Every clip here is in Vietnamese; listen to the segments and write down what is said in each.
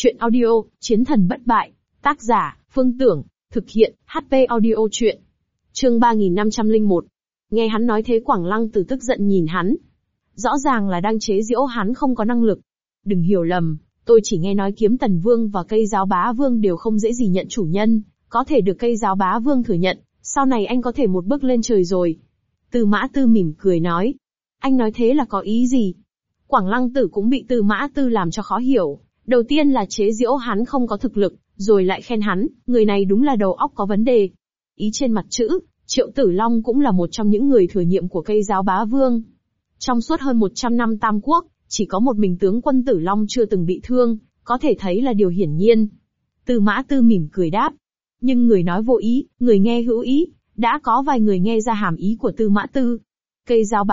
Chuyện audio, Chiến thần bất bại. Tác giả, Phương Tưởng. Thực hiện, HP Audio Chuyện. Chương 3501. Nghe hắn nói thế Quảng Lăng Tử tức giận nhìn hắn. Rõ ràng là đang chế giễu hắn không có năng lực. Đừng hiểu lầm, tôi chỉ nghe nói Kiếm Tần Vương và Cây Giáo Bá Vương đều không dễ gì nhận chủ nhân, có thể được Cây Giáo Bá Vương thừa nhận, sau này anh có thể một bước lên trời rồi. Tư Mã Tư mỉm cười nói. Anh nói thế là có ý gì? Quảng Lăng Tử cũng bị Tư Mã Tư làm cho khó hiểu. Đầu tiên là chế giễu hắn không có thực lực, rồi lại khen hắn, người này đúng là đầu óc có vấn đề. Ý trên mặt chữ, Triệu Tử Long cũng là một trong những người thừa nhiệm của Cây Giáo Bá Vương. Trong suốt hơn 100 năm Tam Quốc, chỉ có một mình tướng quân Tử Long chưa từng bị thương, có thể thấy là điều hiển nhiên. Tư Mã Tư mỉm cười đáp. Nhưng người nói vô ý, người nghe hữu ý, đã có vài người nghe ra hàm ý của Tư Mã Tư. Cây Giáo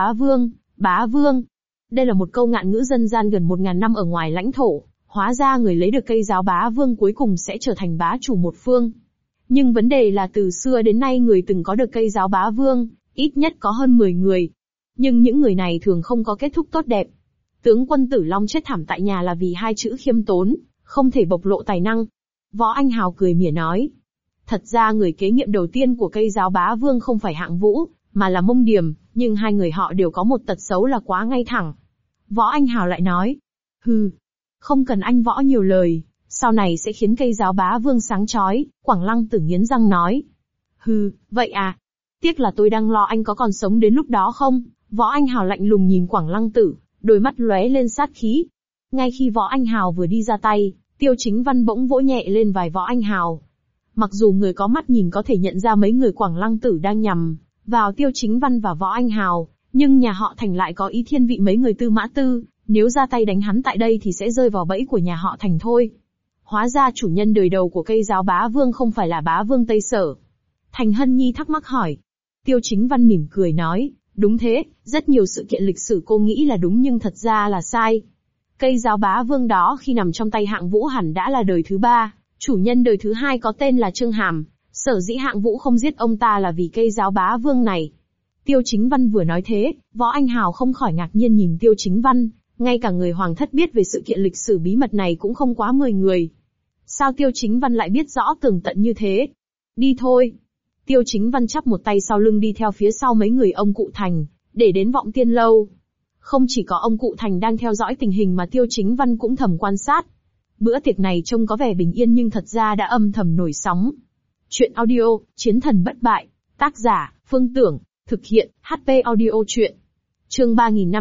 Bá Vương. Đây là một câu ngạn ngữ dân gian gần 1000 năm ở ngoài lãnh thổ. Hóa ra người lấy được Cây Giáo Bá Vương cuối cùng sẽ trở thành bá chủ một phương. Nhưng vấn đề là từ xưa đến nay người từng có được Cây Giáo Bá Vương, ít nhất có hơn 10 người. Nhưng những người này thường không có kết thúc tốt đẹp. Tướng quân Tử Long chết thảm tại nhà là vì hai chữ khiêm tốn, không thể bộc lộ tài năng. Võ Anh Hào cười mỉa nói. Thật ra người kế nhiệm đầu tiên của Cây Giáo Bá Vương không phải Hạng Vũ, mà là Mông Điểm, nhưng hai người họ đều có một tật xấu là quá ngay thẳng. Võ Anh Hào lại nói. Hừ. Không cần anh Võ nhiều lời, sau này sẽ khiến Cây Giáo Bá Vương sáng chói, Quảng Lăng Tử nghiến răng nói. Hừ, vậy à? Tiếc là tôi đang lo anh có còn sống đến lúc đó không? Võ Anh Hào lạnh lùng nhìn Quảng Lăng Tử, đôi mắt lóe lên sát khí. Ngay khi Võ Anh Hào vừa đi ra tay, Tiêu Chính Văn bỗng vỗ nhẹ lên vai Võ Anh Hào. Mặc dù người có mắt nhìn có thể nhận ra mấy người Quảng Lăng Tử đang nhằm vào Tiêu Chính Văn và Võ Anh Hào, nhưng nhà họ Thành lại có ý thiên vị mấy người Tư Mã Tư. Nếu ra tay đánh hắn tại đây thì sẽ rơi vào bẫy của nhà họ Thành thôi. Hóa ra chủ nhân đời đầu của Cây Giáo Bá Vương không phải là Bá Vương Tây Sở. Thành Hân Nhi thắc mắc hỏi. Tiêu Chính Văn mỉm cười nói, đúng thế, rất nhiều sự kiện lịch sử cô nghĩ là đúng nhưng thật ra là sai. Cây Giáo Bá Vương đó khi nằm trong tay Hạng Vũ hẳn đã là đời thứ 3, chủ nhân đời thứ 2 có tên là Trương Hàm, sở dĩ Hạng Vũ không giết ông ta là vì Cây Giáo Bá Vương này. Tiêu Chính Văn vừa nói thế, Võ Anh Hào không khỏi ngạc nhiên nhìn Tiêu Chính Văn. Ngay cả người hoàng thất biết về sự kiện lịch sử bí mật này cũng không quá 10 người. Sao Tiêu Chính Văn lại biết rõ tường tận như thế? Đi thôi. Tiêu Chính Văn chắp một tay sau lưng đi theo phía sau mấy người ông cụ Thành, để đến Vọng Tiên Lâu. Không chỉ có ông cụ Thành đang theo dõi tình hình mà Tiêu Chính Văn cũng thầm quan sát. Bữa tiệc này trông có vẻ bình yên nhưng thật ra đã âm thầm nổi sóng. Chuyện audio, Chiến thần bất bại. Tác giả, Phương Tưởng. Thực hiện, HP Audio Chuyện. Chương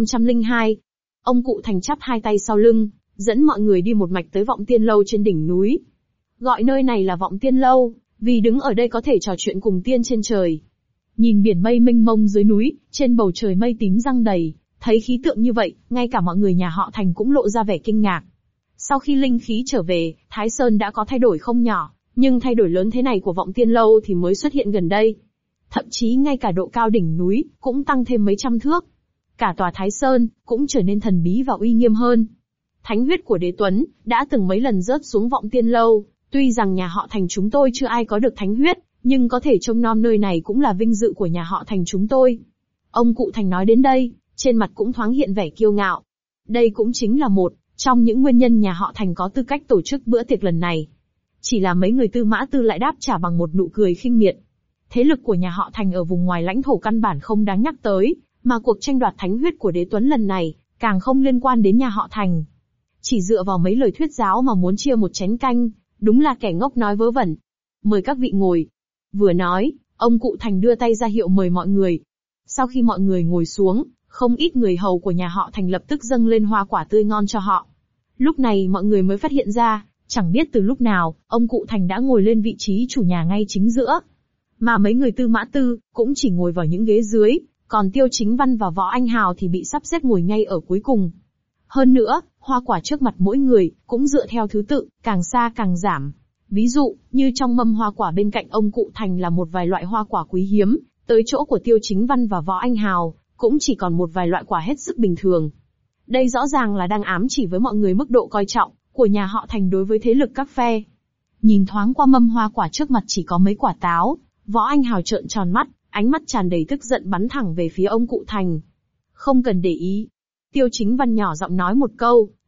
3502. Ông cụ Thành chắp hai tay sau lưng, dẫn mọi người đi một mạch tới Vọng Tiên Lâu trên đỉnh núi. Gọi nơi này là Vọng Tiên Lâu, vì đứng ở đây có thể trò chuyện cùng tiên trên trời. Nhìn biển mây mênh mông dưới núi, trên bầu trời mây tím giăng đầy, thấy khí tượng như vậy, ngay cả mọi người nhà họ Thành cũng lộ ra vẻ kinh ngạc. Sau khi linh khí trở về, Thái Sơn đã có thay đổi không nhỏ, nhưng thay đổi lớn thế này của Vọng Tiên Lâu thì mới xuất hiện gần đây. Thậm chí ngay cả độ cao đỉnh núi cũng tăng thêm mấy trăm thước. Cả tòa Thái Sơn cũng trở nên thần bí và uy nghiêm hơn. Thánh huyết của Đế Tuấn đã từng mấy lần rớt xuống Vọng Tiên Lâu, tuy rằng nhà họ Thành chúng tôi chưa ai có được thánh huyết, nhưng có thể trông nom nơi này cũng là vinh dự của nhà họ Thành chúng tôi. Ông cụ Thành nói đến đây, trên mặt cũng thoáng hiện vẻ kiêu ngạo. Đây cũng chính là một trong những nguyên nhân nhà họ Thành có tư cách tổ chức bữa tiệc lần này. Chỉ là mấy người Tư Mã Tư lại đáp trả bằng một nụ cười khinh miệt. Thế lực của nhà họ Thành ở vùng ngoài lãnh thổ căn bản không đáng nhắc tới. Mà cuộc tranh đoạt thánh huyết của Đế Tuấn lần này, càng không liên quan đến nhà họ Thành. Chỉ dựa vào mấy lời thuyết giáo mà muốn chia một chén canh, đúng là kẻ ngốc nói vớ vẩn. Mời các vị ngồi. Vừa nói, ông cụ Thành đưa tay ra hiệu mời mọi người. Sau khi mọi người ngồi xuống, không ít người hầu của nhà họ Thành lập tức dâng lên hoa quả tươi ngon cho họ. Lúc này mọi người mới phát hiện ra, chẳng biết từ lúc nào, ông cụ Thành đã ngồi lên vị trí chủ nhà ngay chính giữa. Mà mấy người Tư Mã Tư, cũng chỉ ngồi vào những ghế dưới. Còn Tiêu Chính Văn và Võ Anh Hào thì bị sắp xếp ngồi ngay ở cuối cùng. Hơn nữa, hoa quả trước mặt mỗi người, cũng dựa theo thứ tự, càng xa càng giảm. Ví dụ, như trong mâm hoa quả bên cạnh ông cụ Thành là một vài loại hoa quả quý hiếm, tới chỗ của Tiêu Chính Văn và Võ Anh Hào, cũng chỉ còn một vài loại quả hết sức bình thường. Đây rõ ràng là đang ám chỉ với mọi người mức độ coi trọng của nhà họ Thành đối với thế lực các phe. Nhìn thoáng qua mâm hoa quả trước mặt chỉ có mấy quả táo, Võ Anh Hào trợn tròn mắt. Ánh mắt tràn đầy tức giận bắn thẳng về phía ông cụ Thành. Không cần để ý. Tiêu Chính Văn nhỏ giọng nói một câu,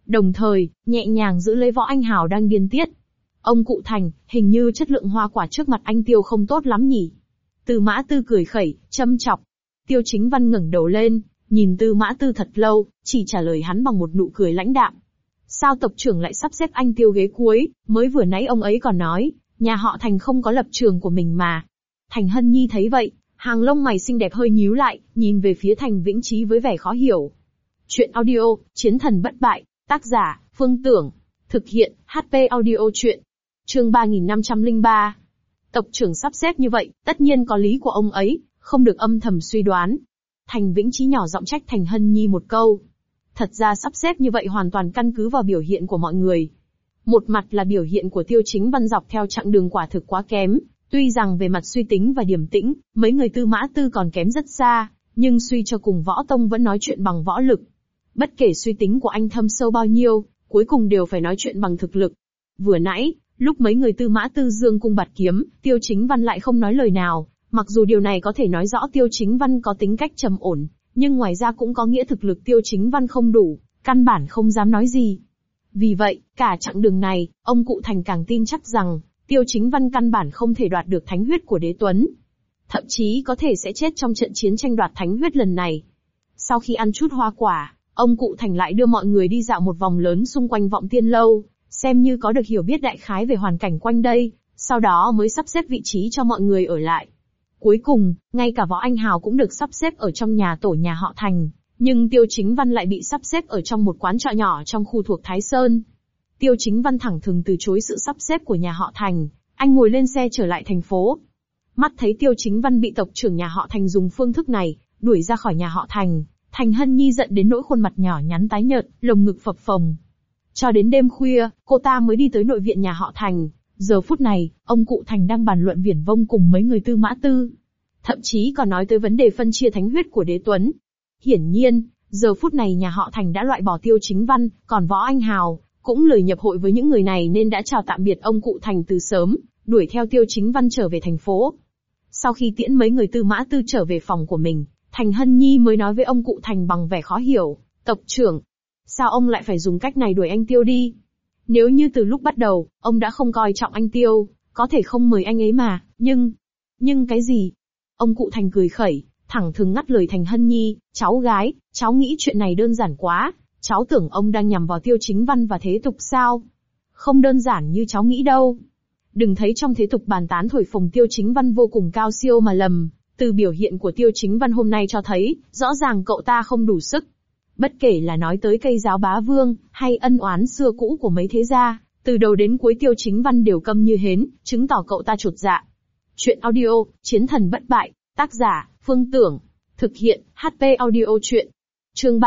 Đồng thời, nhẹ nhàng giữ lấy Võ Anh Hào đang điên tiết. Ông cụ Thành, hình như chất lượng hoa quả trước mặt anh Tiêu không tốt lắm nhỉ? Tư Mã Tư cười khẩy, châm chọc. Tiêu Chính Văn ngẩng đầu lên, nhìn Tư Mã Tư thật lâu, chỉ trả lời hắn bằng một nụ cười lãnh đạm. Sao tộc trưởng lại sắp xếp anh Tiêu ghế cuối, mới vừa nãy ông ấy còn nói, nhà họ Thành không có lập trường của mình mà. Thành Hân Nhi thấy vậy, hàng lông mày xinh đẹp hơi nhíu lại, nhìn về phía Thành Vĩnh Chí với vẻ khó hiểu. Chuyện audio, Chiến thần bất bại, tác giả, Phương Tưởng. Thực hiện, HP audio chuyện. Chương 3503. Tộc trưởng sắp xếp như vậy, tất nhiên có lý của ông ấy, không được âm thầm suy đoán. Thành Vĩnh Chí nhỏ giọng trách Thành Hân Nhi một câu. Thật ra sắp xếp như vậy hoàn toàn căn cứ vào biểu hiện của mọi người. Một mặt là biểu hiện của Tiêu Chính Văn dọc theo chặng đường quả thực quá kém, tuy rằng về mặt suy tính và điềm tĩnh, mấy người Tư Mã Tư còn kém rất xa, nhưng suy cho cùng Võ Tông vẫn nói chuyện bằng võ lực. Bất kể suy tính của anh thâm sâu bao nhiêu, cuối cùng đều phải nói chuyện bằng thực lực. Vừa nãy, lúc mấy người Tư Mã Tư dương cung bạt kiếm, Tiêu Chính Văn lại không nói lời nào, mặc dù điều này có thể nói rõ Tiêu Chính Văn có tính cách trầm ổn, nhưng ngoài ra cũng có nghĩa thực lực Tiêu Chính Văn không đủ, căn bản không dám nói gì. Vì vậy, cả chặng đường này, ông cụ Thành càng tin chắc rằng, Tiêu Chính Văn căn bản không thể đoạt được thánh huyết của Đế Tuấn. Thậm chí có thể sẽ chết trong trận chiến tranh đoạt thánh huyết lần này. Sau khi ăn chút hoa quả, ông cụ Thành lại đưa mọi người đi dạo một vòng lớn xung quanh Vọng Tiên Lâu, xem như có được hiểu biết đại khái về hoàn cảnh quanh đây, sau đó mới sắp xếp vị trí cho mọi người ở lại. Cuối cùng, ngay cả Võ Anh Hào cũng được sắp xếp ở trong nhà tổ nhà họ Thành, nhưng Tiêu Chính Văn lại bị sắp xếp ở trong một quán trọ nhỏ trong khu thuộc Thái Sơn. Tiêu Chính Văn thẳng thừng từ chối sự sắp xếp của nhà họ Thành, anh ngồi lên xe trở lại thành phố. Mắt thấy Tiêu Chính Văn bị tộc trưởng nhà họ Thành dùng phương thức này, đuổi ra khỏi nhà họ Thành, Thành Hân Nhi giận đến nỗi khuôn mặt nhỏ nhắn tái nhợt, lồng ngực phập phồng. Cho đến đêm khuya, cô ta mới đi tới nội viện nhà họ Thành. Giờ phút này, ông cụ Thành đang bàn luận viển vông cùng mấy người Tư Mã Tư. Thậm chí còn nói tới vấn đề phân chia thánh huyết của Đế Tuấn. Hiển nhiên, giờ phút này nhà họ Thành đã loại bỏ Tiêu Chính Văn, còn Võ Anh Hào cũng lười nhập hội với những người này nên đã chào tạm biệt ông cụ Thành từ sớm, đuổi theo Tiêu Chính Văn trở về thành phố. Sau khi tiễn mấy người Tư Mã Tư trở về phòng của mình, Thành Hân Nhi mới nói với ông cụ Thành bằng vẻ khó hiểu, tộc trưởng, sao ông lại phải dùng cách này đuổi anh Tiêu đi? Nếu như từ lúc bắt đầu, ông đã không coi trọng anh Tiêu, có thể không mời anh ấy mà, nhưng cái gì? Ông cụ Thành cười khẩy, thẳng thừng ngắt lời Thành Hân Nhi, cháu gái, cháu nghĩ chuyện này đơn giản quá, cháu tưởng ông đang nhằm vào Tiêu Chính Văn và thế tục sao? Không đơn giản như cháu nghĩ đâu. Đừng thấy trong thế tục bàn tán thổi phồng Tiêu Chính Văn vô cùng cao siêu mà lầm, từ biểu hiện của Tiêu Chính Văn hôm nay cho thấy, rõ ràng cậu ta không đủ sức. Bất kể là nói tới cây giáo bá vương, hay ân oán xưa cũ của mấy thế gia, từ đầu đến cuối Tiêu Chính Văn đều câm như hến, chứng tỏ cậu ta chột dạ. Chuyện audio, Chiến thần bất bại, tác giả, Phương Tưởng. Thực hiện, HP audio chuyện. Chương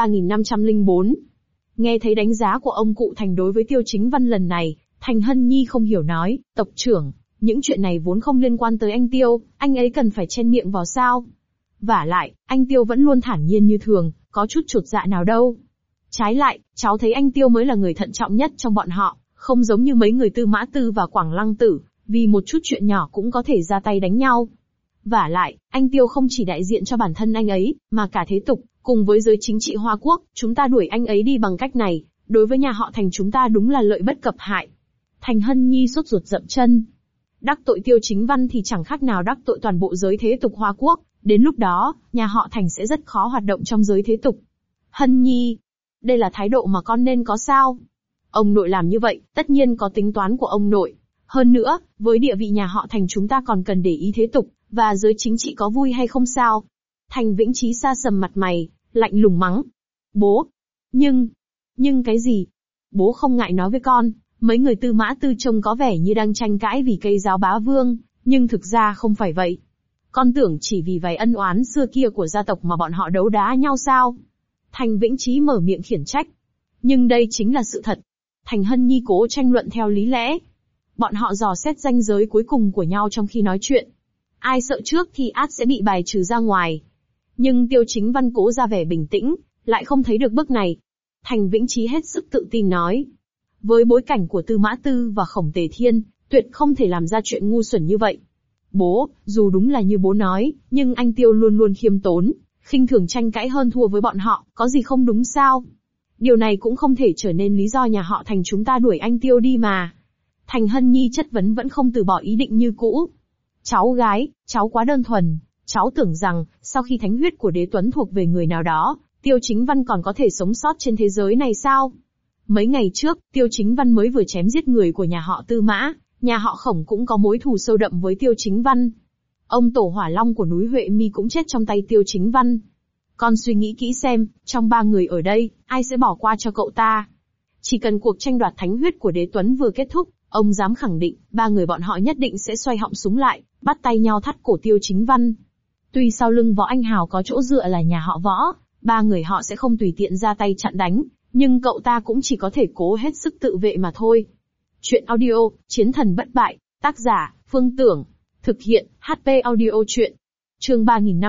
3504. Nghe thấy đánh giá của ông cụ Thành đối với Tiêu Chính Văn lần này, Thành Hân Nhi không hiểu nói, tộc trưởng, những chuyện này vốn không liên quan tới anh Tiêu, anh ấy cần phải chen miệng vào sao? Vả lại, anh Tiêu vẫn luôn thản nhiên như thường, có chút chột dạ nào đâu. Trái lại, cháu thấy anh Tiêu mới là người thận trọng nhất trong bọn họ, không giống như mấy người Tư Mã Tư và Quảng Lăng Tử, vì một chút chuyện nhỏ cũng có thể ra tay đánh nhau. Vả lại, anh Tiêu không chỉ đại diện cho bản thân anh ấy, mà cả thế tục, cùng với giới chính trị Hoa Quốc, chúng ta đuổi anh ấy đi bằng cách này, đối với nhà họ Thành chúng ta đúng là lợi bất cập hại. Thành Hân Nhi sốt ruột dậm chân. Đắc tội Tiêu Chính Văn thì chẳng khác nào đắc tội toàn bộ giới thế tục Hoa Quốc, đến lúc đó, nhà họ Thành sẽ rất khó hoạt động trong giới thế tục. Hân Nhi, đây là thái độ mà con nên có sao? Ông nội làm như vậy, tất nhiên có tính toán của ông nội. Hơn nữa, với địa vị nhà họ Thành chúng ta còn cần để ý thế tục, và giới chính trị có vui hay không sao? Thành Vĩnh Chí sa sầm mặt mày, lạnh lùng mắng. Bố! Nhưng cái gì? Bố không ngại nói với con, mấy người Tư Mã Tư trông có vẻ như đang tranh cãi vì cây giáo bá vương, nhưng thực ra không phải vậy. Con tưởng chỉ vì vài ân oán xưa kia của gia tộc mà bọn họ đấu đá nhau sao? Thành Vĩnh Chí mở miệng khiển trách. Nhưng đây chính là sự thật. Thành Hân Nhi cố tranh luận theo lý lẽ. Bọn họ dò xét ranh giới cuối cùng của nhau trong khi nói chuyện. Ai sợ trước thì ắt sẽ bị bài trừ ra ngoài. Nhưng Tiêu Chính Văn cố ra vẻ bình tĩnh, lại không thấy được bước này. Thành Vĩnh Chí hết sức tự tin nói. Với bối cảnh của Tư Mã Tư và Khổng Tề Thiên, tuyệt không thể làm ra chuyện ngu xuẩn như vậy. Bố, dù đúng là như bố nói, nhưng anh Tiêu luôn luôn khiêm tốn, khinh thường tranh cãi hơn thua với bọn họ, có gì không đúng sao? Điều này cũng không thể trở nên lý do nhà họ Thành chúng ta đuổi anh Tiêu đi mà. Thành Hân Nhi chất vấn vẫn không từ bỏ ý định như cũ. Cháu gái, cháu quá đơn thuần, cháu tưởng rằng, sau khi thánh huyết của đế tuấn thuộc về người nào đó, Tiêu Chính Văn còn có thể sống sót trên thế giới này sao? Mấy ngày trước, Tiêu Chính Văn mới vừa chém giết người của nhà họ Tư Mã, nhà họ Khổng cũng có mối thù sâu đậm với Tiêu Chính Văn. Ông Tổ Hỏa Long của núi Huệ Mi cũng chết trong tay Tiêu Chính Văn. Con suy nghĩ kỹ xem, trong 3 người ở đây, ai sẽ bỏ qua cho cậu ta? Chỉ cần cuộc tranh đoạt thánh huyết của đế tuấn vừa kết thúc, ông dám khẳng định, 3 người bọn họ nhất định sẽ xoay họng súng lại, bắt tay nhau thắt cổ Tiêu Chính Văn. Tuy sau lưng Võ Anh Hào có chỗ dựa là nhà họ Võ, 3 người họ sẽ không tùy tiện ra tay chặn đánh, nhưng cậu ta cũng chỉ có thể cố hết sức tự vệ mà thôi. Chuyện audio, Chiến thần bất bại, tác giả, Phương Tưởng, thực hiện, HP audio chuyện. Chương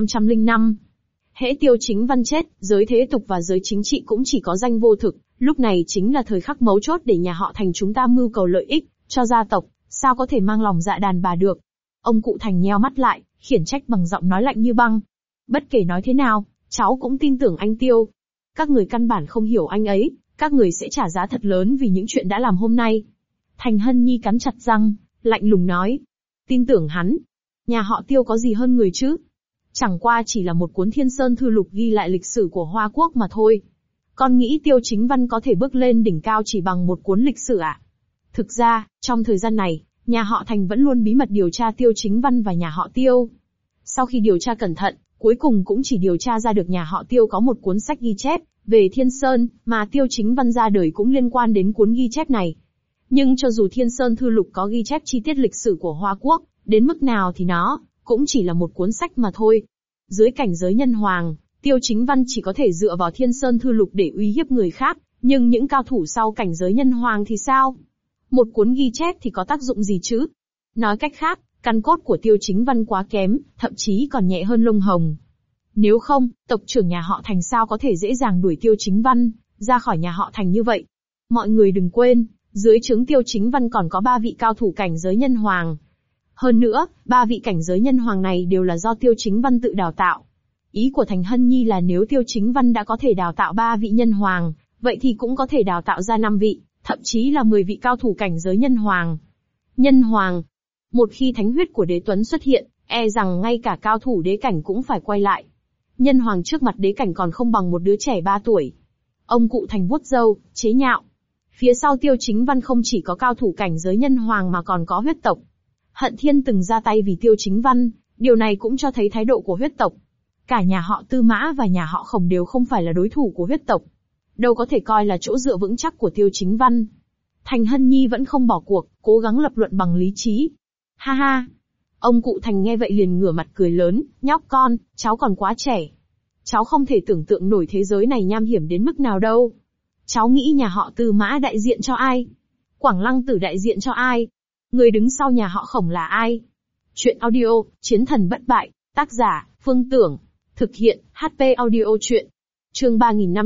3505. Hễ Tiêu Chính Văn chết, giới thế tục và giới chính trị cũng chỉ có danh vô thực, lúc này chính là thời khắc mấu chốt để nhà họ Thành chúng ta mưu cầu lợi ích, cho gia tộc, sao có thể mang lòng dạ đàn bà được. Ông cụ Thành nheo mắt lại, khiển trách bằng giọng nói lạnh như băng. Bất kể nói thế nào, cháu cũng tin tưởng anh Tiêu. Các người căn bản không hiểu anh ấy, các người sẽ trả giá thật lớn vì những chuyện đã làm hôm nay. Thành Hân Nhi cắn chặt răng, lạnh lùng nói. Tin tưởng hắn? Nhà họ Tiêu có gì hơn người chứ? Chẳng qua chỉ là một cuốn Thiên Sơn Thư Lục ghi lại lịch sử của Hoa Quốc mà thôi. Con nghĩ Tiêu Chính Văn có thể bước lên đỉnh cao chỉ bằng một cuốn lịch sử à? Thực ra, trong thời gian này, nhà họ Thành vẫn luôn bí mật điều tra Tiêu Chính Văn và nhà họ Tiêu. Sau khi điều tra cẩn thận, cuối cùng cũng chỉ điều tra ra được nhà họ Tiêu có một cuốn sách ghi chép về Thiên Sơn, mà Tiêu Chính Văn ra đời cũng liên quan đến cuốn ghi chép này. Nhưng cho dù Thiên Sơn Thư Lục có ghi chép chi tiết lịch sử của Hoa Quốc, đến mức nào thì nó cũng chỉ là một cuốn sách mà thôi. Dưới cảnh giới nhân hoàng, Tiêu Chính Văn chỉ có thể dựa vào Thiên Sơn Thư Lục để uy hiếp người khác, nhưng những cao thủ sau cảnh giới nhân hoàng thì sao? Một cuốn ghi chép thì có tác dụng gì chứ? Nói cách khác, căn cốt của Tiêu Chính Văn quá kém, thậm chí còn nhẹ hơn lông hồng. Nếu không, tộc trưởng nhà họ Thành sao có thể dễ dàng đuổi Tiêu Chính Văn ra khỏi nhà họ Thành như vậy? Mọi người đừng quên, dưới trướng Tiêu Chính Văn còn có 3 vị cao thủ cảnh giới nhân hoàng. Hơn nữa, 3 vị cảnh giới nhân hoàng này đều là do Tiêu Chính Văn tự đào tạo. Ý của Thành Hân Nhi là nếu Tiêu Chính Văn đã có thể đào tạo 3 vị nhân hoàng, vậy thì cũng có thể đào tạo ra 5 vị, thậm chí là 10 vị cao thủ cảnh giới nhân hoàng. Nhân hoàng. Một khi thánh huyết của đế tuấn xuất hiện, e rằng ngay cả cao thủ đế cảnh cũng phải quay lại. Nhân hoàng trước mặt đế cảnh còn không bằng một đứa trẻ 3 tuổi. Ông cụ Thành vuốt râu, chế nhạo. Phía sau Tiêu Chính Văn không chỉ có cao thủ cảnh giới nhân hoàng mà còn có huyết tộc. Hận Thiên từng ra tay vì Tiêu Chính Văn, điều này cũng cho thấy thái độ của huyết tộc. Cả nhà họ Tư Mã và nhà họ Khổng đều không phải là đối thủ của huyết tộc. Đâu có thể coi là chỗ dựa vững chắc của Tiêu Chính Văn. Thành Hân Nhi vẫn không bỏ cuộc, cố gắng lập luận bằng lý trí. Ha ha! Ông cụ Thành nghe vậy liền ngửa mặt cười lớn, nhóc con, cháu còn quá trẻ. Cháu không thể tưởng tượng nổi thế giới này nham hiểm đến mức nào đâu. Cháu nghĩ nhà họ Tư Mã đại diện cho ai? Quảng Lăng Tử đại diện cho ai? Người đứng sau nhà họ Khổng là ai? Chuyện audio, Chiến thần bất bại, tác giả, Phương Tưởng, thực hiện, HP audio chuyện. Chương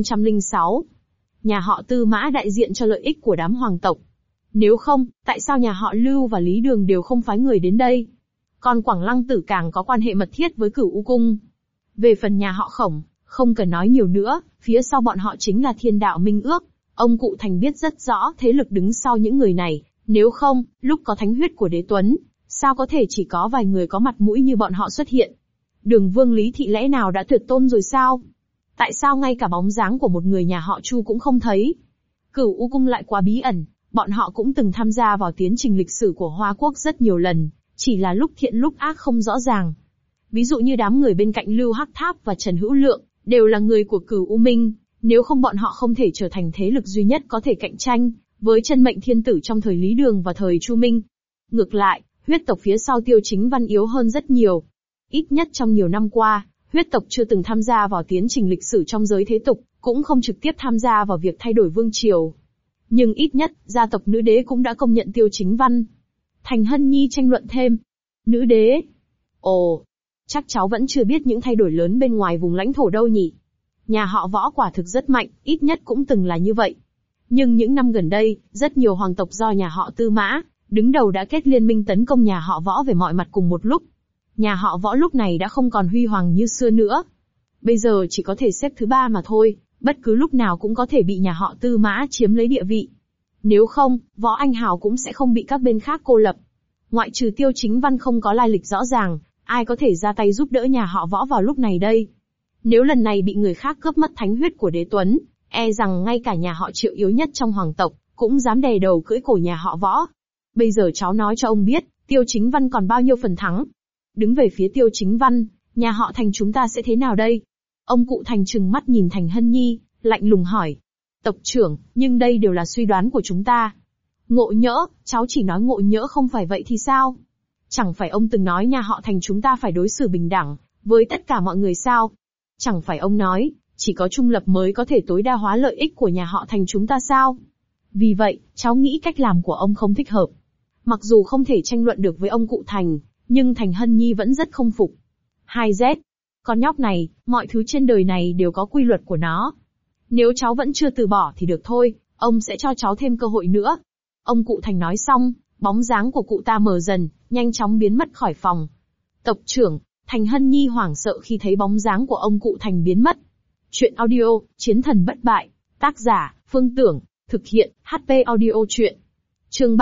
3506. Nhà họ Tư Mã đại diện cho lợi ích của đám hoàng tộc. Nếu không, tại sao nhà họ Lưu và Lý Đường đều không phái người đến đây? Còn Quảng Lăng Tử càng có quan hệ mật thiết với Cửu U Cung. Về phần nhà họ Khổng, không cần nói nhiều nữa, phía sau bọn họ chính là Thiên Đạo Minh Ước. Ông cụ Thành biết rất rõ thế lực đứng sau những người này, nếu không, lúc có thánh huyết của đế tuấn, sao có thể chỉ có vài người có mặt mũi như bọn họ xuất hiện? Đường Vương Lý Thị lẽ nào đã tuyệt tôn rồi sao? Tại sao ngay cả bóng dáng của một người nhà họ Chu cũng không thấy? Cửu U Cung lại quá bí ẩn, bọn họ cũng từng tham gia vào tiến trình lịch sử của Hoa Quốc rất nhiều lần, chỉ là lúc thiện lúc ác không rõ ràng. Ví dụ như đám người bên cạnh Lưu Hắc Tháp và Trần Hữu Lượng, đều là người của Cửu U Minh, nếu không bọn họ không thể trở thành thế lực duy nhất có thể cạnh tranh với Chân Mệnh Thiên Tử trong thời Lý Đường và thời Chu Minh. Ngược lại, huyết tộc phía sau Tiêu Chính Văn yếu hơn rất nhiều. Ít nhất trong nhiều năm qua, huyết tộc chưa từng tham gia vào tiến trình lịch sử trong giới thế tục, cũng không trực tiếp tham gia vào việc thay đổi vương triều. Nhưng ít nhất, gia tộc nữ đế cũng đã công nhận Tiêu Chính Văn. Thành Hân Nhi tranh luận thêm. Nữ đế? Ồ, chắc cháu vẫn chưa biết những thay đổi lớn bên ngoài vùng lãnh thổ đâu nhỉ. Nhà họ Võ quả thực rất mạnh, ít nhất cũng từng là như vậy. Nhưng những năm gần đây, rất nhiều hoàng tộc do nhà họ Tư Mã đứng đầu đã kết liên minh tấn công nhà họ Võ về mọi mặt cùng một lúc. Nhà họ Võ lúc này đã không còn huy hoàng như xưa nữa. Bây giờ chỉ có thể xếp thứ 3 mà thôi, Bất cứ lúc nào cũng có thể bị nhà họ Tư Mã chiếm lấy địa vị. Nếu không, Võ Anh Hào cũng sẽ không bị các bên khác cô lập. Ngoại trừ Tiêu Chính Văn không có lai lịch rõ ràng, ai có thể ra tay giúp đỡ nhà họ Võ vào lúc này đây? Nếu lần này bị người khác cướp mất thánh huyết của Đế Tuấn, e rằng ngay cả nhà họ Triệu yếu nhất trong hoàng tộc, cũng dám đè đầu cưỡi cổ nhà họ Võ. Bây giờ cháu nói cho ông biết, Tiêu Chính Văn còn bao nhiêu phần thắng? Đứng về phía Tiêu Chính Văn, nhà họ Thành chúng ta sẽ thế nào đây? Ông cụ Thành trừng mắt nhìn Thành Hân Nhi, lạnh lùng hỏi. Tộc trưởng, nhưng đây đều là suy đoán của chúng ta. Ngộ Nhỡ, cháu chỉ nói Ngộ Nhỡ không phải vậy thì sao? Chẳng phải ông từng nói nhà họ Thành chúng ta phải đối xử bình đẳng với tất cả mọi người sao? Chẳng phải ông nói, chỉ có trung lập mới có thể tối đa hóa lợi ích của nhà họ Thành chúng ta sao? Vì vậy, cháu nghĩ cách làm của ông không thích hợp. Mặc dù không thể tranh luận được với ông cụ Thành, nhưng Thành Hân Nhi vẫn rất không phục. 2Z. Con nhóc này, mọi thứ trên đời này đều có quy luật của nó. Nếu cháu vẫn chưa từ bỏ thì được thôi, ông sẽ cho cháu thêm cơ hội nữa. Ông cụ Thành nói xong, bóng dáng của cụ ta mờ dần, nhanh chóng biến mất khỏi phòng. Tộc trưởng, Thành Hân Nhi hoảng sợ khi thấy bóng dáng của ông cụ Thành biến mất. Chuyện audio, Chiến thần bất bại. Tác giả, Phương Tưởng. Thực hiện, HP audio chuyện. Chương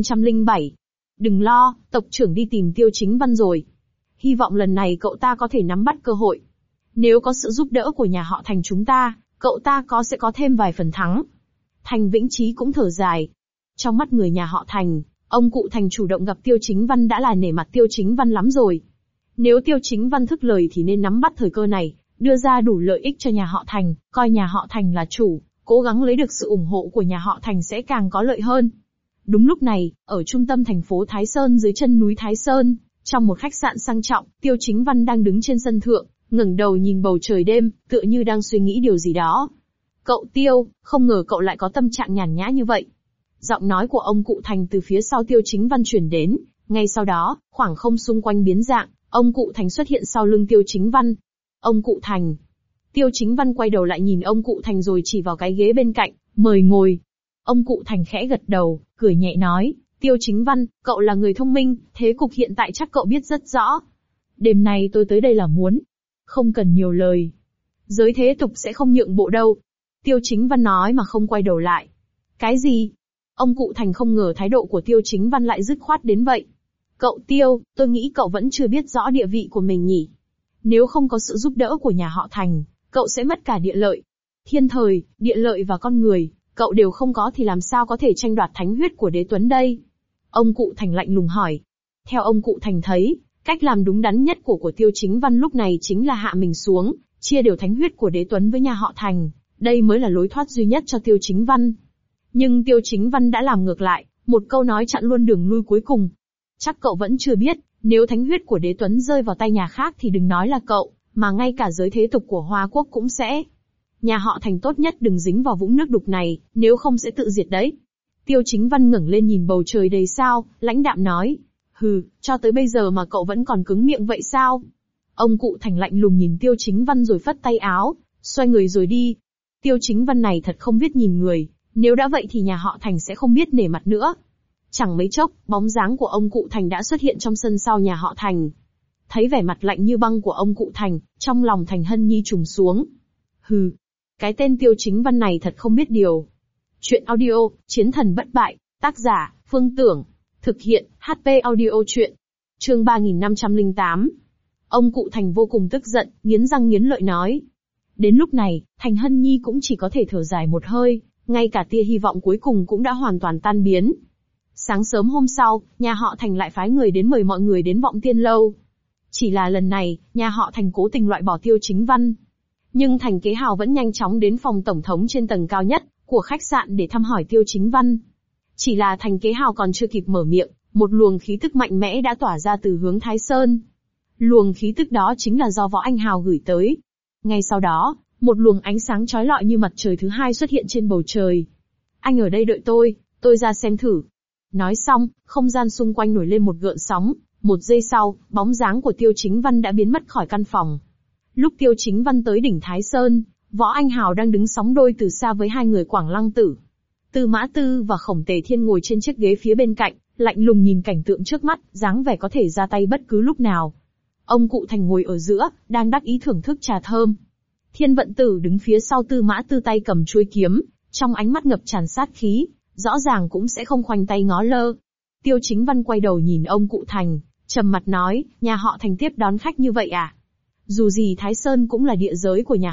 3507. Đừng lo, tộc trưởng đi tìm Tiêu Chính Văn rồi. Hy vọng lần này cậu ta có thể nắm bắt cơ hội. Nếu có sự giúp đỡ của nhà họ Thành chúng ta, cậu ta sẽ có thêm vài phần thắng. Thành Vĩnh Chí cũng thở dài. Trong mắt người nhà họ Thành, ông cụ Thành chủ động gặp Tiêu Chính Văn đã là nể mặt Tiêu Chính Văn lắm rồi. Nếu Tiêu Chính Văn thức lời thì nên nắm bắt thời cơ này, đưa ra đủ lợi ích cho nhà họ Thành, coi nhà họ Thành là chủ, cố gắng lấy được sự ủng hộ của nhà họ Thành sẽ càng có lợi hơn. Đúng lúc này, ở trung tâm thành phố Thái Sơn dưới chân núi Thái Sơn, trong một khách sạn sang trọng, Tiêu Chính Văn đang đứng trên sân thượng, ngẩng đầu nhìn bầu trời đêm, tựa như đang suy nghĩ điều gì đó. Cậu Tiêu, không ngờ cậu lại có tâm trạng nhàn nhã như vậy. Giọng nói của ông cụ Thành từ phía sau Tiêu Chính Văn truyền đến, ngay sau đó, khoảng không xung quanh biến dạng, ông cụ Thành xuất hiện sau lưng Tiêu Chính Văn. Ông cụ Thành. Tiêu Chính Văn quay đầu lại nhìn ông cụ Thành rồi chỉ vào cái ghế bên cạnh, mời ngồi. Ông cụ Thành khẽ gật đầu, cười nhẹ nói, Tiêu Chính Văn, cậu là người thông minh, thế cục hiện tại chắc cậu biết rất rõ. Đêm nay tôi tới đây là muốn. Không cần nhiều lời. Giới thế tục sẽ không nhượng bộ đâu. Tiêu Chính Văn nói mà không quay đầu lại. Cái gì? Ông cụ Thành không ngờ thái độ của Tiêu Chính Văn lại dứt khoát đến vậy. Cậu Tiêu, tôi nghĩ cậu vẫn chưa biết rõ địa vị của mình nhỉ. Nếu không có sự giúp đỡ của nhà họ Thành, cậu sẽ mất cả địa lợi. Thiên thời, địa lợi và con người, cậu đều không có thì làm sao có thể tranh đoạt thánh huyết của Đế Tuấn đây? Ông cụ Thành lạnh lùng hỏi. Theo ông cụ Thành thấy, cách làm đúng đắn nhất của Tiêu Chính Văn lúc này chính là hạ mình xuống, chia đều thánh huyết của Đế Tuấn với nhà họ Thành. Đây mới là lối thoát duy nhất cho Tiêu Chính Văn. Nhưng Tiêu Chính Văn đã làm ngược lại, một câu nói chặn luôn đường lui cuối cùng. Chắc cậu vẫn chưa biết, nếu thánh huyết của Đế Tuấn rơi vào tay nhà khác thì đừng nói là cậu, mà ngay cả giới thế tục của Hoa Quốc cũng sẽ. Nhà họ Thành tốt nhất đừng dính vào vũng nước đục này, nếu không sẽ tự diệt đấy. Tiêu Chính Văn ngẩng lên nhìn bầu trời đầy sao, lãnh đạm nói. Hừ, cho tới bây giờ mà cậu vẫn còn cứng miệng vậy sao? Ông cụ Thành lạnh lùng nhìn Tiêu Chính Văn rồi phất tay áo, xoay người rồi đi. Tiêu Chính Văn này thật không biết nhìn người, nếu đã vậy thì nhà họ Thành sẽ không biết nể mặt nữa. Chẳng mấy chốc, bóng dáng của ông cụ Thành đã xuất hiện trong sân sau nhà họ Thành. Thấy vẻ mặt lạnh như băng của ông cụ Thành, trong lòng Thành Hân Nhi trùng xuống. Hừ, cái tên Tiêu Chính Văn này thật không biết điều. Chuyện audio, Chiến thần bất bại, tác giả, Phương Tưởng. Thực hiện, HP audio chuyện. Chương 3508. Ông cụ Thành vô cùng tức giận, nghiến răng nghiến lợi nói. Đến lúc này, Thành Hân Nhi cũng chỉ có thể thở dài một hơi, ngay cả tia hy vọng cuối cùng cũng đã hoàn toàn tan biến. Sáng sớm hôm sau, nhà họ Thành lại phái người đến mời mọi người đến Vọng Tiên Lâu. Chỉ là lần này, nhà họ Thành cố tình loại bỏ Tiêu Chính Văn. Nhưng Thành Kế Hào vẫn nhanh chóng đến phòng tổng thống trên tầng cao nhất của khách sạn để thăm hỏi Tiêu Chính Văn. Chỉ là Thành Kế Hào còn chưa kịp mở miệng, một luồng khí tức mạnh mẽ đã tỏa ra từ hướng Thái Sơn. Luồng khí tức đó chính là do Võ Anh Hào gửi tới. Ngay sau đó, một luồng ánh sáng chói lọi như mặt trời thứ hai xuất hiện trên bầu trời. Anh ở đây đợi tôi ra xem thử. Nói xong, không gian xung quanh nổi lên một gợn sóng, một giây sau, bóng dáng của Tiêu Chính Văn đã biến mất khỏi căn phòng. Lúc Tiêu Chính Văn tới đỉnh Thái Sơn, Võ Anh Hào đang đứng sóng đôi từ xa với hai người Quảng Lăng Tử. Tư Mã Tư và Khổng Tề Thiên ngồi trên chiếc ghế phía bên cạnh, lạnh lùng nhìn cảnh tượng trước mắt, dáng vẻ có thể ra tay bất cứ lúc nào. Ông cụ Thành ngồi ở giữa, đang đắc ý thưởng thức trà thơm. Thiên Vận Tử đứng phía sau Tư Mã Tư tay cầm chuôi kiếm, trong ánh mắt ngập tràn sát khí, rõ ràng cũng sẽ không khoanh tay ngó lơ. Tiêu Chính Văn quay đầu nhìn ông cụ Thành, trầm mặt nói, nhà họ Thành tiếp đón khách như vậy à? Dù gì Thái Sơn cũng là địa giới của nhà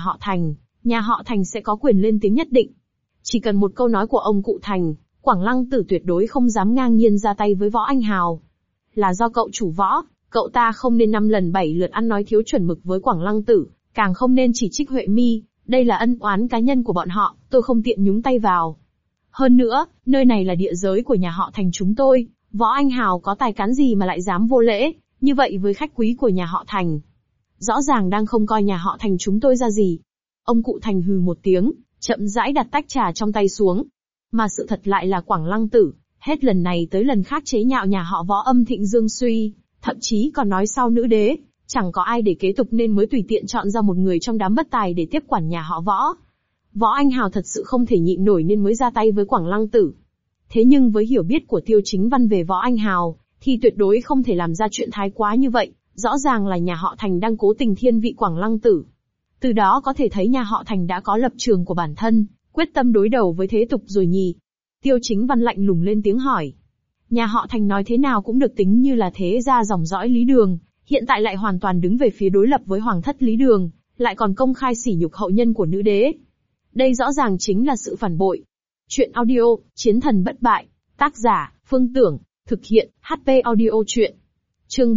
họ Thành sẽ có quyền lên tiếng nhất định. Chỉ cần một câu nói của ông cụ Thành, Quảng Lăng Tử tuyệt đối không dám ngang nhiên ra tay với Võ Anh Hào. Là do cậu chủ Võ, cậu ta không nên 5 lần 7 lượt ăn nói thiếu chuẩn mực với Quảng Lăng Tử, càng không nên chỉ trích Huệ Mi, đây là ân oán cá nhân của bọn họ, tôi không tiện nhúng tay vào. Hơn nữa, nơi này là địa giới của nhà họ Thành chúng tôi, Võ Anh Hào có tài cán gì mà lại dám vô lễ, như vậy với khách quý của nhà họ Thành. Rõ ràng đang không coi nhà họ Thành chúng tôi ra gì. Ông cụ Thành hừ một tiếng, chậm rãi đặt tách trà trong tay xuống. Mà sự thật lại là Quảng Lăng Tử, hết lần này tới lần khác chế nhạo nhà họ Võ âm thịnh dương suy, thậm chí còn nói sau nữ đế, chẳng có ai để kế tục nên mới tùy tiện chọn ra một người trong đám bất tài để tiếp quản nhà họ Võ. Võ Anh Hào thật sự không thể nhịn nổi nên mới ra tay với Quảng Lăng Tử. Thế nhưng với hiểu biết của Tiêu Chính Văn về Võ Anh Hào, thì tuyệt đối không thể làm ra chuyện thái quá như vậy, rõ ràng là nhà họ Thành đang cố tình thiên vị Quảng Lăng Tử. Từ đó có thể thấy nhà họ Thành đã có lập trường của bản thân, quyết tâm đối đầu với thế tục rồi nhỉ. Tiêu Chính Văn lạnh lùng lên tiếng hỏi. Nhà họ Thành nói thế nào cũng được tính như là thế gia dòng dõi Lý Đường, hiện tại lại hoàn toàn đứng về phía đối lập với hoàng thất Lý Đường, lại còn công khai sỉ nhục hậu nhân của nữ đế. Đây rõ ràng chính là sự phản bội. Chuyện audio, Chiến thần bất bại, tác giả, Phương Tưởng, thực hiện, HP audio chuyện. Chương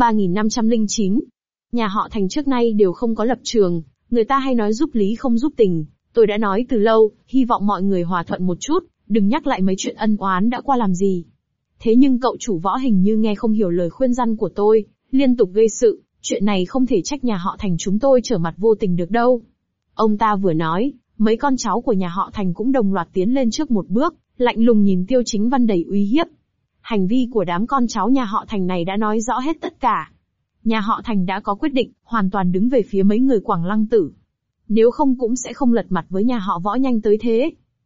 3509. Nhà họ Thành trước nay đều không có lập trường, người ta hay nói giúp lý không giúp tình, tôi đã nói từ lâu, hy vọng mọi người hòa thuận một chút, đừng nhắc lại mấy chuyện ân oán đã qua làm gì. Thế nhưng cậu chủ Võ hình như nghe không hiểu lời khuyên răn của tôi, liên tục gây sự, chuyện này không thể trách nhà họ Thành chúng tôi trở mặt vô tình được đâu. Ông ta vừa nói, mấy con cháu của nhà họ Thành cũng đồng loạt tiến lên trước một bước, lạnh lùng nhìn Tiêu Chính Văn đầy uy hiếp. Hành vi của đám con cháu nhà họ Thành này đã nói rõ hết tất cả. Nhà họ Thành đã có quyết định, hoàn toàn đứng về phía mấy người Quảng Lăng Tử. Nếu không cũng sẽ không lật mặt với nhà họ Võ nhanh tới thế.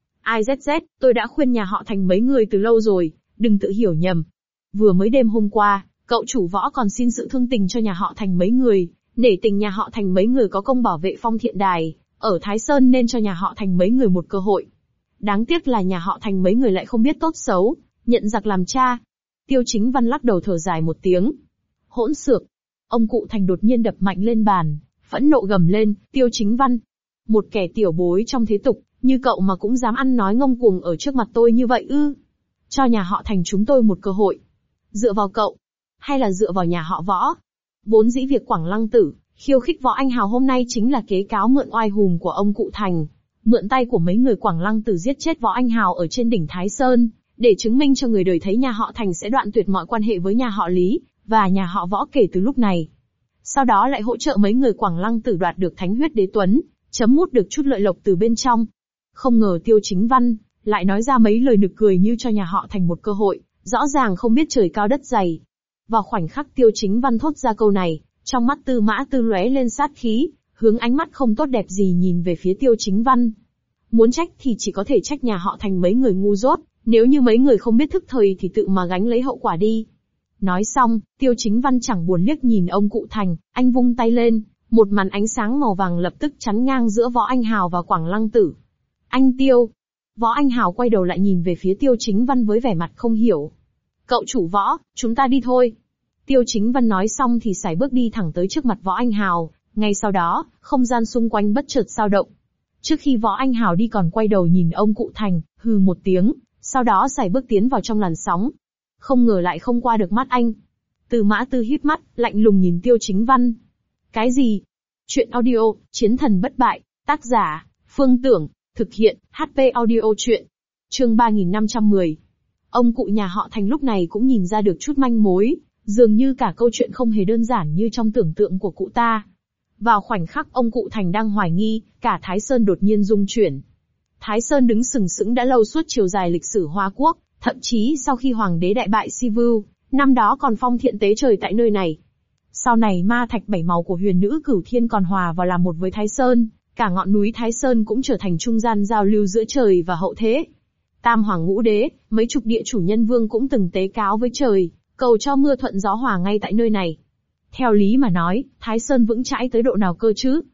IZZ, tôi đã khuyên nhà họ Thành mấy người từ lâu rồi, đừng tự hiểu nhầm. Vừa mới đêm hôm qua, cậu chủ Võ còn xin sự thương tình cho nhà họ Thành mấy người, nể tình nhà họ Thành mấy người có công bảo vệ Phong Thiện Đài, ở Thái Sơn nên cho nhà họ Thành mấy người một cơ hội. Đáng tiếc là nhà họ Thành mấy người lại không biết tốt xấu, nhận giặc làm cha. Tiêu Chính Văn lắc đầu thở dài một tiếng. Hỗn xược. Ông cụ Thành đột nhiên đập mạnh lên bàn, phẫn nộ gầm lên, Tiêu Chính Văn. Một kẻ tiểu bối trong thế tục, như cậu mà cũng dám ăn nói ngông cuồng ở trước mặt tôi như vậy ư? Cho nhà họ Thành chúng tôi một cơ hội. Dựa vào cậu, hay là dựa vào nhà họ Võ? Vốn dĩ việc Quảng Lăng Tử khiêu khích Võ Anh Hào hôm nay chính là kế cáo mượn oai hùng của ông cụ Thành, mượn tay của mấy người Quảng Lăng Tử giết chết Võ Anh Hào ở trên đỉnh Thái Sơn, để chứng minh cho người đời thấy nhà họ Thành sẽ đoạn tuyệt mọi quan hệ với nhà họ Lý và nhà họ Võ kể từ lúc này. Sau đó lại hỗ trợ mấy người Quảng Lăng Tử đoạt được Thánh Huyết Đế Tuấn, chấm mút được chút lợi lộc từ bên trong. Không ngờ Tiêu Chính Văn lại nói ra mấy lời nực cười như cho nhà họ Thành một cơ hội, rõ ràng không biết trời cao đất dày. Vào khoảnh khắc Tiêu Chính Văn thốt ra câu này, trong mắt Tư Mã Tư lóe lên sát khí, hướng ánh mắt không tốt đẹp gì nhìn về phía Tiêu Chính Văn. Muốn trách thì chỉ có thể trách nhà họ Thành mấy người ngu dốt, nếu như mấy người không biết thức thời thì tự mà gánh lấy hậu quả đi. Nói xong, Tiêu Chính Văn chẳng buồn liếc nhìn ông cụ Thành, anh vung tay lên, một màn ánh sáng màu vàng lập tức chắn ngang giữa Võ Anh Hào và Quảng Lăng Tử. Anh Tiêu. Võ Anh Hào quay đầu lại nhìn về phía Tiêu Chính Văn với vẻ mặt không hiểu. Cậu chủ Võ, chúng ta đi thôi. Tiêu Chính Văn nói xong thì sải bước đi thẳng tới trước mặt Võ Anh Hào, ngay sau đó, không gian xung quanh bất chợt dao động. Trước khi Võ Anh Hào đi còn quay đầu nhìn ông cụ Thành, hừ một tiếng, sau đó sải bước tiến vào trong làn sóng. Không ngờ lại không qua được mắt anh. Tư Mã Tư híp mắt, lạnh lùng nhìn Tiêu Chính Văn. Cái gì? Chuyện audio, Chiến thần bất bại, tác giả, Phương Tưởng, thực hiện, HP audio chuyện. Chương 3510. Ông cụ nhà họ Thành lúc này cũng nhìn ra được chút manh mối, dường như cả câu chuyện không hề đơn giản như trong tưởng tượng của cụ ta. Vào khoảnh khắc ông cụ Thành đang hoài nghi, cả Thái Sơn đột nhiên rung chuyển. Thái Sơn đứng sừng sững đã lâu suốt chiều dài lịch sử Hoa Quốc, thậm chí sau khi hoàng đế đại bại Si Vu, năm đó còn phong thiện tế trời tại nơi này. Sau này ma thạch bảy màu của huyền nữ Cửu Thiên còn hòa vào làm một với Thái Sơn, cả ngọn núi Thái Sơn cũng trở thành trung gian giao lưu giữa trời và hậu thế. Tam hoàng ngũ đế, mấy chục địa chủ nhân vương cũng từng tế cáo với trời, cầu cho mưa thuận gió hòa ngay tại nơi này. Theo lý mà nói, Thái Sơn vững chãi tới độ nào cơ chứ?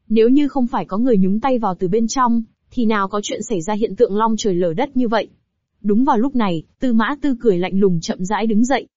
Nếu như không phải có người nhúng tay vào từ bên trong, thì nào có chuyện xảy ra hiện tượng long trời lở đất như vậy. Đúng vào lúc này, Tư Mã Tư cười lạnh lùng chậm rãi đứng dậy.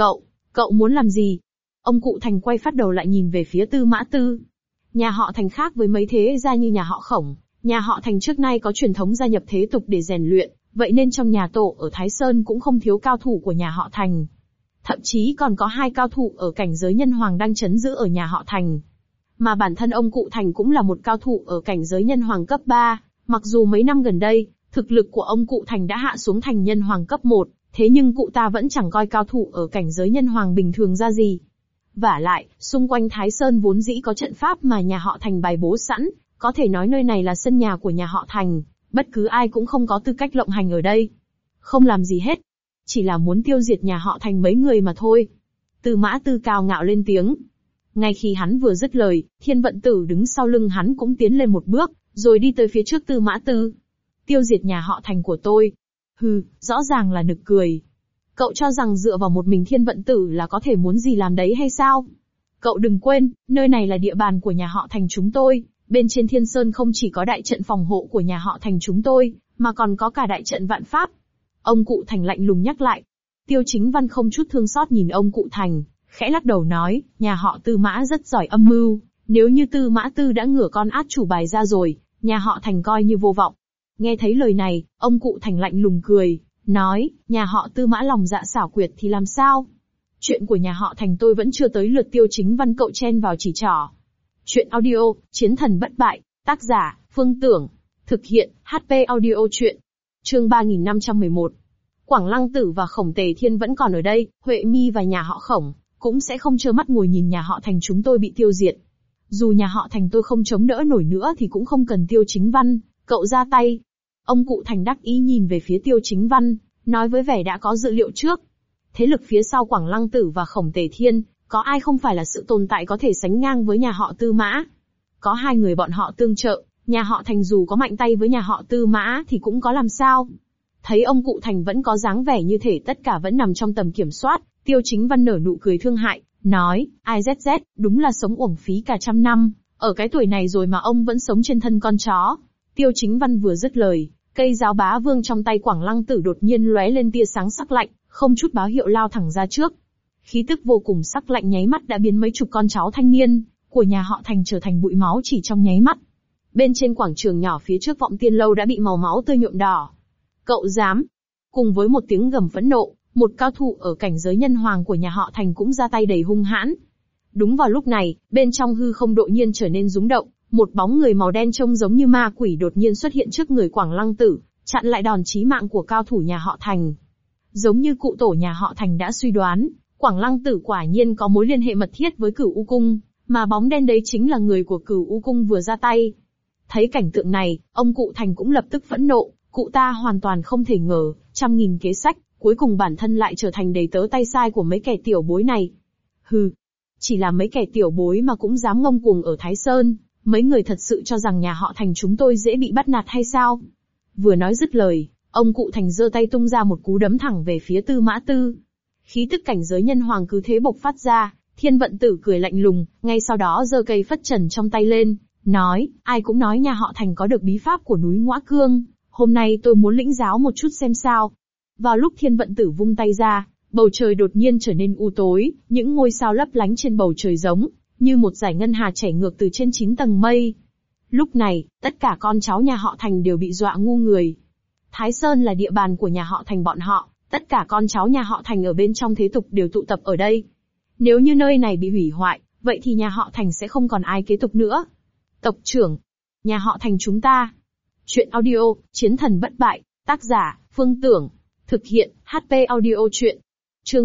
Cậu muốn làm gì? Ông cụ Thành quay phát đầu lại nhìn về phía Tư Mã Tư. Nhà họ Thành khác với mấy thế gia như nhà họ Khổng, nhà họ Thành trước nay có truyền thống gia nhập thế tục để rèn luyện, vậy nên trong nhà tổ ở Thái Sơn cũng không thiếu cao thủ của nhà họ Thành. Thậm chí còn có 2 cao thủ ở cảnh giới nhân hoàng đang trấn giữ ở nhà họ Thành. Mà bản thân ông cụ Thành cũng là một cao thủ ở cảnh giới nhân hoàng cấp 3, mặc dù mấy năm gần đây, thực lực của ông cụ Thành đã hạ xuống thành nhân hoàng cấp 1, thế nhưng cụ ta vẫn chẳng coi cao thủ ở cảnh giới nhân hoàng bình thường ra gì. Vả lại, xung quanh Thái Sơn vốn dĩ có trận pháp mà nhà họ Thành bày bố sẵn, có thể nói nơi này là sân nhà của nhà họ Thành, bất cứ ai cũng không có tư cách lộng hành ở đây. Không làm gì hết, chỉ là muốn tiêu diệt nhà họ Thành mấy người mà thôi. Tư Mã Tư cao ngạo lên tiếng. Ngay khi hắn vừa dứt lời, Thiên Vận Tử đứng sau lưng hắn cũng tiến lên một bước, rồi đi tới phía trước Tư Mã Tư. Tiêu diệt nhà họ Thành của tôi. Hừ, rõ ràng là nực cười. Cậu cho rằng dựa vào một mình Thiên Vận Tử là có thể muốn gì làm đấy hay sao? Cậu đừng quên, nơi này là địa bàn của nhà họ Thành chúng tôi, bên trên Thiên Sơn không chỉ có đại trận phòng hộ của nhà họ Thành chúng tôi, mà còn có cả đại trận vạn pháp. Ông cụ Thành lạnh lùng nhắc lại. Tiêu Chính Văn không chút thương xót nhìn ông cụ Thành, khẽ lắc đầu nói, nhà họ Tư Mã rất giỏi âm mưu, nếu như Tư Mã Tư đã ngửa con át chủ bài ra rồi, nhà họ Thành coi như vô vọng. Nghe thấy lời này, ông cụ Thành lạnh lùng cười, nói, nhà họ Tư Mã lòng dạ xảo quyệt thì làm sao? Chuyện của nhà họ Thành tôi vẫn chưa tới lượt Tiêu Chính Văn cậu chen vào chỉ trỏ. Chuyện audio, Chiến thần bất bại, tác giả, Phương Tưởng, thực hiện, HP audio chuyện. Chương 3511. Quảng Lăng Tử và Khổng Tề Thiên vẫn còn ở đây, Huệ Mi và nhà họ Khổng cũng sẽ không trơ mắt ngồi nhìn nhà họ Thành chúng tôi bị tiêu diệt. Dù nhà họ Thành tôi không chống đỡ nổi nữa thì cũng không cần Tiêu Chính Văn cậu ra tay. Ông cụ Thành đắc ý nhìn về phía Tiêu Chính Văn, nói với vẻ đã có dự liệu trước. Thế lực phía sau Quảng Lăng Tử và Khổng Tề Thiên, có ai không phải là sự tồn tại có thể sánh ngang với nhà họ Tư Mã. Có 2 người bọn họ tương trợ, nhà họ Thành dù có mạnh tay với nhà họ Tư Mã thì cũng có làm sao. Thấy ông cụ Thành vẫn có dáng vẻ như thể tất cả vẫn nằm trong tầm kiểm soát, Tiêu Chính Văn nở nụ cười thương hại, nói, ai ZZ, đúng là sống uổng phí cả trăm năm, ở cái tuổi này rồi mà ông vẫn sống trên thân con chó. Tiêu Chính Văn vừa dứt lời, cây giáo bá vương trong tay Quảng Lăng Tử đột nhiên lóe lên tia sáng sắc lạnh, không chút báo hiệu lao thẳng ra trước. Khí tức vô cùng sắc lạnh nháy mắt đã biến mấy chục con cháu thanh niên của nhà họ Thành trở thành bụi máu chỉ trong nháy mắt. Bên trên quảng trường nhỏ phía trước Vọng Tiên Lâu đã bị màu máu tươi nhuộm đỏ. Cậu dám? Cùng với một tiếng gầm phẫn nộ, một cao thủ ở cảnh giới nhân hoàng của nhà họ Thành cũng ra tay đầy hung hãn. Đúng vào lúc này, bên trong hư không đột nhiên trở nên rúng động, một bóng người màu đen trông giống như ma quỷ đột nhiên xuất hiện trước người Quảng Lăng Tử, chặn lại đòn chí mạng của cao thủ nhà họ Thành. Giống như cụ tổ nhà họ Thành đã suy đoán, Quảng Lăng Tử quả nhiên có mối liên hệ mật thiết với Cửu U Cung, mà bóng đen đấy chính là người của Cửu U Cung vừa ra tay. Thấy cảnh tượng này, ông cụ Thành cũng lập tức phẫn nộ, cụ ta hoàn toàn không thể ngờ, trăm nghìn kế sách, cuối cùng bản thân lại trở thành đầy tớ tay sai của mấy kẻ tiểu bối này. Hừ, chỉ là mấy kẻ tiểu bối mà cũng dám ngông cuồng ở Thái Sơn, mấy người thật sự cho rằng nhà họ Thành chúng tôi dễ bị bắt nạt hay sao? Vừa nói dứt lời, ông cụ Thành giơ tay tung ra một cú đấm thẳng về phía Tư Mã Tư. Khí tức cảnh giới nhân hoàng cứ thế bộc phát ra, Thiên Vận Tử cười lạnh lùng, ngay sau đó giơ cây phất trần trong tay lên, nói, ai cũng nói nhà họ Thành có được bí pháp của núi Ngõa Cương, hôm nay tôi muốn lĩnh giáo một chút xem sao. Vào lúc Thiên Vận Tử vung tay ra, bầu trời đột nhiên trở nên u tối, những ngôi sao lấp lánh trên bầu trời giống như một dải ngân hà chảy ngược từ trên 9 tầng mây. Lúc này, tất cả con cháu nhà họ Thành đều bị dọa ngu người. Thái Sơn là địa bàn của nhà họ Thành bọn họ, tất cả con cháu nhà họ Thành ở bên trong thế tục đều tụ tập ở đây. Nếu như nơi này bị hủy hoại, vậy thì nhà họ Thành sẽ không còn ai kế tục nữa. Tộc trưởng, nhà họ Thành chúng ta. Chuyện audio, Chiến thần bất bại, tác giả, Phương Tưởng, thực hiện, HP audio chuyện. Chương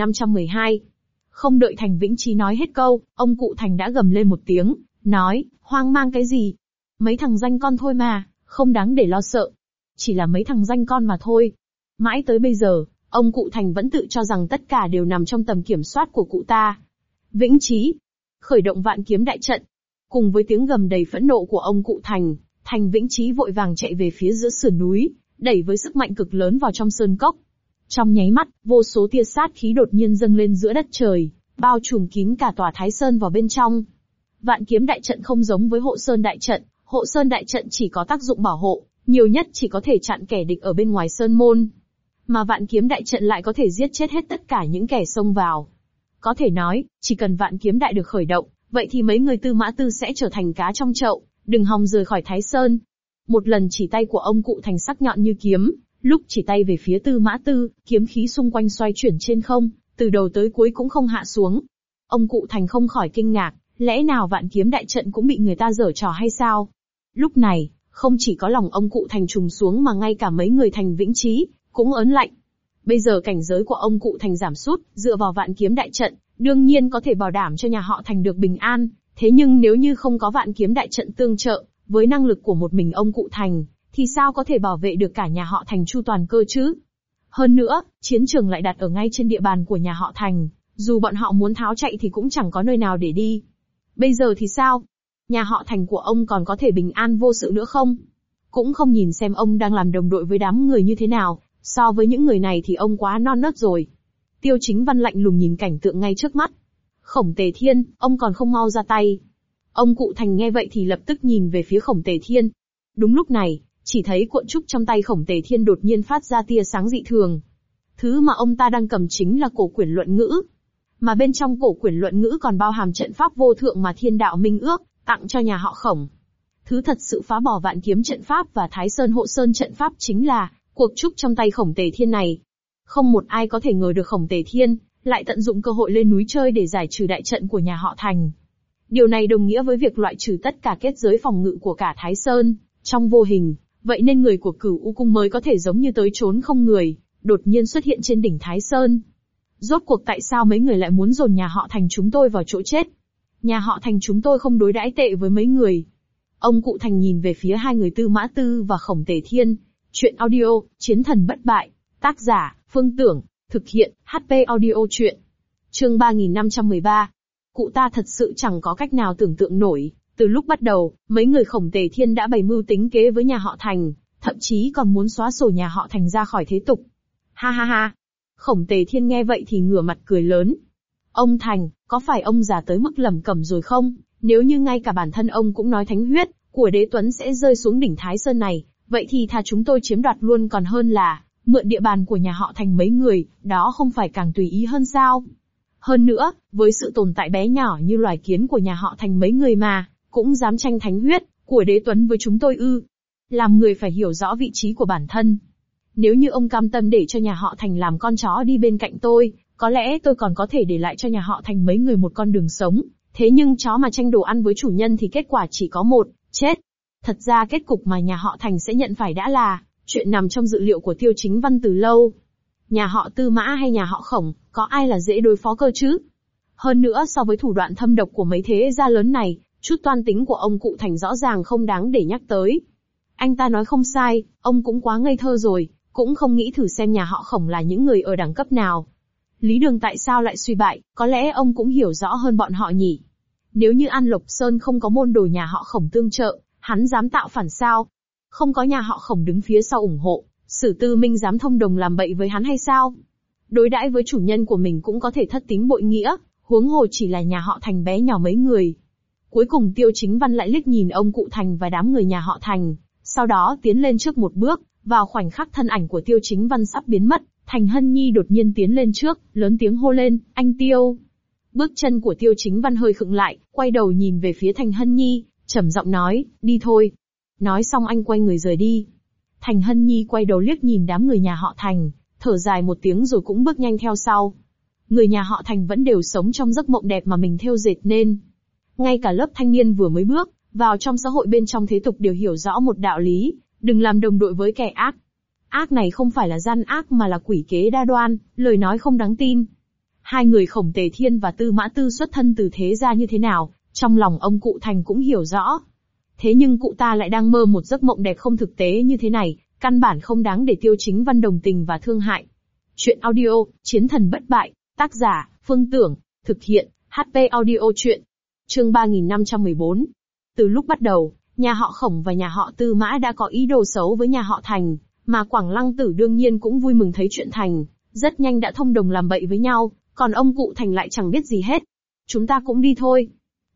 3512. Không đợi Thành Vĩnh Chí nói hết câu, ông cụ Thành đã gầm lên một tiếng, nói, hoang mang cái gì? Mấy thằng danh con thôi mà, không đáng để lo sợ. Chỉ là mấy thằng danh con mà thôi. Mãi tới bây giờ, ông cụ Thành vẫn tự cho rằng tất cả đều nằm trong tầm kiểm soát của cụ ta. Vĩnh Chí, khởi động vạn kiếm đại trận. Cùng với tiếng gầm đầy phẫn nộ của ông cụ Thành, Thành Vĩnh Chí vội vàng chạy về phía giữa sườn núi, đẩy với sức mạnh cực lớn vào trong sơn cốc. Trong nháy mắt, vô số tia sát khí đột nhiên dâng lên giữa đất trời, bao trùm kín cả tòa Thái Sơn vào bên trong. Vạn kiếm đại trận không giống với hộ sơn đại trận chỉ có tác dụng bảo hộ, nhiều nhất chỉ có thể chặn kẻ địch ở bên ngoài sơn môn. Mà vạn kiếm đại trận lại có thể giết chết hết tất cả những kẻ xông vào. Có thể nói, chỉ cần vạn kiếm đại được khởi động, vậy thì mấy người Tư Mã Tư sẽ trở thành cá trong chậu, đừng hòng rời khỏi Thái Sơn. Một lần chỉ tay của ông cụ Thành sắc nhọn như kiếm, lúc chỉ tay về phía Tư Mã Tư, kiếm khí xung quanh xoay chuyển trên không, từ đầu tới cuối cũng không hạ xuống. Ông cụ Thành không khỏi kinh ngạc, lẽ nào vạn kiếm đại trận cũng bị người ta giở trò hay sao? Lúc này, không chỉ có lòng ông cụ Thành trùng xuống mà ngay cả mấy người Thành Vĩnh Chí cũng ớn lạnh. Bây giờ cảnh giới của ông cụ Thành giảm sút, dựa vào vạn kiếm đại trận, đương nhiên có thể bảo đảm cho nhà họ Thành được bình an, thế nhưng nếu như không có vạn kiếm đại trận tương trợ, với năng lực của một mình ông cụ Thành, thì sao có thể bảo vệ được cả nhà họ Thành chu toàn cơ chứ? Hơn nữa, chiến trường lại đặt ở ngay trên địa bàn của nhà họ Thành, dù bọn họ muốn tháo chạy thì cũng chẳng có nơi nào để đi. Bây giờ thì sao? Nhà họ Thành của ông còn có thể bình an vô sự nữa không? Cũng không nhìn xem ông đang làm đồng đội với đám người như thế nào, so với những người này thì ông quá non nớt rồi. Tiêu Chính Văn lạnh lùng nhìn cảnh tượng ngay trước mắt. Khổng Tề Thiên, ông còn không mau ra tay. Ông cụ Thành nghe vậy thì lập tức nhìn về phía Khổng Tề Thiên. Đúng lúc này, chỉ thấy cuộn trúc trong tay Khổng Tề Thiên đột nhiên phát ra tia sáng dị thường. Thứ mà ông ta đang cầm chính là cổ quyển luận ngữ. Mà bên trong cổ quyển luận ngữ còn bao hàm trận pháp vô thượng mà Thiên Đạo Minh ước, tặng cho nhà họ Khổng. Thứ thật sự phá bỏ vạn kiếm trận pháp và Thái Sơn hộ sơn trận pháp chính là cuộc trúc trong tay Khổng Tề Thiên này. Không một ai có thể ngờ được Khổng Tề Thiên lại tận dụng cơ hội lên núi chơi để giải trừ đại trận của nhà họ Thành. Điều này đồng nghĩa với việc loại trừ tất cả kết giới phòng ngự của cả Thái Sơn, trong vô hình, vậy nên người của Cửu U Cung mới có thể giống như tới trốn không người, đột nhiên xuất hiện trên đỉnh Thái Sơn. Rốt cuộc tại sao mấy người lại muốn dồn nhà họ Thành chúng tôi vào chỗ chết? Nhà họ Thành chúng tôi không đối đãi tệ với mấy người. Ông cụ Thành nhìn về phía hai người Tư Mã Tư và Khổng Tề Thiên. Chuyện audio, Chiến thần bất bại. Tác giả, Phương Tưởng. Thực hiện, HP audio chuyện. Chương 3513. Cụ ta thật sự chẳng có cách nào tưởng tượng nổi. Từ lúc bắt đầu, mấy người Khổng Tề Thiên đã bày mưu tính kế với nhà họ Thành, thậm chí còn muốn xóa sổ nhà họ Thành ra khỏi thế tục. Ha ha ha. Khổng Tề Thiên nghe vậy thì ngửa mặt cười lớn. Ông Thành, có phải ông già tới mức lẩm cẩm rồi không? Nếu như ngay cả bản thân ông cũng nói thánh huyết của Đế Tuấn sẽ rơi xuống đỉnh Thái Sơn này, vậy thì thà chúng tôi chiếm đoạt luôn còn hơn là mượn địa bàn của nhà họ Thành mấy người, đó không phải càng tùy ý hơn sao? Hơn nữa, với sự tồn tại bé nhỏ như loài kiến của nhà họ Thành mấy người mà, cũng dám tranh thánh huyết của Đế Tuấn với chúng tôi ư? Làm người phải hiểu rõ vị trí của bản thân. Nếu như ông cam tâm để cho nhà họ Thành làm con chó đi bên cạnh tôi, có lẽ tôi còn có thể để lại cho nhà họ Thành mấy người một con đường sống. Thế nhưng chó mà tranh đồ ăn với chủ nhân thì kết quả chỉ có một, chết. Thật ra kết cục mà nhà họ Thành sẽ nhận phải đã là chuyện nằm trong dự liệu của Tiêu Chính Văn từ lâu. Nhà họ Tư Mã hay nhà họ Khổng, có ai là dễ đối phó cơ chứ? Hơn nữa so với thủ đoạn thâm độc của mấy thế gia lớn này, chút toan tính của ông cụ Thành rõ ràng không đáng để nhắc tới. Anh ta nói không sai, ông cũng quá ngây thơ rồi, cũng không nghĩ thử xem nhà họ Khổng là những người ở đẳng cấp nào. Lý Đường tại sao lại suy bại, có lẽ ông cũng hiểu rõ hơn bọn họ nhỉ. Nếu như An Lộc Sơn không có môn đồ nhà họ Khổng tương trợ, hắn dám tạo phản sao? Không có nhà họ Khổng đứng phía sau ủng hộ, Sử Tư Minh dám thông đồng làm bậy với hắn hay sao? Đối đãi với chủ nhân của mình cũng có thể thất tín bội nghĩa, huống hồ chỉ là nhà họ Thành bé nhỏ mấy người. Cuối cùng Tiêu Chính Văn lại liếc nhìn ông cụ Thành và đám người nhà họ Thành, sau đó tiến lên trước một bước, vào khoảnh khắc thân ảnh của Tiêu Chính Văn sắp biến mất, Thành Hân Nhi đột nhiên tiến lên trước, lớn tiếng hô lên, anh Tiêu. Bước chân của Tiêu Chính Văn hơi khựng lại, quay đầu nhìn về phía Thành Hân Nhi, trầm giọng nói, đi thôi. Nói xong anh quay người rời đi. Thành Hân Nhi quay đầu liếc nhìn đám người nhà họ Thành, thở dài một tiếng rồi cũng bước nhanh theo sau. Người nhà họ Thành vẫn đều sống trong giấc mộng đẹp mà mình thêu dệt nên. Ngay cả lớp thanh niên vừa mới bước vào trong xã hội bên trong thế tục đều hiểu rõ một đạo lý, đừng làm đồng đội với kẻ ác. Ác này không phải là gian ác mà là quỷ kế đa đoan, lời nói không đáng tin. Hai người Khổng Tề Thiên và Tư Mã Tư xuất thân từ thế gia như thế nào, trong lòng ông cụ Thành cũng hiểu rõ. Thế nhưng cụ ta lại đang mơ một giấc mộng đẹp không thực tế như thế này, căn bản không đáng để Tiêu Chính Văn đồng tình và thương hại. Chuyện audio, Chiến thần bất bại, tác giả, Phương Tưởng, thực hiện, HP audio chuyện. Chương 3514. Từ lúc bắt đầu, nhà họ Khổng và nhà họ Tư Mã đã có ý đồ xấu với nhà họ Thành, mà Quảng Lăng Tử đương nhiên cũng vui mừng thấy chuyện thành, rất nhanh đã thông đồng làm bậy với nhau, còn ông cụ Thành lại chẳng biết gì hết. Chúng ta cũng đi thôi.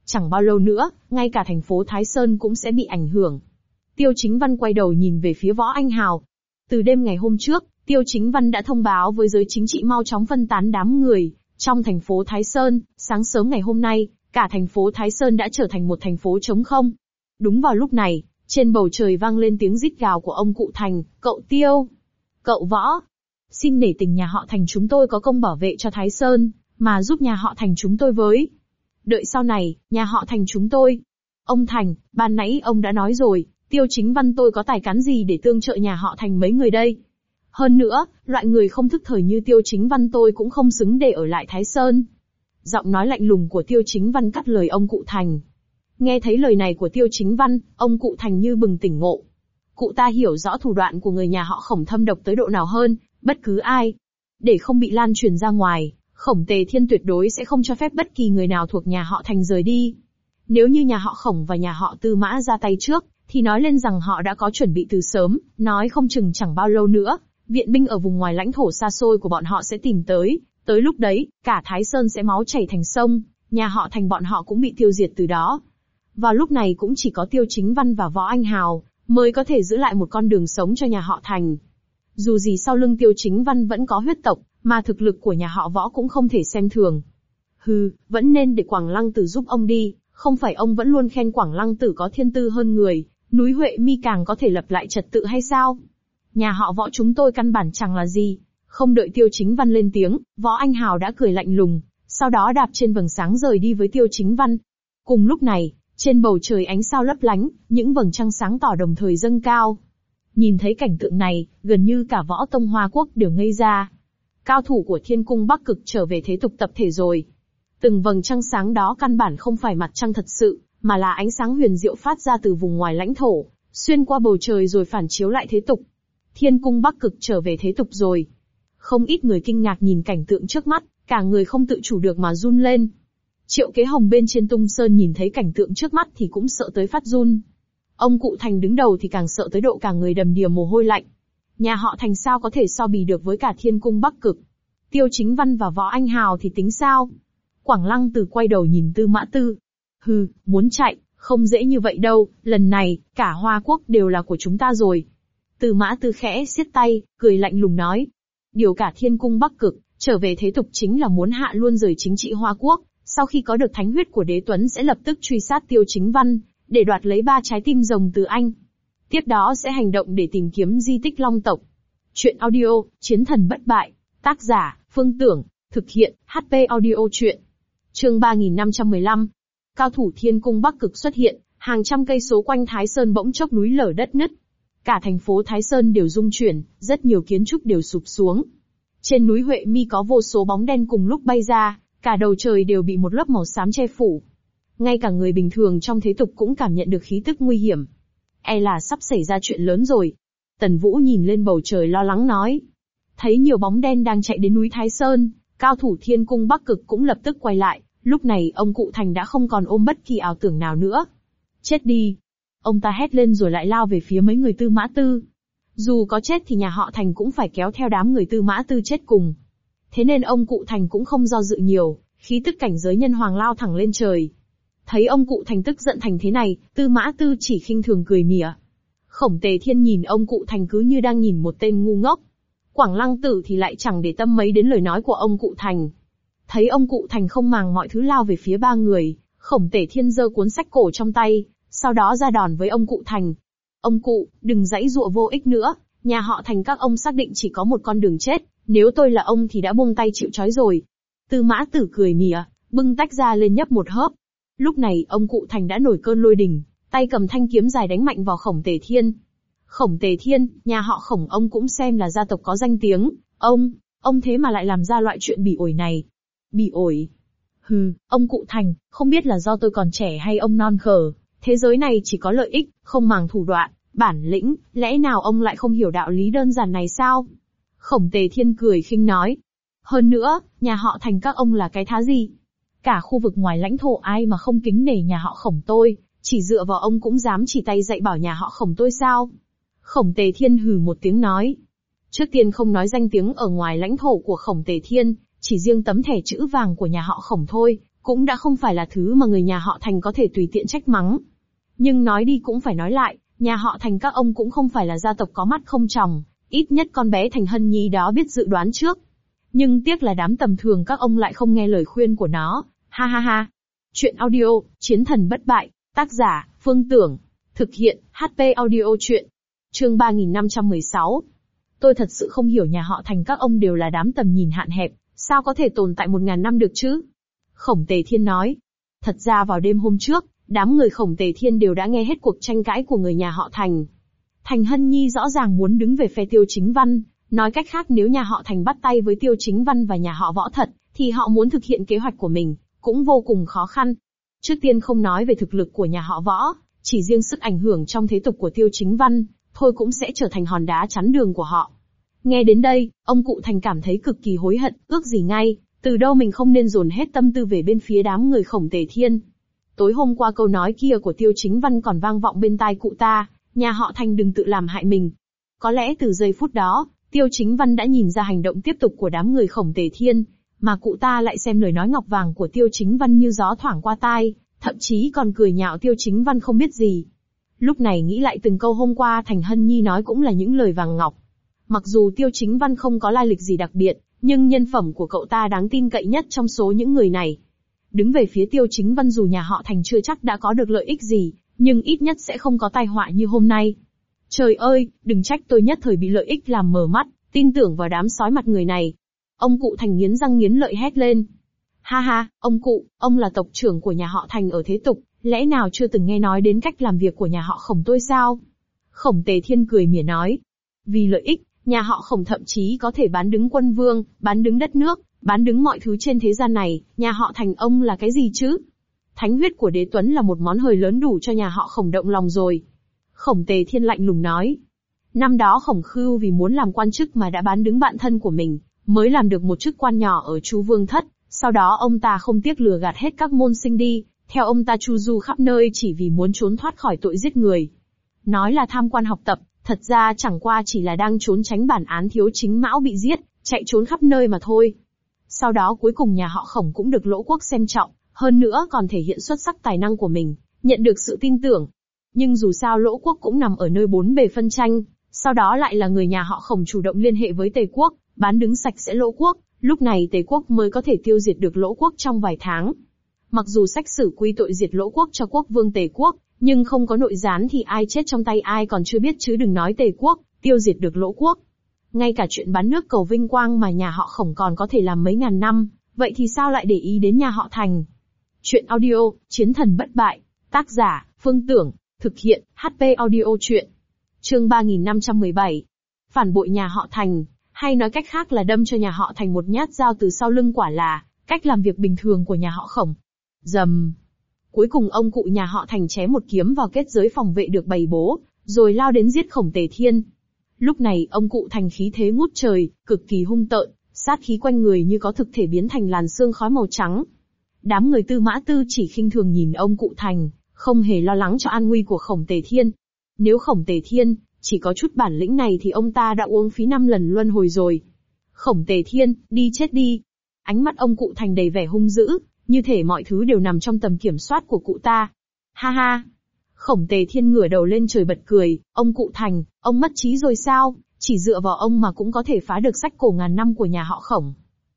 Chẳng bao lâu nữa, ngay cả thành phố Thái Sơn cũng sẽ bị ảnh hưởng. Tiêu Chính Văn quay đầu nhìn về phía Võ Anh Hào. Từ đêm ngày hôm trước, Tiêu Chính Văn đã thông báo với giới chính trị mau chóng phân tán đám người trong thành phố Thái Sơn. Sáng sớm ngày hôm nay, cả thành phố Thái Sơn đã trở thành một thành phố trống không. Đúng vào lúc này, trên bầu trời vang lên tiếng rít gào của ông cụ Thành, cậu Tiêu, cậu Võ. Xin nể tình nhà họ Thành chúng tôi có công bảo vệ cho Thái Sơn, mà giúp nhà họ Thành chúng tôi với. Đợi sau này, nhà họ Thành chúng tôi. Ông Thành, ban nãy ông đã nói rồi, Tiêu Chính Văn tôi có tài cán gì để tương trợ nhà họ Thành mấy người đây. Hơn nữa, loại người không thức thời như Tiêu Chính Văn tôi cũng không xứng để ở lại Thái Sơn. Giọng nói lạnh lùng của Tiêu Chính Văn cắt lời ông cụ Thành. Nghe thấy lời này của Tiêu Chính Văn, ông cụ Thành như bừng tỉnh ngộ. Cụ ta hiểu rõ thủ đoạn của người nhà họ Khổng thâm độc tới độ nào hơn bất cứ ai. Để không bị lan truyền ra ngoài, Khổng Tề Thiên tuyệt đối sẽ không cho phép bất kỳ người nào thuộc nhà họ Thành rời đi. Nếu như nhà họ Khổng và nhà họ Tư Mã ra tay trước, thì nói lên rằng họ đã có chuẩn bị từ sớm, nói không chừng chẳng bao lâu nữa, viện binh ở vùng ngoài lãnh thổ xa xôi của bọn họ sẽ tìm tới. Tới lúc đấy, cả Thái Sơn sẽ máu chảy thành sông, nhà họ Thành bọn họ cũng bị tiêu diệt từ đó. Vào lúc này cũng chỉ có Tiêu Chính Văn và Võ Anh Hào mới có thể giữ lại một con đường sống cho nhà họ Thành. Dù gì sau lưng Tiêu Chính Văn vẫn có huyết tộc, mà thực lực của nhà họ Võ cũng không thể xem thường. Vẫn nên để Quảng Lăng Tử giúp ông đi, không phải ông vẫn luôn khen Quảng Lăng Tử có thiên tư hơn người, núi Huệ Mi càng có thể lập lại trật tự hay sao? Nhà họ Võ chúng tôi căn bản chẳng là gì. Không đợi Tiêu Chính Văn lên tiếng, Võ Anh Hào đã cười lạnh lùng, sau đó đạp trên vầng sáng rời đi với Tiêu Chính Văn. Cùng lúc này, trên bầu trời ánh sao lấp lánh, những vầng trăng sáng tỏ đồng thời dâng cao. Nhìn thấy cảnh tượng này, gần như cả Võ Tông Hoa Quốc đều ngây ra. Cao thủ của Thiên Cung Bắc Cực trở về thế tục tập thể rồi. Từng vầng trăng sáng đó căn bản không phải mặt trăng thật sự, mà là ánh sáng huyền diệu phát ra từ vùng ngoài lãnh thổ, xuyên qua bầu trời rồi phản chiếu lại thế tục. Thiên Cung Bắc Cực trở về thế tục rồi. Không ít người kinh ngạc nhìn cảnh tượng trước mắt, cả người không tự chủ được mà run lên. Triệu Kế Hồng bên trên Tung Sơn nhìn thấy cảnh tượng trước mắt thì cũng sợ tới phát run. Ông cụ Thành đứng đầu thì càng sợ tới độ cả người đầm đìa mồ hôi lạnh. Nhà họ Thành sao có thể so bì được với cả Thiên Cung Bắc Cực. Tiêu Chính Văn và Võ Anh Hào thì tính sao? Quảng Lăng Tử quay đầu nhìn Tư Mã Tư. Muốn chạy, không dễ như vậy đâu, lần này, cả Hoa Quốc đều là của chúng ta rồi. Tư Mã Tư khẽ siết tay, cười lạnh lùng nói. Điều cả Thiên Cung Bắc Cực, trở về thế tục chính là muốn hạ luôn rời chính trị Hoa Quốc, sau khi có được thánh huyết của Đế Tuấn sẽ lập tức truy sát Tiêu Chính Văn, để đoạt lấy 3 trái tim rồng từ anh. Tiếp đó sẽ hành động để tìm kiếm di tích Long tộc. Chuyện audio, Chiến thần bất bại. Tác giả, Phương Tưởng. Thực hiện, HP audio chuyện. Chương 3515. Cao thủ Thiên Cung Bắc Cực xuất hiện, hàng trăm cây số quanh Thái Sơn bỗng chốc núi lở đất nứt. Cả thành phố Thái Sơn đều rung chuyển, rất nhiều kiến trúc đều sụp xuống. Trên núi Huệ Mi có vô số bóng đen cùng lúc bay ra, cả đầu trời đều bị một lớp màu xám che phủ. Ngay cả người bình thường trong thế tục cũng cảm nhận được khí tức nguy hiểm. E là sắp xảy ra chuyện lớn rồi. Tần Vũ nhìn lên bầu trời lo lắng nói. Thấy nhiều bóng đen đang chạy đến núi Thái Sơn, cao thủ Thiên Cung Bắc Cực cũng lập tức quay lại. Lúc này ông cụ Thành đã không còn ôm bất kỳ ảo tưởng nào nữa. Chết đi! Ông ta hét lên rồi lại lao về phía mấy người Tư Mã Tư. Dù có chết thì nhà họ Thành cũng phải kéo theo đám người Tư Mã Tư chết cùng. Thế nên ông cụ Thành cũng không do dự nhiều, khí tức cảnh giới nhân hoàng lao thẳng lên trời. Thấy ông cụ Thành tức giận thành thế này, Tư Mã Tư chỉ khinh thường cười mỉa. Khổng Tề Thiên nhìn ông cụ Thành cứ như đang nhìn một tên ngu ngốc. Quảng Lăng Tử thì lại chẳng để tâm mấy đến lời nói của ông cụ Thành. Thấy ông cụ Thành không màng mọi thứ lao về phía 3 người, Khổng Tề Thiên giơ cuốn sách cổ trong tay, sau đó ra đòn với ông cụ Thành. Ông cụ, đừng giãy giụa vô ích nữa, nhà họ Thành các ông xác định chỉ có một con đường chết, nếu tôi là ông thì đã buông tay chịu trói rồi. Tư Mã Tử cười mỉa, bưng tách ra lên nhấp một hớp. Lúc này ông cụ Thành đã nổi cơn lôi đình, tay cầm thanh kiếm dài đánh mạnh vào Khổng Tề Thiên. Khổng Tề Thiên, nhà họ Khổng ông cũng xem là gia tộc có danh tiếng, ông thế mà lại làm ra loại chuyện bỉ ổi này. Bỉ ổi? Ông cụ Thành, không biết là do tôi còn trẻ hay ông non khờ, thế giới này chỉ có lợi ích, không màng thủ đoạn, bản lĩnh, lẽ nào ông lại không hiểu đạo lý đơn giản này sao? Khổng Tề Thiên cười khinh nói. Hơn nữa, nhà họ Thành các ông là cái thá gì? Cả khu vực ngoài lãnh thổ ai mà không kính nể nhà họ Khổng tôi, chỉ dựa vào ông cũng dám chỉ tay dạy bảo nhà họ Khổng tôi sao? Khổng Tề Thiên hừ một tiếng nói. Trước tiên không nói danh tiếng ở ngoài lãnh thổ của Khổng Tề Thiên, chỉ riêng tấm thẻ chữ vàng của nhà họ Khổng thôi, cũng đã không phải là thứ mà người nhà họ Thành có thể tùy tiện trách mắng. Nhưng nói đi cũng phải nói lại, nhà họ Thành các ông cũng không phải là gia tộc có mắt không tròng, ít nhất con bé Thành Hân Nhi đó biết dự đoán trước. Nhưng tiếc là đám tầm thường các ông lại không nghe lời khuyên của nó, ha ha ha. Chuyện audio, Chiến thần bất bại, tác giả, Phương Tưởng, thực hiện, HP audio chuyện. Chương 3516. Tôi thật sự không hiểu nhà họ Thành các ông đều là đám tầm nhìn hạn hẹp, sao có thể tồn tại 1000 năm được chứ? Khổng Tề Thiên nói. Thật ra vào đêm hôm trước, đám người Khổng Tề Thiên đều đã nghe hết cuộc tranh cãi của người nhà họ Thành. Thành Hân Nhi rõ ràng muốn đứng về phe Tiêu Chính Văn, nói cách khác nếu nhà họ Thành bắt tay với Tiêu Chính Văn và nhà họ Võ thật, thì họ muốn thực hiện kế hoạch của mình, cũng vô cùng khó khăn. Trước tiên không nói về thực lực của nhà họ Võ, chỉ riêng sức ảnh hưởng trong thế tục của Tiêu Chính Văn, thôi cũng sẽ trở thành hòn đá chắn đường của họ. Nghe đến đây, ông cụ Thành cảm thấy cực kỳ hối hận, ước gì ngay, từ đâu mình không nên dồn hết tâm tư về bên phía đám người Khổng Tề Thiên. Tối hôm qua câu nói kia của Tiêu Chính Văn còn vang vọng bên tai cụ ta, nhà họ Thành đừng tự làm hại mình. Có lẽ từ giây phút đó, Tiêu Chính Văn đã nhìn ra hành động tiếp tục của đám người Khổng Tề Thiên, mà cụ ta lại xem lời nói ngọc vàng của Tiêu Chính Văn như gió thoảng qua tai, thậm chí còn cười nhạo Tiêu Chính Văn không biết gì. Lúc này nghĩ lại từng câu hôm qua Thành Hân Nhi nói cũng là những lời vàng ngọc. Mặc dù Tiêu Chính Văn không có lai lịch gì đặc biệt, nhưng nhân phẩm của cậu ta đáng tin cậy nhất trong số những người này. Đứng về phía Tiêu Chính Văn dù nhà họ Thành chưa chắc đã có được lợi ích gì, nhưng ít nhất sẽ không có tai họa như hôm nay. Trời ơi, đừng trách tôi nhất thời bị lợi ích làm mờ mắt, tin tưởng vào đám sói mặt người này. Ông cụ Thành nghiến răng nghiến lợi hét lên. Ha ha, ông cụ, ông là tộc trưởng của nhà họ Thành ở thế tục, lẽ nào chưa từng nghe nói đến cách làm việc của nhà họ Khổng tôi sao? Khổng Tề Thiên cười mỉa nói. Vì lợi ích, nhà họ Khổng thậm chí có thể bán đứng quân vương, bán đứng đất nước, bán đứng mọi thứ trên thế gian này, nhà họ Thành ông là cái gì chứ? Thánh huyết của Đế Tuấn là một món hời lớn đủ cho nhà họ Khổng động lòng rồi. Khổng Tề Thiên lạnh lùng nói. Năm đó Khổng Khưu vì muốn làm quan chức mà đã bán đứng bạn thân của mình, mới làm được một chức quan nhỏ ở Chu Vương Thất, sau đó ông ta không tiếc lừa gạt hết các môn sinh đi, theo ông ta chu du khắp nơi chỉ vì muốn trốn thoát khỏi tội giết người. Nói là tham quan học tập, thật ra chẳng qua chỉ là đang trốn tránh bản án Thiếu Chính Mão bị giết, chạy trốn khắp nơi mà thôi. Sau đó cuối cùng nhà họ Khổng cũng được Lỗ Quốc xem trọng, hơn nữa còn thể hiện xuất sắc tài năng của mình, nhận được sự tin tưởng. Nhưng dù sao Lỗ Quốc cũng nằm ở nơi bốn bề phân tranh, sau đó lại là người nhà họ Khổng chủ động liên hệ với Tề Quốc, bán đứng sạch sẽ Lỗ Quốc, lúc này Tề Quốc mới có thể tiêu diệt được Lỗ Quốc trong vài tháng. Mặc dù sách sử quy tội diệt Lỗ Quốc cho quốc vương Tề Quốc, nhưng không có nội gián thì ai chết trong tay ai còn chưa biết chứ đừng nói Tề Quốc, tiêu diệt được Lỗ Quốc. Ngay cả chuyện bán nước cầu vinh quang mà nhà họ Khổng còn có thể làm mấy ngàn năm, vậy thì sao lại để ý đến nhà họ Thành? Chuyện audio, Chiến thần bất bại, tác giả, Phương Tưởng, thực hiện, HP audio chuyện. Chương 3517. Phản bội nhà họ Thành, hay nói cách khác là đâm cho nhà họ Thành một nhát dao từ sau lưng quả là cách làm việc bình thường của nhà họ Khổng. Rầm. Cuối cùng ông cụ nhà họ Thành chém một kiếm vào kết giới phòng vệ được bày bố, rồi lao đến giết Khổng Tề Thiên. Lúc này ông cụ Thành khí thế ngút trời, cực kỳ hung tợn, sát khí quanh người như có thực thể biến thành làn sương khói màu trắng. Đám người Tư Mã Tư chỉ khinh thường nhìn ông cụ Thành, không hề lo lắng cho an nguy của Khổng Tề Thiên. Nếu Khổng Tề Thiên chỉ có chút bản lĩnh này thì ông ta đã uống phí 5 lần luân hồi rồi. Khổng Tề Thiên, đi chết đi. Ánh mắt ông cụ Thành đầy vẻ hung dữ, như thể mọi thứ đều nằm trong tầm kiểm soát của cụ ta. Ha ha. Khổng Tề Thiên ngửa đầu lên trời bật cười, ông cụ Thành, ông mất trí rồi sao, chỉ dựa vào ông mà cũng có thể phá được sách cổ ngàn năm của nhà họ Khổng.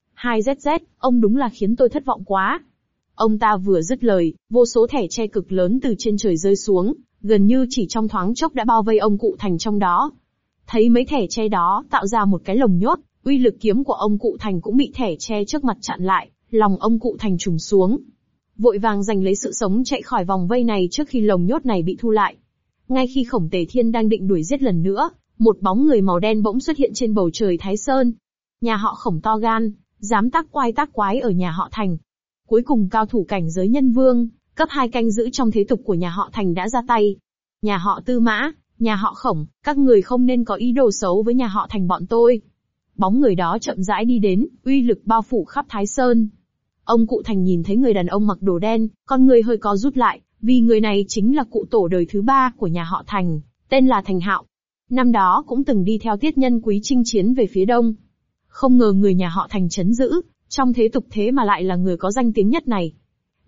2ZZ, ông đúng là khiến tôi thất vọng quá. Ông ta vừa dứt lời, vô số thẻ tre cực lớn từ trên trời rơi xuống, gần như chỉ trong thoáng chốc đã bao vây ông cụ Thành trong đó. Thấy mấy thẻ tre đó tạo ra một cái lồng nhốt, uy lực kiếm của ông cụ Thành cũng bị thẻ tre trước mặt chặn lại, lòng ông cụ Thành trùng xuống. Vội vàng giành lấy sự sống chạy khỏi vòng vây này trước khi lồng nhốt này bị thu lại. Ngay khi Khổng Tề Thiên đang định đuổi giết lần nữa, một bóng người màu đen bỗng xuất hiện trên bầu trời Thái Sơn. Nhà họ Khổng to gan, dám tác quái ở nhà họ Thành. Cuối cùng cao thủ cảnh giới nhân vương, cấp 2 canh giữ trong thế tục của nhà họ Thành đã ra tay. Nhà họ Tư Mã, nhà họ Khổng, các người không nên có ý đồ xấu với nhà họ Thành bọn tôi. Bóng người đó chậm rãi đi đến, uy lực bao phủ khắp Thái Sơn. Ông cụ Thành nhìn thấy người đàn ông mặc đồ đen, con người hơi co rút lại, vì người này chính là cụ tổ đời thứ 3 của nhà họ Thành, tên là Thành Hạo. Năm đó cũng từng đi theo Tiết Nhân Quý chinh chiến về phía đông. Không ngờ người nhà họ Thành trấn giữ, trong thế tục thế mà lại là người có danh tiếng nhất này.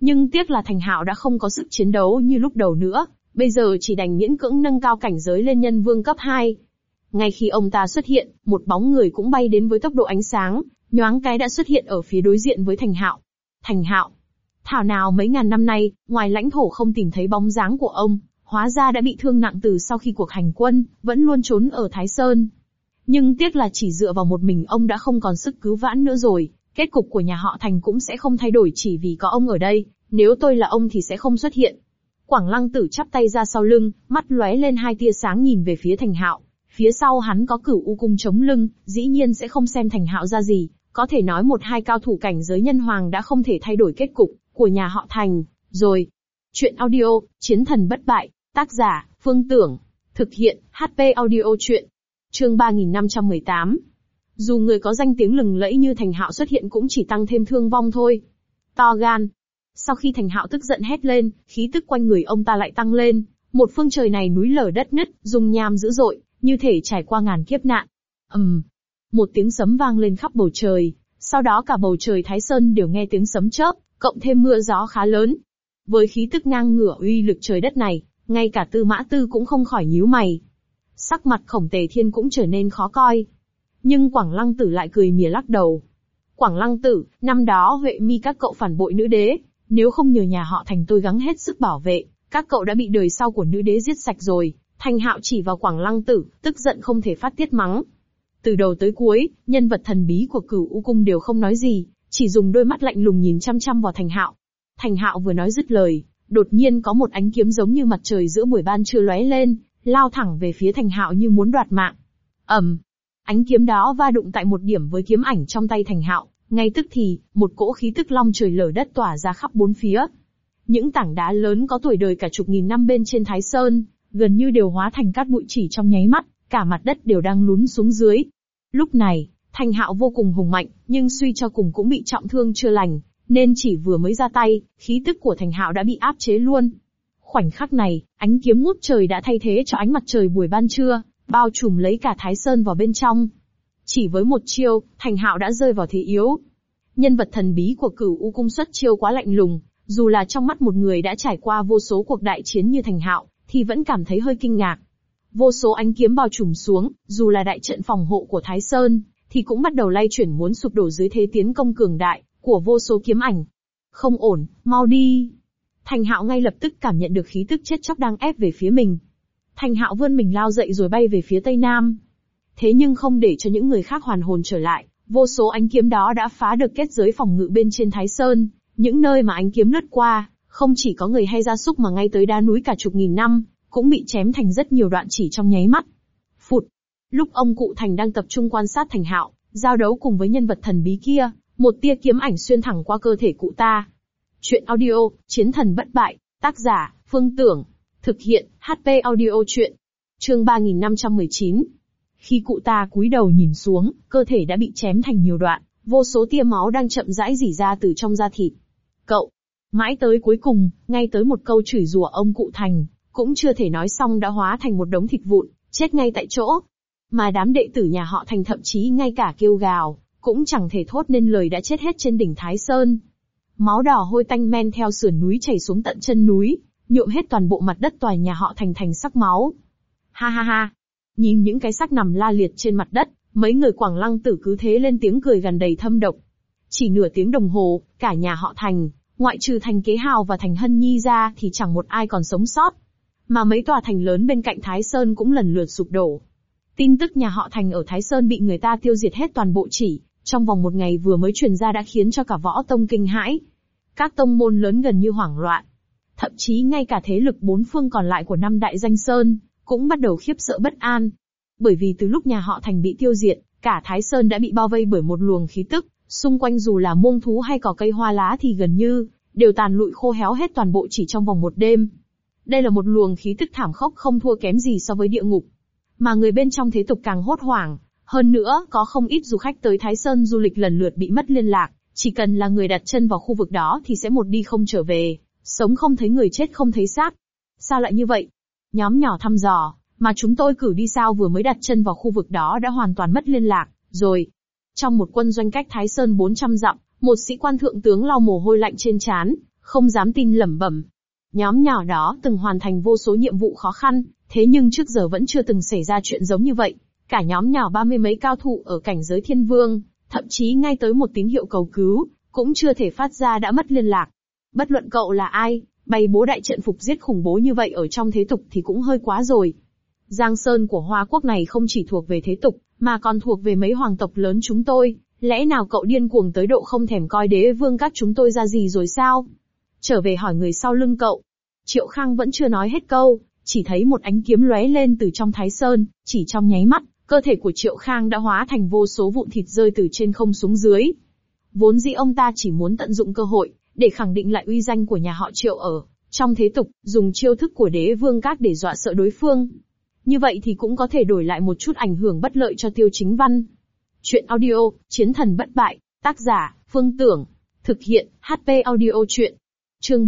Nhưng tiếc là Thành Hạo đã không có sức chiến đấu như lúc đầu nữa, bây giờ chỉ đành miễn cưỡng nâng cao cảnh giới lên nhân vương cấp 2. Ngay khi ông ta xuất hiện, một bóng người cũng bay đến với tốc độ ánh sáng, nhoáng cái đã xuất hiện ở phía đối diện với Thành Hạo. Thành Hạo, thảo nào mấy ngàn năm nay, ngoài lãnh thổ không tìm thấy bóng dáng của ông, hóa ra đã bị thương nặng từ sau khi cuộc hành quân, vẫn luôn trốn ở Thái Sơn. Nhưng tiếc là chỉ dựa vào một mình ông đã không còn sức cứu vãn nữa rồi, kết cục của nhà họ Thành cũng sẽ không thay đổi chỉ vì có ông ở đây, nếu tôi là ông thì sẽ không xuất hiện. Quảng Lăng Tử chắp tay ra sau lưng, mắt lóe lên hai tia sáng nhìn về phía Thành Hạo, phía sau hắn có Cửu U cung chống lưng, dĩ nhiên sẽ không xem Thành Hạo ra gì, có thể nói một hai cao thủ cảnh giới nhân hoàng đã không thể thay đổi kết cục của nhà họ Thành, rồi. Chuyện audio, Chiến thần bất bại, tác giả, Phương Tưởng, thực hiện, HP audio truyện. Chương 3518. Dù người có danh tiếng lừng lẫy như Thành Hạo xuất hiện cũng chỉ tăng thêm thương vong thôi. To gan. Sau khi Thành Hạo tức giận hét lên, khí tức quanh người ông ta lại tăng lên, một phương trời này núi lở đất nứt, dung nham dữ dội, như thể trải qua ngàn kiếp nạn. Một tiếng sấm vang lên khắp bầu trời, sau đó cả bầu trời Thái Sơn đều nghe tiếng sấm chớp, cộng thêm mưa gió khá lớn. Với khí tức ngang ngửa uy lực trời đất này, ngay cả Tư Mã Tư cũng không khỏi nhíu mày. Sắc mặt Khổng Tề Thiên cũng trở nên khó coi. Nhưng Quảng Lăng Tử lại cười mỉa lắc đầu. Quảng Lăng Tử, năm đó Huệ Mi các cậu phản bội nữ đế, nếu không nhờ nhà họ Thành tôi gắng hết sức bảo vệ, các cậu đã bị đời sau của nữ đế giết sạch rồi. Thành Hạo chỉ vào Quảng Lăng Tử, tức giận không thể phát tiết mắng. Từ đầu tới cuối, nhân vật thần bí của Cửu U cung đều không nói gì, chỉ dùng đôi mắt lạnh lùng nhìn chăm chăm vào Thành Hạo. Thành Hạo vừa nói dứt lời, đột nhiên có một ánh kiếm giống như mặt trời giữa buổi ban trưa lóe lên, lao thẳng về phía Thành Hạo như muốn đoạt mạng. Ánh kiếm đó va đụng tại một điểm với kiếm ảnh trong tay Thành Hạo, ngay tức thì, một cỗ khí tức long trời lở đất tỏa ra khắp bốn phía. Những tảng đá lớn có tuổi đời cả chục nghìn năm bên trên Thái Sơn, gần như đều hóa thành cát bụi chỉ trong nháy mắt, cả mặt đất đều đang lún xuống dưới. Lúc này, Thành Hạo vô cùng hùng mạnh, nhưng suy cho cùng cũng bị trọng thương chưa lành, nên chỉ vừa mới ra tay, khí tức của Thành Hạo đã bị áp chế luôn. Khoảnh khắc này, ánh kiếm ngút trời đã thay thế cho ánh mặt trời buổi ban trưa, bao trùm lấy cả Thái Sơn vào bên trong. Chỉ với một chiêu, Thành Hạo đã rơi vào thế yếu. Nhân vật thần bí của Cửu U cung xuất chiêu quá lạnh lùng, dù là trong mắt một người đã trải qua vô số cuộc đại chiến như Thành Hạo, thì vẫn cảm thấy hơi kinh ngạc. Vô số ánh kiếm bao trùm xuống, dù là đại trận phòng hộ của Thái Sơn, thì cũng bắt đầu lay chuyển muốn sụp đổ dưới thế tiến công cường đại của vô số kiếm ảnh. Không ổn, mau đi. Thành Hạo ngay lập tức cảm nhận được khí tức chết chóc đang ép về phía mình. Thành Hạo vươn mình lao dậy rồi bay về phía tây nam. Thế nhưng không để cho những người khác hoàn hồn trở lại, vô số ánh kiếm đó đã phá được kết giới phòng ngự bên trên Thái Sơn. Những nơi mà ánh kiếm lướt qua, không chỉ có người hay gia súc mà ngay tới đá núi cả chục nghìn năm, cũng bị chém thành rất nhiều đoạn chỉ trong nháy mắt. Phụt! Lúc ông cụ Thành đang tập trung quan sát Thành Hạo, giao đấu cùng với nhân vật thần bí kia, một tia kiếm ảnh xuyên thẳng qua cơ thể cụ ta. Chuyện audio, Chiến thần bất bại, tác giả, Phương Tưởng, thực hiện, HP audio truyện. Chương 3519. Khi cụ ta cúi đầu nhìn xuống, cơ thể đã bị chém thành nhiều đoạn, vô số tia máu đang chậm rãi rỉ ra từ trong da thịt. Cậu! Mãi tới cuối cùng, ngay tới một câu chửi rủa ông cụ Thành, cũng chưa thể nói xong đã hóa thành một đống thịt vụn, chết ngay tại chỗ. Mà đám đệ tử nhà họ Thành thậm chí ngay cả kêu gào, cũng chẳng thể thốt nên lời đã chết hết trên đỉnh Thái Sơn. Máu đỏ hôi tanh men theo sườn núi chảy xuống tận chân núi, nhuộm hết toàn bộ mặt đất tòa nhà họ Thành thành sắc máu. Ha ha ha! Nhìn những cái xác nằm la liệt trên mặt đất, mấy người Quảng Lăng Tử cứ thế lên tiếng cười gần đầy thâm độc. Chỉ nửa tiếng đồng hồ, cả nhà họ Thành, ngoại trừ Thành Kế Hào và Thành Hân Nhi ra thì chẳng một ai còn sống sót. Mà mấy tòa thành lớn bên cạnh Thái Sơn cũng lần lượt sụp đổ. Tin tức nhà họ Thành ở Thái Sơn bị người ta tiêu diệt hết toàn bộ chỉ trong vòng một ngày vừa mới truyền ra đã khiến cho cả võ tông kinh hãi. Các tông môn lớn gần như hoảng loạn. Thậm chí ngay cả thế lực bốn phương còn lại của năm đại danh sơn, cũng bắt đầu khiếp sợ bất an. Bởi vì từ lúc nhà họ Thành bị tiêu diệt, cả Thái Sơn đã bị bao vây bởi một luồng khí tức, xung quanh dù là muông thú hay cỏ cây hoa lá thì gần như đều tàn lụi khô héo hết toàn bộ chỉ trong vòng một đêm. Đây là một luồng khí tức thảm khốc không thua kém gì so với địa ngục. Mà người bên trong thế tục càng hốt hoảng, hơn nữa có không ít du khách tới Thái Sơn du lịch lần lượt bị mất liên lạc, chỉ cần là người đặt chân vào khu vực đó thì sẽ một đi không trở về, sống không thấy người chết không thấy xác. Sao lại như vậy? Nhóm nhỏ thăm dò, mà chúng tôi cử đi sao vừa mới đặt chân vào khu vực đó đã hoàn toàn mất liên lạc, rồi. Trong một quân doanh cách Thái Sơn 400 dặm, một sĩ quan thượng tướng lau mồ hôi lạnh trên trán, không dám tin lẩm bẩm. Nhóm nhỏ đó từng hoàn thành vô số nhiệm vụ khó khăn, thế nhưng trước giờ vẫn chưa từng xảy ra chuyện giống như vậy. Cả nhóm nhỏ 30 mấy cao thủ ở cảnh giới thiên vương, thậm chí ngay tới một tín hiệu cầu cứu, cũng chưa thể phát ra đã mất liên lạc. Bất luận cậu là ai, bày bố đại trận phục giết khủng bố như vậy ở trong thế tục thì cũng hơi quá rồi. Giang Sơn của Hoa Quốc này không chỉ thuộc về thế tục, mà còn thuộc về mấy hoàng tộc lớn chúng tôi, lẽ nào cậu điên cuồng tới độ không thèm coi Đế Vương các chúng tôi ra gì rồi sao? Trở về hỏi người sau lưng cậu. Triệu Khang vẫn chưa nói hết câu, chỉ thấy một ánh kiếm lóe lên từ trong Thái Sơn, chỉ trong nháy mắt, cơ thể của Triệu Khang đã hóa thành vô số vụn thịt rơi từ trên không xuống dưới. Vốn dĩ ông ta chỉ muốn tận dụng cơ hội, để khẳng định lại uy danh của nhà họ Triệu ở trong thế tục, dùng chiêu thức của Đế Vương các để dọa sợ đối phương. Như vậy thì cũng có thể đổi lại một chút ảnh hưởng bất lợi cho Tiêu Chính Văn. Chuyện audio, Chiến thần bất bại, tác giả, Phương Tưởng. Thực hiện, HP audio chuyện. Chương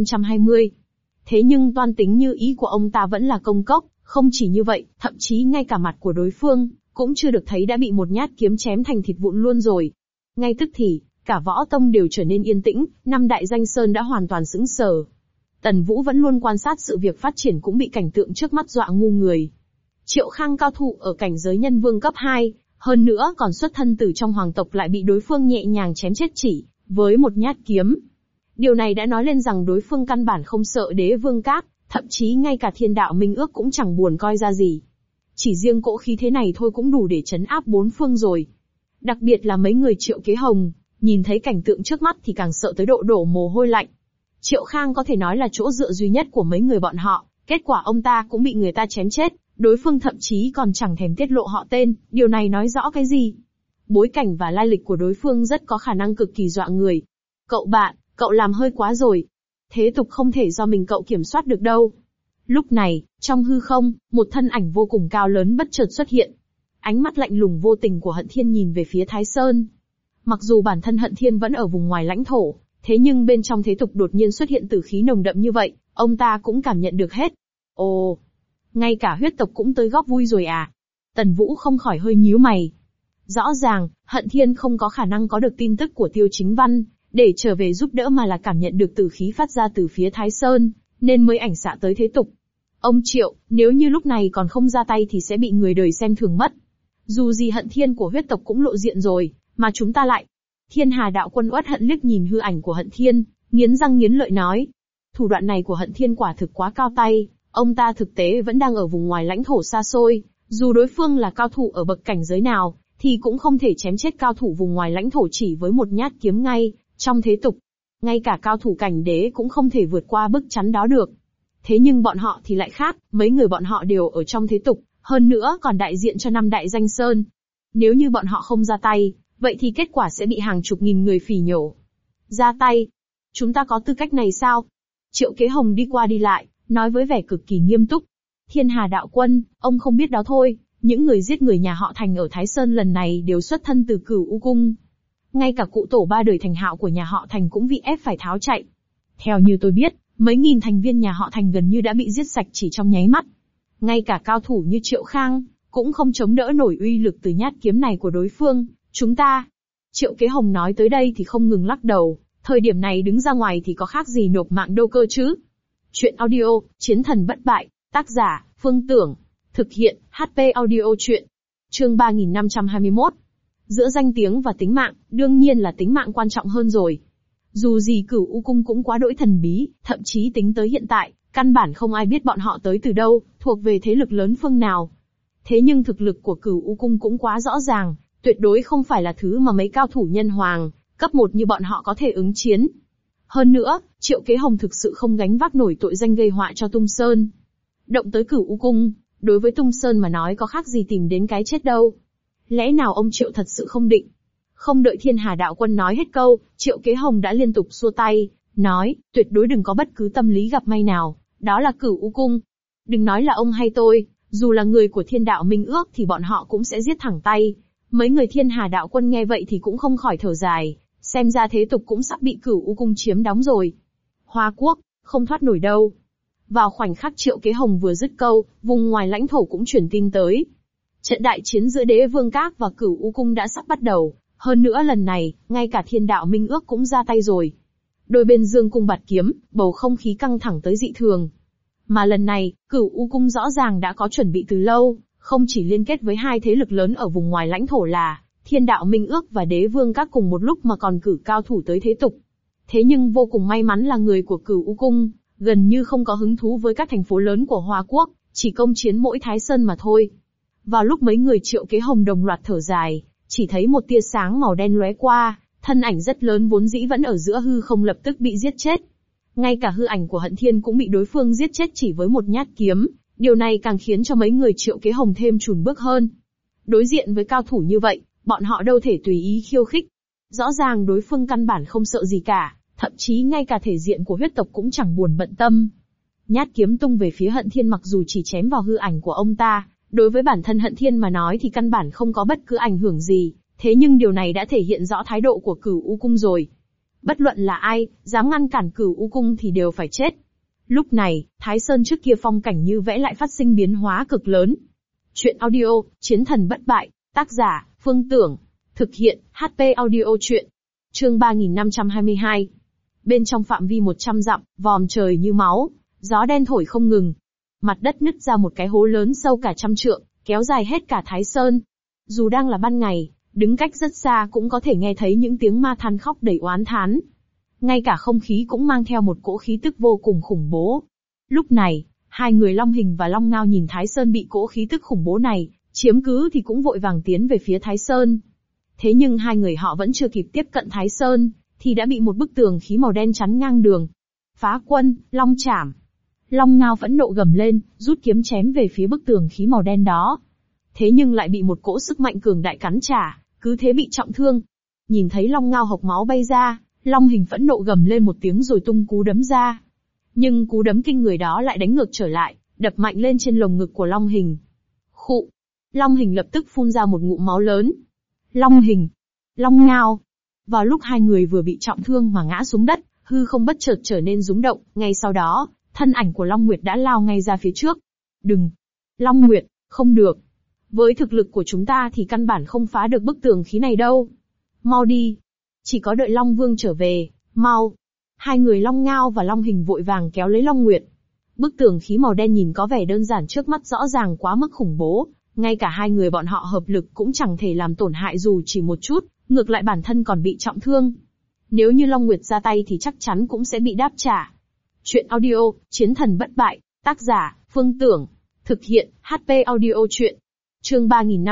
3520. Thế nhưng toan tính như ý của ông ta vẫn là công cốc, không chỉ như vậy, thậm chí ngay cả mặt của đối phương, cũng chưa được thấy đã bị một nhát kiếm chém thành thịt vụn luôn rồi. Ngay tức thì, cả võ tông đều trở nên yên tĩnh, năm đại danh sơn đã hoàn toàn sững sờ. Tần Vũ vẫn luôn quan sát sự việc phát triển cũng bị cảnh tượng trước mắt dọa ngu người. Triệu Khang cao thủ ở cảnh giới nhân vương cấp 2, hơn nữa còn xuất thân từ trong hoàng tộc lại bị đối phương nhẹ nhàng chém chết chỉ với một nhát kiếm. Điều này đã nói lên rằng đối phương căn bản không sợ Đế Vương các, thậm chí ngay cả Thiên Đạo Minh Ước cũng chẳng buồn coi ra gì. Chỉ riêng cỗ khí thế này thôi cũng đủ để trấn áp bốn phương rồi. Đặc biệt là mấy người Triệu Kế Hồng, nhìn thấy cảnh tượng trước mắt thì càng sợ tới độ đổ mồ hôi lạnh. Triệu Khang có thể nói là chỗ dựa duy nhất của mấy người bọn họ, kết quả ông ta cũng bị người ta chém chết, đối phương thậm chí còn chẳng thèm tiết lộ họ tên, điều này nói rõ cái gì? Bối cảnh và lai lịch của đối phương rất có khả năng cực kỳ dọa người. Cậu bạn, cậu làm hơi quá rồi. Thế tục không thể do mình cậu kiểm soát được đâu. Lúc này, trong hư không, một thân ảnh vô cùng cao lớn bất chợt xuất hiện. Ánh mắt lạnh lùng vô tình của Hận Thiên nhìn về phía Thái Sơn. Mặc dù bản thân Hận Thiên vẫn ở vùng ngoài lãnh thổ, thế nhưng bên trong thế tục đột nhiên xuất hiện tử khí nồng đậm như vậy, ông ta cũng cảm nhận được hết. Ồ, ngay cả huyết tộc cũng tới góp vui rồi à? Tần Vũ không khỏi hơi nhíu mày. Rõ ràng, Hận Thiên không có khả năng có được tin tức của Tiêu Chính Văn, để trở về giúp đỡ mà là cảm nhận được tử khí phát ra từ phía Thái Sơn, nên mới ảnh xạ tới thế tục. Ông Triệu, nếu như lúc này còn không ra tay thì sẽ bị người đời xem thường mất. Dù gì Hận Thiên của huyết tộc cũng lộ diện rồi, mà chúng ta lại. Thiên Hà đạo quân uất hận liếc nhìn hư ảnh của Hận Thiên, nghiến răng nghiến lợi nói. Thủ đoạn này của Hận Thiên quả thực quá cao tay, ông ta thực tế vẫn đang ở vùng ngoài lãnh thổ xa xôi, dù đối phương là cao thủ ở bậc cảnh giới nào, thì cũng không thể chém chết cao thủ vùng ngoài lãnh thổ chỉ với một nhát kiếm ngay, trong thế tục. Ngay cả cao thủ cảnh đế cũng không thể vượt qua bức chắn đó được. Thế nhưng bọn họ thì lại khác, mấy người bọn họ đều ở trong thế tục, hơn nữa còn đại diện cho năm đại danh sơn. Nếu như bọn họ không ra tay, vậy thì kết quả sẽ bị hàng chục nghìn người phỉ nhổ. Ra tay? Chúng ta có tư cách này sao? Triệu Kế Hồng đi qua đi lại, nói với vẻ cực kỳ nghiêm túc. Thiên Hà đạo quân, ông không biết đó thôi, những người giết người nhà họ Thành ở Thái Sơn lần này đều xuất thân từ Cửu U Cung. Ngay cả cụ tổ 3 đời Thành Hạo của nhà họ Thành cũng bị ép phải tháo chạy. Theo như tôi biết, mấy nghìn thành viên nhà họ Thành gần như đã bị giết sạch chỉ trong nháy mắt. Ngay cả cao thủ như Triệu Khang, cũng không chống đỡ nổi uy lực từ nhát kiếm này của đối phương. Chúng ta... Triệu Kế Hồng nói tới đây thì không ngừng lắc đầu, thời điểm này đứng ra ngoài thì có khác gì nộp mạng đâu cơ chứ. Chuyện audio, Chiến thần bất bại, tác giả, Phương Tưởng. Thực hiện, HP audio chuyện. Chương 3521. Giữa danh tiếng và tính mạng, đương nhiên là tính mạng quan trọng hơn rồi. Dù gì Cửu U Cung cũng quá đỗi thần bí, thậm chí tính tới hiện tại, căn bản không ai biết bọn họ tới từ đâu, thuộc về thế lực lớn phương nào. Thế nhưng thực lực của Cửu U Cung cũng quá rõ ràng, tuyệt đối không phải là thứ mà mấy cao thủ nhân hoàng, cấp 1 như bọn họ có thể ứng chiến. Hơn nữa, Triệu Kế Hồng thực sự không gánh vác nổi tội danh gây họa cho Tung Sơn. Động tới Cửu U Cung, đối với Tung Sơn mà nói có khác gì tìm đến cái chết đâu. Lẽ nào ông Triệu thật sự không định? Không đợi Thiên Hà đạo quân nói hết câu, Triệu Kế Hồng đã liên tục xua tay, nói, tuyệt đối đừng có bất cứ tâm lý gặp may nào, đó là Cửu U Cung. Đừng nói là ông hay tôi, dù là người của Thiên Đạo Minh Ước thì bọn họ cũng sẽ giết thẳng tay. Mấy người Thiên Hà đạo quân nghe vậy thì cũng không khỏi thở dài, xem ra thế tục cũng sắp bị Cửu U Cung chiếm đóng rồi. Hoa Quốc, không thoát nổi đâu. Vào khoảnh khắc Triệu Kế Hồng vừa dứt câu, vùng ngoài lãnh thổ cũng truyền tin tới. Trận đại chiến giữa Đế Vương Các và Cửu U Cung đã sắp bắt đầu, hơn nữa lần này, ngay cả Thiên Đạo Minh Ước cũng ra tay rồi. Đôi bên dương cung bạt kiếm, bầu không khí căng thẳng tới dị thường. Mà lần này, Cửu U Cung rõ ràng đã có chuẩn bị từ lâu, không chỉ liên kết với hai thế lực lớn ở vùng ngoài lãnh thổ là Thiên Đạo Minh Ước và Đế Vương Các cùng một lúc mà còn cử cao thủ tới thế tục. Thế nhưng vô cùng may mắn là người của Cửu U Cung gần như không có hứng thú với các thành phố lớn của Hoa Quốc, chỉ công chiến mỗi Thái Sơn mà thôi. Vào lúc mấy người Triệu Kế Hồng đồng loạt thở dài, chỉ thấy một tia sáng màu đen lóe qua, thân ảnh rất lớn vốn dĩ vẫn ở giữa hư không lập tức bị giết chết. Ngay cả hư ảnh của Hận Thiên cũng bị đối phương giết chết chỉ với một nhát kiếm, điều này càng khiến cho mấy người Triệu Kế Hồng thêm chùn bước hơn. Đối diện với cao thủ như vậy, bọn họ đâu thể tùy ý khiêu khích. Rõ ràng đối phương căn bản không sợ gì cả, thậm chí ngay cả thể diện của huyết tộc cũng chẳng buồn bận tâm. Nhát kiếm tung về phía Hận Thiên mặc dù chỉ chém vào hư ảnh của ông ta, đối với bản thân Hận Thiên mà nói thì căn bản không có bất cứ ảnh hưởng gì, thế nhưng điều này đã thể hiện rõ thái độ của Cửu U Cung rồi. Bất luận là ai, dám ngăn cản Cửu U Cung thì đều phải chết. Lúc này, Thái Sơn trước kia phong cảnh như vẽ lại phát sinh biến hóa cực lớn. Chuyện audio, Chiến Thần Bất Bại, tác giả, Phương Tưởng, thực hiện, HP Audio Chuyện. Chương 3522. Bên trong phạm vi 100 dặm, vòm trời như máu, gió đen thổi không ngừng. Mặt đất nứt ra một cái hố lớn sâu cả 100 trượng, kéo dài hết cả Thái Sơn. Dù đang là ban ngày, đứng cách rất xa cũng có thể nghe thấy những tiếng ma than khóc đầy oán thán. Ngay cả không khí cũng mang theo một cỗ khí tức vô cùng khủng bố. Lúc này, hai người Long Hình và Long Ngao nhìn Thái Sơn bị cỗ khí tức khủng bố này chiếm cứ thì cũng vội vàng tiến về phía Thái Sơn. Thế nhưng hai người họ vẫn chưa kịp tiếp cận Thái Sơn, thì đã bị một bức tường khí màu đen chắn ngang đường. Phá quân, Long Chảm. Long Ngao phẫn nộ gầm lên, rút kiếm chém về phía bức tường khí màu đen đó. Thế nhưng lại bị một cỗ sức mạnh cường đại cắn trả, cứ thế bị trọng thương. Nhìn thấy Long Ngao hộc máu bay ra, Long Hình phẫn nộ gầm lên một tiếng rồi tung cú đấm ra. Nhưng cú đấm kinh người đó lại đánh ngược trở lại, đập mạnh lên trên lồng ngực của Long Hình. Khụ! Long Hình lập tức phun ra một ngụm máu lớn. Long Hình! Long Ngao! Vào lúc hai người vừa bị trọng thương mà ngã xuống đất, hư không bất chợt trở nên rúng động, ngay sau đó, thân ảnh của Long Nguyệt đã lao ngay ra phía trước. Đừng! Long Nguyệt, không được! Với thực lực của chúng ta thì căn bản không phá được bức tường khí này đâu. Mau đi! Chỉ có đợi Long Vương trở về, mau! Hai người Long Ngao và Long Hình vội vàng kéo lấy Long Nguyệt. Bức tường khí màu đen nhìn có vẻ đơn giản trước mắt rõ ràng quá mức khủng bố, ngay cả hai người bọn họ hợp lực cũng chẳng thể làm tổn hại dù chỉ một chút, ngược lại bản thân còn bị trọng thương. Nếu như Long Nguyệt ra tay thì chắc chắn cũng sẽ bị đáp trả. Chuyện audio, Chiến Thần Bất Bại, tác giả, Phương Tưởng, thực hiện, HP Audio Chuyện. Chương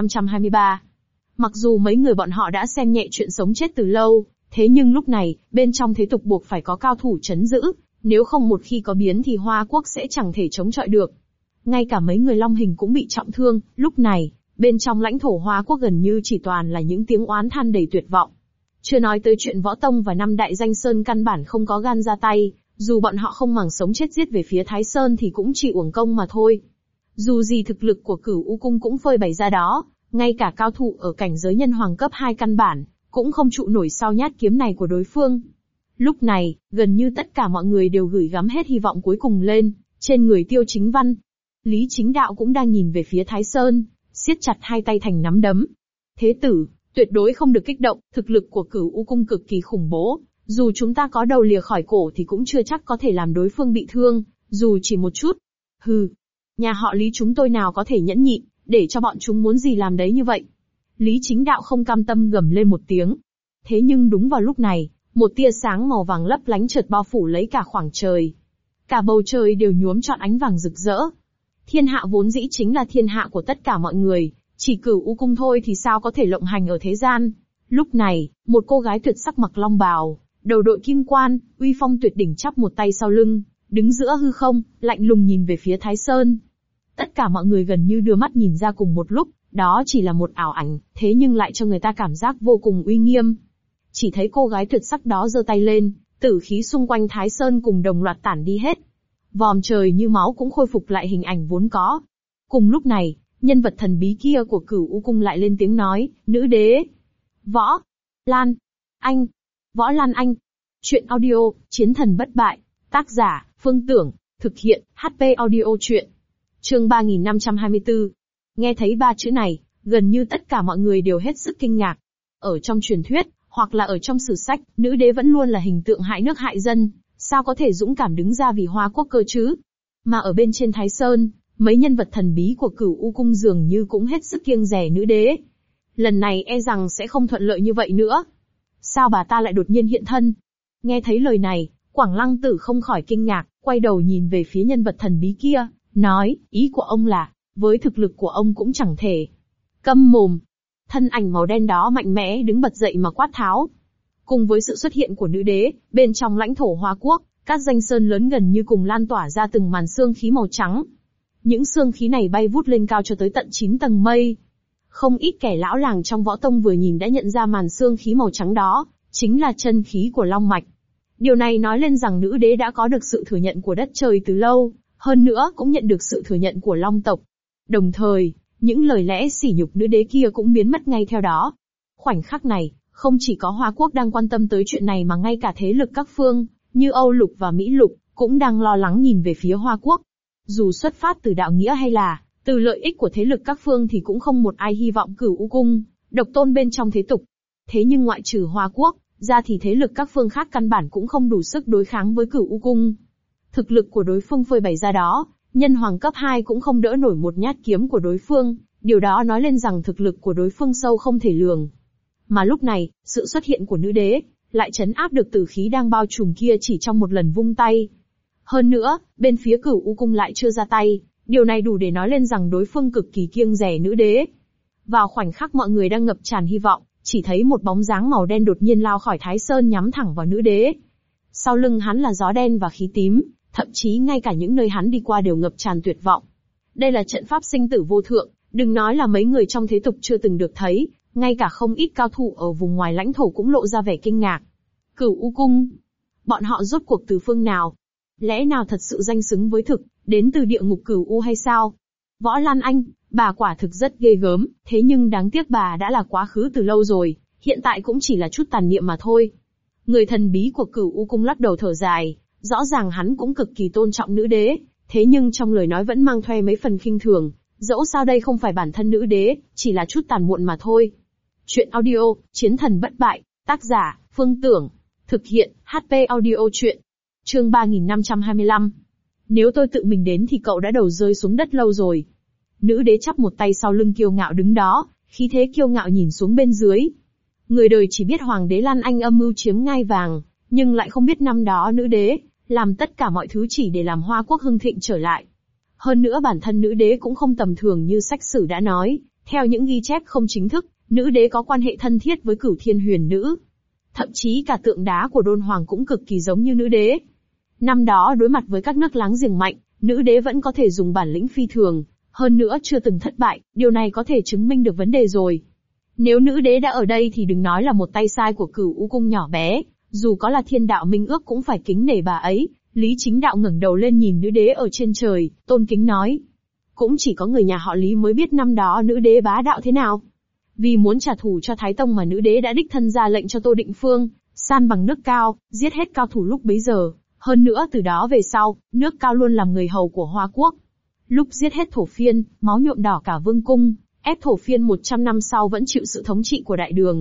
3523. Mặc dù mấy người bọn họ đã xem nhẹ chuyện sống chết từ lâu, thế nhưng lúc này, bên trong thế tục buộc phải có cao thủ trấn giữ, nếu không một khi có biến thì Hoa Quốc sẽ chẳng thể chống chọi được. Ngay cả mấy người Long Hình cũng bị trọng thương, lúc này, bên trong lãnh thổ Hoa Quốc gần như chỉ toàn là những tiếng oán than đầy tuyệt vọng. Chưa nói tới chuyện Võ Tông và năm đại danh sơn căn bản không có gan ra tay, dù bọn họ không màng sống chết giết về phía Thái Sơn thì cũng chỉ uổng công mà thôi. Dù gì thực lực của Cửu U Cung cũng phơi bày ra đó, ngay cả cao thủ ở cảnh giới nhân hoàng cấp 2 căn bản, cũng không trụ nổi sau nhát kiếm này của đối phương. Lúc này, gần như tất cả mọi người đều gửi gắm hết hy vọng cuối cùng lên trên người Tiêu Chính Văn. Lý Chính Đạo cũng đang nhìn về phía Thái Sơn, siết chặt hai tay thành nắm đấm. Thế tử, tuyệt đối không được kích động, thực lực của Cửu U Cung cực kỳ khủng bố, dù chúng ta có đầu lìa khỏi cổ thì cũng chưa chắc có thể làm đối phương bị thương, dù chỉ một chút. Hừ, nhà họ Lý chúng tôi nào có thể nhẫn nhịn, để cho bọn chúng muốn gì làm đấy như vậy. Lý Chính Đạo không cam tâm gầm lên một tiếng. Thế nhưng đúng vào lúc này, một tia sáng màu vàng lấp lánh chợt bao phủ lấy cả khoảng trời. Cả bầu trời đều nhuốm trọn ánh vàng rực rỡ. Thiên hạ vốn dĩ chính là thiên hạ của tất cả mọi người, chỉ Cửu U Cung thôi thì sao có thể lộng hành ở thế gian. Lúc này, một cô gái tuyệt sắc mặc long bào, đầu đội kim quan, uy phong tuyệt đỉnh chắp một tay sau lưng, đứng giữa hư không, lạnh lùng nhìn về phía Thái Sơn. Tất cả mọi người gần như đưa mắt nhìn ra cùng một lúc, đó chỉ là một ảo ảnh, thế nhưng lại cho người ta cảm giác vô cùng uy nghiêm. Chỉ thấy cô gái tuyệt sắc đó giơ tay lên, tử khí xung quanh Thái Sơn cùng đồng loạt tản đi hết. Vòm trời như máu cũng khôi phục lại hình ảnh vốn có. Cùng lúc này, nhân vật thần bí kia của Cửu U Cung lại lên tiếng nói, nữ đế. Võ Lan Anh. Võ Lan Anh. Chuyện audio, Chiến Thần Bất Bại. Tác giả, Phương Tưởng. Thực hiện, HP Audio Chuyện. Chương 3524. Nghe thấy ba chữ này, gần như tất cả mọi người đều hết sức kinh ngạc. Ở trong truyền thuyết, Hoặc là ở trong sử sách, nữ đế vẫn luôn là hình tượng hại nước hại dân, sao có thể dũng cảm đứng ra vì Hoa Quốc cơ chứ? Mà ở bên trên Thái Sơn, mấy nhân vật thần bí của Cửu U Cung dường như cũng hết sức kiêng dè nữ đế. Lần này e rằng sẽ không thuận lợi như vậy nữa. Sao bà ta lại đột nhiên hiện thân? Nghe thấy lời này, Quảng Lăng Tử không khỏi kinh ngạc, quay đầu nhìn về phía nhân vật thần bí kia, nói, ý của ông là, với thực lực của ông cũng chẳng thể. Câm mồm. Thân ảnh màu đen đó mạnh mẽ đứng bật dậy mà quát tháo. Cùng với sự xuất hiện của nữ đế, bên trong lãnh thổ Hoa Quốc, các danh sơn lớn gần như cùng lan tỏa ra từng màn sương khí màu trắng. Những sương khí này bay vút lên cao cho tới tận 9 tầng mây. Không ít kẻ lão làng trong võ tông vừa nhìn đã nhận ra màn sương khí màu trắng đó, chính là chân khí của Long Mạch. Điều này nói lên rằng nữ đế đã có được sự thừa nhận của đất trời từ lâu, hơn nữa cũng nhận được sự thừa nhận của Long tộc. Đồng thời, những lời lẽ sỉ nhục nữ đế kia cũng biến mất ngay theo đó. Khoảnh khắc này, không chỉ có Hoa Quốc đang quan tâm tới chuyện này mà ngay cả thế lực các phương, như Âu Lục và Mỹ Lục, cũng đang lo lắng nhìn về phía Hoa Quốc. Dù xuất phát từ đạo nghĩa hay là từ lợi ích của thế lực các phương thì cũng không một ai hy vọng Cửu U Cung độc tôn bên trong thế tục. Thế nhưng ngoại trừ Hoa Quốc ra thì thế lực các phương khác căn bản cũng không đủ sức đối kháng với Cửu U Cung. Thực lực của đối phương phơi bày ra đó, nhân hoàng cấp 2 cũng không đỡ nổi một nhát kiếm của đối phương, điều đó nói lên rằng thực lực của đối phương sâu không thể lường. Mà lúc này, sự xuất hiện của nữ đế lại trấn áp được tử khí đang bao trùm kia chỉ trong một lần vung tay. Hơn nữa, bên phía Cửu U Cung lại chưa ra tay, điều này đủ để nói lên rằng đối phương cực kỳ kiêng dè nữ đế. Vào khoảnh khắc mọi người đang ngập tràn hy vọng, chỉ thấy một bóng dáng màu đen đột nhiên lao khỏi Thái Sơn nhắm thẳng vào nữ đế. Sau lưng hắn là gió đen và khí tím, thậm chí ngay cả những nơi hắn đi qua đều ngập tràn tuyệt vọng. Đây là trận pháp sinh tử vô thượng, đừng nói là mấy người trong thế tục chưa từng được thấy, ngay cả không ít cao thủ ở vùng ngoài lãnh thổ cũng lộ ra vẻ kinh ngạc. Cửu U Cung, bọn họ rốt cuộc từ phương nào? Lẽ nào thật sự danh xứng với thực, đến từ địa ngục Cửu U hay sao? Võ Lan Anh, bà quả thực rất ghê gớm, thế nhưng đáng tiếc bà đã là quá khứ từ lâu rồi, hiện tại cũng chỉ là chút tàn niệm mà thôi. Người thần bí của Cửu U Cung lắc đầu thở dài, rõ ràng hắn cũng cực kỳ tôn trọng nữ đế, thế nhưng trong lời nói vẫn mang theo mấy phần khinh thường, dẫu sao đây không phải bản thân nữ đế, chỉ là chút tàn muộn mà thôi. Chuyện audio, Chiến thần bất bại, tác giả, Phương Tưởng, thực hiện, HP audio chuyện. Chương 3525. Nếu tôi tự mình đến thì cậu đã đầu rơi xuống đất lâu rồi. Nữ đế chắp một tay sau lưng kiêu ngạo đứng đó, khí thế kiêu ngạo nhìn xuống bên dưới. Người đời chỉ biết hoàng đế Lan Anh âm mưu chiếm ngai vàng, nhưng lại không biết năm đó nữ đế làm tất cả mọi thứ chỉ để làm Hoa Quốc hưng thịnh trở lại. Hơn nữa bản thân nữ đế cũng không tầm thường như sách sử đã nói, theo những ghi chép không chính thức, nữ đế có quan hệ thân thiết với Cửu Thiên Huyền Nữ. Thậm chí cả tượng đá của Đôn Hoàng cũng cực kỳ giống như nữ đế. Năm đó đối mặt với các nước láng giềng mạnh, nữ đế vẫn có thể dùng bản lĩnh phi thường, hơn nữa chưa từng thất bại, điều này có thể chứng minh được vấn đề rồi. Nếu nữ đế đã ở đây thì đừng nói là một tay sai của Cửu U Cung nhỏ bé, dù có là thiên đạo minh ước cũng phải kính nể bà ấy. Lý Chính Đạo ngẩng đầu lên nhìn nữ đế ở trên trời, tôn kính nói. Cũng chỉ có người nhà họ Lý mới biết năm đó nữ đế bá đạo thế nào. Vì muốn trả thù cho Thái Tông mà nữ đế đã đích thân ra lệnh cho Tô Định Phương, san bằng nước Cao, giết hết cao thủ lúc bấy giờ. Hơn nữa từ đó về sau, nước Cao luôn làm người hầu của Hoa Quốc. Lúc giết hết thổ phiên, máu nhuộm đỏ cả vương cung, ép thổ phiên 100 năm sau vẫn chịu sự thống trị của đại đường.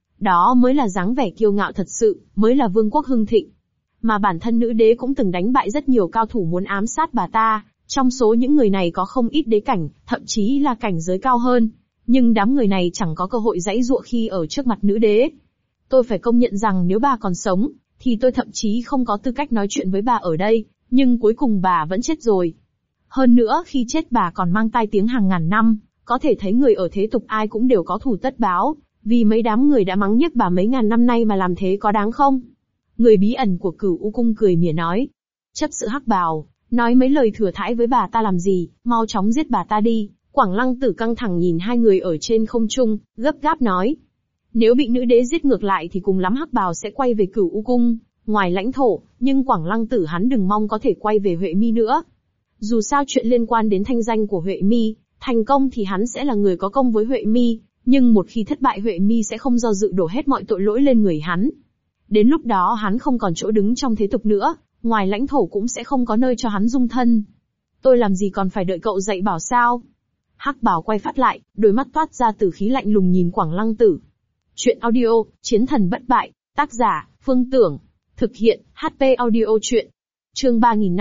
Đó mới là dáng vẻ kiêu ngạo thật sự, mới là vương quốc hưng thịnh. Mà bản thân nữ đế cũng từng đánh bại rất nhiều cao thủ muốn ám sát bà ta, trong số những người này có không ít đế cảnh, thậm chí là cảnh giới cao hơn. Nhưng đám người này chẳng có cơ hội giãy giụa khi ở trước mặt nữ đế. Tôi phải công nhận rằng nếu bà còn sống, thì tôi thậm chí không có tư cách nói chuyện với bà ở đây, nhưng cuối cùng bà vẫn chết rồi. Hơn nữa khi chết bà còn mang tai tiếng hàng ngàn năm, có thể thấy người ở thế tục ai cũng đều có thù tất báo, vì mấy đám người đã mắng nhiếc bà mấy ngàn năm nay mà làm thế có đáng không? Người bí ẩn của Cửu U Cung cười mỉa nói. Chấp sự hắc bào, nói mấy lời thừa thãi với bà ta làm gì, mau chóng giết bà ta đi. Quảng Lăng Tử căng thẳng nhìn hai người ở trên không trung, gấp gáp nói. Nếu bị nữ đế giết ngược lại thì cùng lắm hắc bào sẽ quay về Cửu U Cung, ngoài lãnh thổ, nhưng Quảng Lăng Tử hắn đừng mong có thể quay về Huệ Mi nữa. Dù sao chuyện liên quan đến thanh danh của Huệ Mi, thành công thì hắn sẽ là người có công với Huệ Mi, nhưng một khi thất bại Huệ Mi sẽ không do dự đổ hết mọi tội lỗi lên người hắn. Đến lúc đó hắn không còn chỗ đứng trong thế tục nữa, ngoài lãnh thổ cũng sẽ không có nơi cho hắn dung thân. Tôi làm gì còn phải đợi cậu dạy bảo sao? Hắc Bảo quay phát lại, đôi mắt toát ra tử khí lạnh lùng nhìn Quảng Lăng Tử. Chuyện audio, Chiến thần bất bại, tác giả, Phương Tưởng. Thực hiện, HP audio truyện. Chương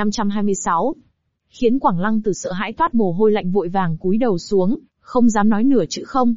3526. Khiến Quảng Lăng Tử sợ hãi toát mồ hôi lạnh vội vàng cúi đầu xuống, không dám nói nửa chữ không.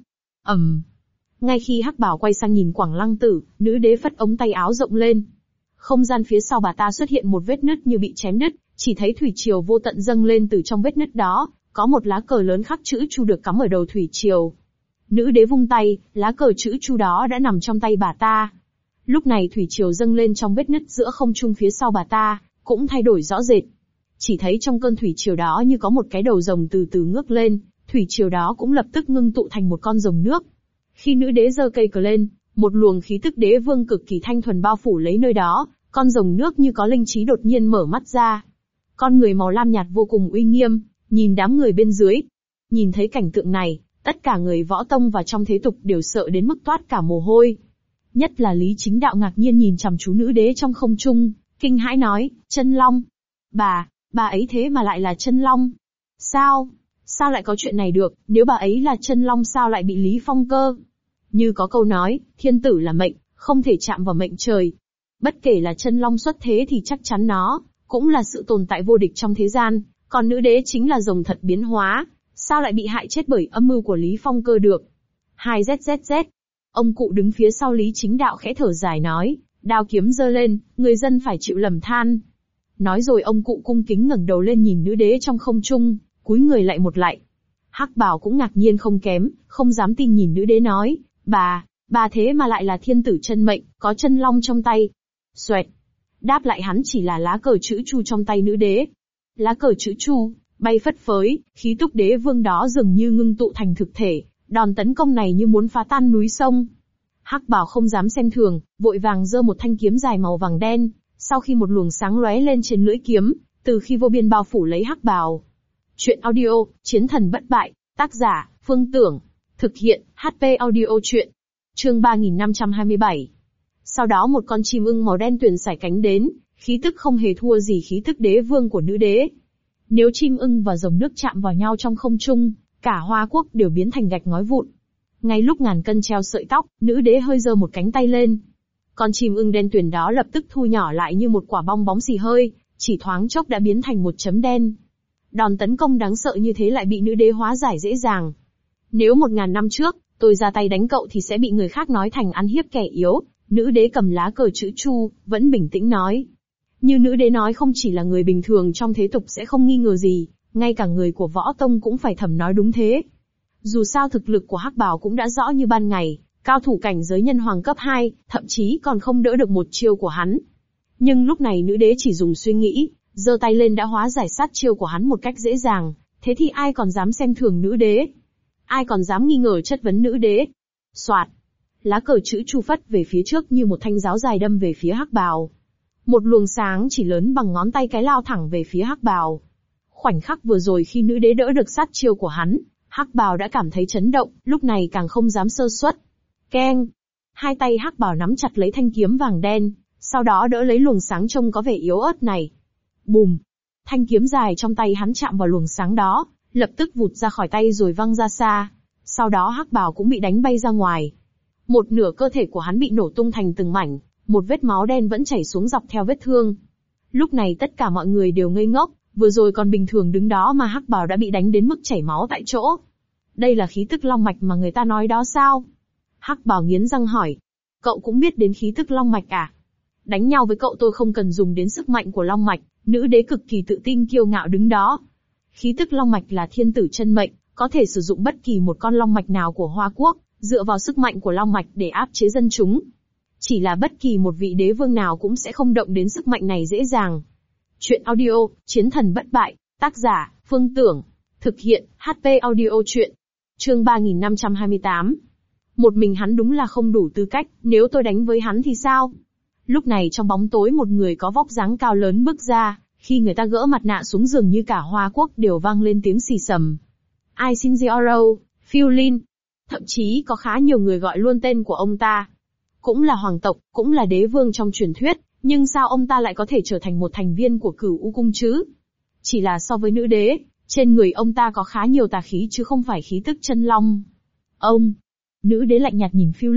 Ngay khi Hắc Bảo quay sang nhìn Quảng Lăng Tử, nữ đế phất ống tay áo rộng lên. Không gian phía sau bà ta xuất hiện một vết nứt như bị chém đứt, chỉ thấy thủy triều vô tận dâng lên từ trong vết nứt đó, có một lá cờ lớn khắc chữ Chu được cắm ở đầu thủy triều. Nữ đế vung tay, lá cờ chữ Chu đó đã nằm trong tay bà ta. Lúc này thủy triều dâng lên trong vết nứt giữa không trung phía sau bà ta, cũng thay đổi rõ rệt. Chỉ thấy trong cơn thủy triều đó như có một cái đầu rồng từ từ ngước lên, thủy triều đó cũng lập tức ngưng tụ thành một con rồng nước. Khi nữ đế giơ cây cờ lên, một luồng khí tức đế vương cực kỳ thanh thuần bao phủ lấy nơi đó, con rồng nước như có linh trí đột nhiên mở mắt ra. Con người màu lam nhạt vô cùng uy nghiêm, nhìn đám người bên dưới. Nhìn thấy cảnh tượng này, tất cả người võ tông và trong thế tục đều sợ đến mức toát cả mồ hôi. Nhất là Lý Chính Đạo ngạc nhiên nhìn chằm chú nữ đế trong không trung, kinh hãi nói, chân long. Bà ấy thế mà lại là chân long. Sao lại có chuyện này được, nếu bà ấy là chân long sao lại bị Lý Phong cơ? Như có câu nói, thiên tử là mệnh, không thể chạm vào mệnh trời. Bất kể là chân long xuất thế thì chắc chắn nó cũng là sự tồn tại vô địch trong thế gian, còn nữ đế chính là rồng thật biến hóa, sao lại bị hại chết bởi âm mưu của Lý Phong cơ được? 2ZZZ. Ông cụ đứng phía sau Lý Chính Đạo khẽ thở dài nói, đao kiếm giơ lên, người dân phải chịu lầm than. Nói rồi ông cụ cung kính ngẩng đầu lên nhìn nữ đế trong không trung, cúi người lại một lạy. Hắc Bảo cũng ngạc nhiên không kém, không dám tin nhìn nữ đế nói, bà thế mà lại là thiên tử chân mệnh, có chân long trong tay. Xoẹt. Đáp lại hắn chỉ là lá cờ chữ Chu trong tay nữ đế. Lá cờ chữ Chu bay phất phới, khí túc đế vương đó dường như ngưng tụ thành thực thể, đòn tấn công này như muốn phá tan núi sông. Hắc Bảo không dám xem thường, vội vàng giơ một thanh kiếm dài màu vàng đen, sau khi một luồng sáng lóe lên trên lưỡi kiếm, từ khi vô biên bao phủ lấy Hắc Bảo. Chuyện audio, Chiến thần bất bại, tác giả, Phương Tưởng. Thực hiện, HP audio truyện. Chương 3527. Sau đó một con chim ưng màu đen tuyển sải cánh đến, khí tức không hề thua gì khí tức đế vương của nữ đế. Nếu chim ưng và rồng nước chạm vào nhau trong không trung, cả Hoa Quốc đều biến thành gạch ngói vụn. Ngay lúc ngàn cân treo sợi tóc, nữ đế hơi giơ một cánh tay lên. Con chim ưng đen tuyền đó lập tức thu nhỏ lại như một quả bong bóng xì hơi, chỉ thoáng chốc đã biến thành một chấm đen. Đòn tấn công đáng sợ như thế lại bị nữ đế hóa giải dễ dàng. Nếu 1000 năm trước, tôi ra tay đánh cậu thì sẽ bị người khác nói thành ăn hiếp kẻ yếu. Nữ đế cầm lá cờ chữ Chu, vẫn bình tĩnh nói. Như nữ đế nói không chỉ là người bình thường trong thế tục sẽ không nghi ngờ gì, ngay cả người của võ tông cũng phải thầm nói đúng thế. Dù sao thực lực của Hắc Bảo cũng đã rõ như ban ngày, cao thủ cảnh giới nhân hoàng cấp 2, thậm chí còn không đỡ được một chiêu của hắn. Nhưng lúc này nữ đế chỉ dùng suy nghĩ, giơ tay lên đã hóa giải sát chiêu của hắn một cách dễ dàng, thế thì ai còn dám xem thường nữ đế? Ai còn dám nghi ngờ chất vấn nữ đế? Soạt. Lá cờ chữ Chu phất về phía trước như một thanh giáo dài đâm về phía Hắc Bào. Một luồng sáng chỉ lớn bằng ngón tay cái lao thẳng về phía Hắc Bào. Khoảnh khắc vừa rồi khi nữ đế đỡ được sát chiêu của hắn, Hắc Bào đã cảm thấy chấn động, lúc này càng không dám sơ suất. Keng! Hai tay Hắc Bào nắm chặt lấy thanh kiếm vàng đen, sau đó đỡ lấy luồng sáng trông có vẻ yếu ớt này. Bùm! Thanh kiếm dài trong tay hắn chạm vào luồng sáng đó, lập tức vụt ra khỏi tay rồi văng ra xa. Sau đó Hắc Bào cũng bị đánh bay ra ngoài. Một nửa cơ thể của hắn bị nổ tung thành từng mảnh, một vết máu đen vẫn chảy xuống dọc theo vết thương. Lúc này tất cả mọi người đều ngây ngốc, vừa rồi còn bình thường đứng đó mà Hắc Bào đã bị đánh đến mức chảy máu tại chỗ. Đây là khí tức long mạch mà người ta nói đó sao? Hắc Bào nghiến răng hỏi. Cậu cũng biết đến khí tức long mạch à? Đánh nhau với cậu tôi không cần dùng đến sức mạnh của long mạch, nữ đế cực kỳ tự tin kiêu ngạo đứng đó. Khí tức long mạch là thiên tử chân mệnh, có thể sử dụng bất kỳ một con long mạch nào của Hoa Quốc, dựa vào sức mạnh của long mạch để áp chế dân chúng. Chỉ là bất kỳ một vị đế vương nào cũng sẽ không động đến sức mạnh này dễ dàng. Chuyện audio, Chiến thần bất bại, tác giả, Phương Tưởng. Thực hiện, HP audio truyện. Chương 3528. Một mình hắn đúng là không đủ tư cách, nếu tôi đánh với hắn thì sao? Lúc này trong bóng tối một người có vóc dáng cao lớn bước ra, khi người ta gỡ mặt nạ xuống dường như cả Hoa Quốc đều vang lên tiếng xì xầm. Ai Shinjiaro, Phiulin. Thậm chí có khá nhiều người gọi luôn tên của ông ta. Cũng là hoàng tộc, cũng là đế vương trong truyền thuyết, nhưng sao ông ta lại có thể trở thành một thành viên của Cửu U Cung chứ? Chỉ là so với nữ đế, trên người ông ta có khá nhiều tà khí chứ không phải khí tức chân long. Ông, nữ đế lạnh nhạt nhìn Phiulin,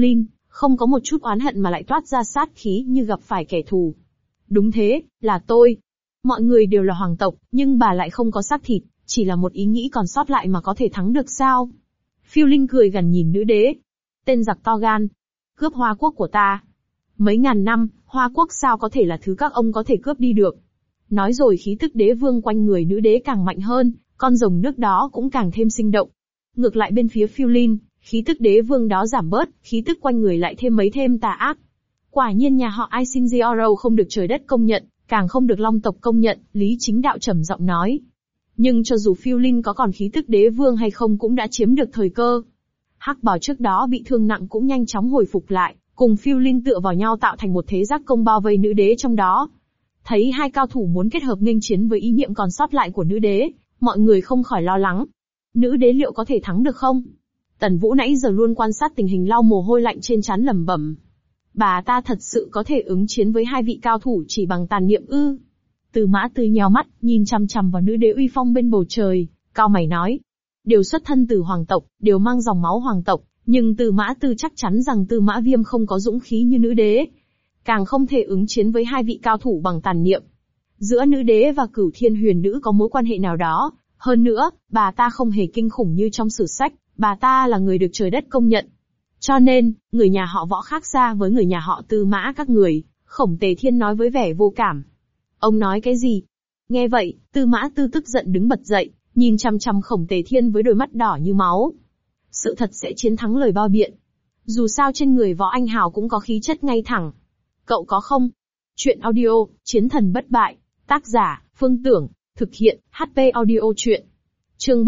Không có một chút oán hận mà lại toát ra sát khí như gặp phải kẻ thù. Đúng thế, là tôi. Mọi người đều là hoàng tộc, nhưng bà lại không có xác thịt, chỉ là một ý nghĩ còn sót lại mà có thể thắng được sao? Phiêu Linh cười gằn nhìn nữ đế. Tên giặc to gan. Cướp Hoa Quốc của ta. Mấy ngàn năm, Hoa Quốc sao có thể là thứ các ông có thể cướp đi được. Nói rồi khí tức đế vương quanh người nữ đế càng mạnh hơn, con rồng nước đó cũng càng thêm sinh động. Ngược lại bên phía Phiêu Linh, khí tức đế vương đó giảm bớt, khí tức quanh người lại thêm tà ác. Quả nhiên nhà họ Aisinzioro không được trời đất công nhận, càng không được Long tộc công nhận, Lý Chính Đạo trầm giọng nói. Nhưng cho dù Phiêu Linh có còn khí tức đế vương hay không cũng đã chiếm được thời cơ. Hắc Bào trước đó bị thương nặng cũng nhanh chóng hồi phục lại, cùng Phiêu Linh tựa vào nhau tạo thành một thế giác công bao vây nữ đế trong đó. Thấy hai cao thủ muốn kết hợp nghênh chiến với ý niệm còn sót lại của nữ đế, mọi người không khỏi lo lắng. Nữ đế liệu có thể thắng được không? Tần Vũ nãy giờ luôn quan sát tình hình lau mồ hôi lạnh trên trán lẩm bẩm. Bà ta thật sự có thể ứng chiến với hai vị cao thủ chỉ bằng tàn niệm ư? Từ Mã Tư nheo mắt, nhìn chằm chằm vào nữ đế uy phong bên bầu trời, cao mày nói. Đều xuất thân từ hoàng tộc, đều mang dòng máu hoàng tộc, nhưng Từ Mã Tư chắc chắn rằng Tư Mã Viêm không có dũng khí như nữ đế. Càng không thể ứng chiến với hai vị cao thủ bằng tàn niệm. Giữa nữ đế và Cửu Thiên Huyền Nữ có mối quan hệ nào đó, hơn nữa, bà ta không hề kinh khủng như trong sử sách, bà ta là người được trời đất công nhận. Cho nên, người nhà họ Võ khác xa với người nhà họ Tư Mã các người, Khổng Tề Thiên nói với vẻ vô cảm. Ông nói cái gì? Nghe vậy, Tư Mã Tư tức giận đứng bật dậy, nhìn chằm chằm Khổng Tề Thiên với đôi mắt đỏ như máu. Sự thật sẽ chiến thắng lời bao biện. Dù sao trên người Võ Anh Hào cũng có khí chất ngay thẳng. Cậu có không? Chuyện audio, Chiến thần bất bại. Tác giả, Phương Tưởng. Thực hiện, HP audio chuyện. Chương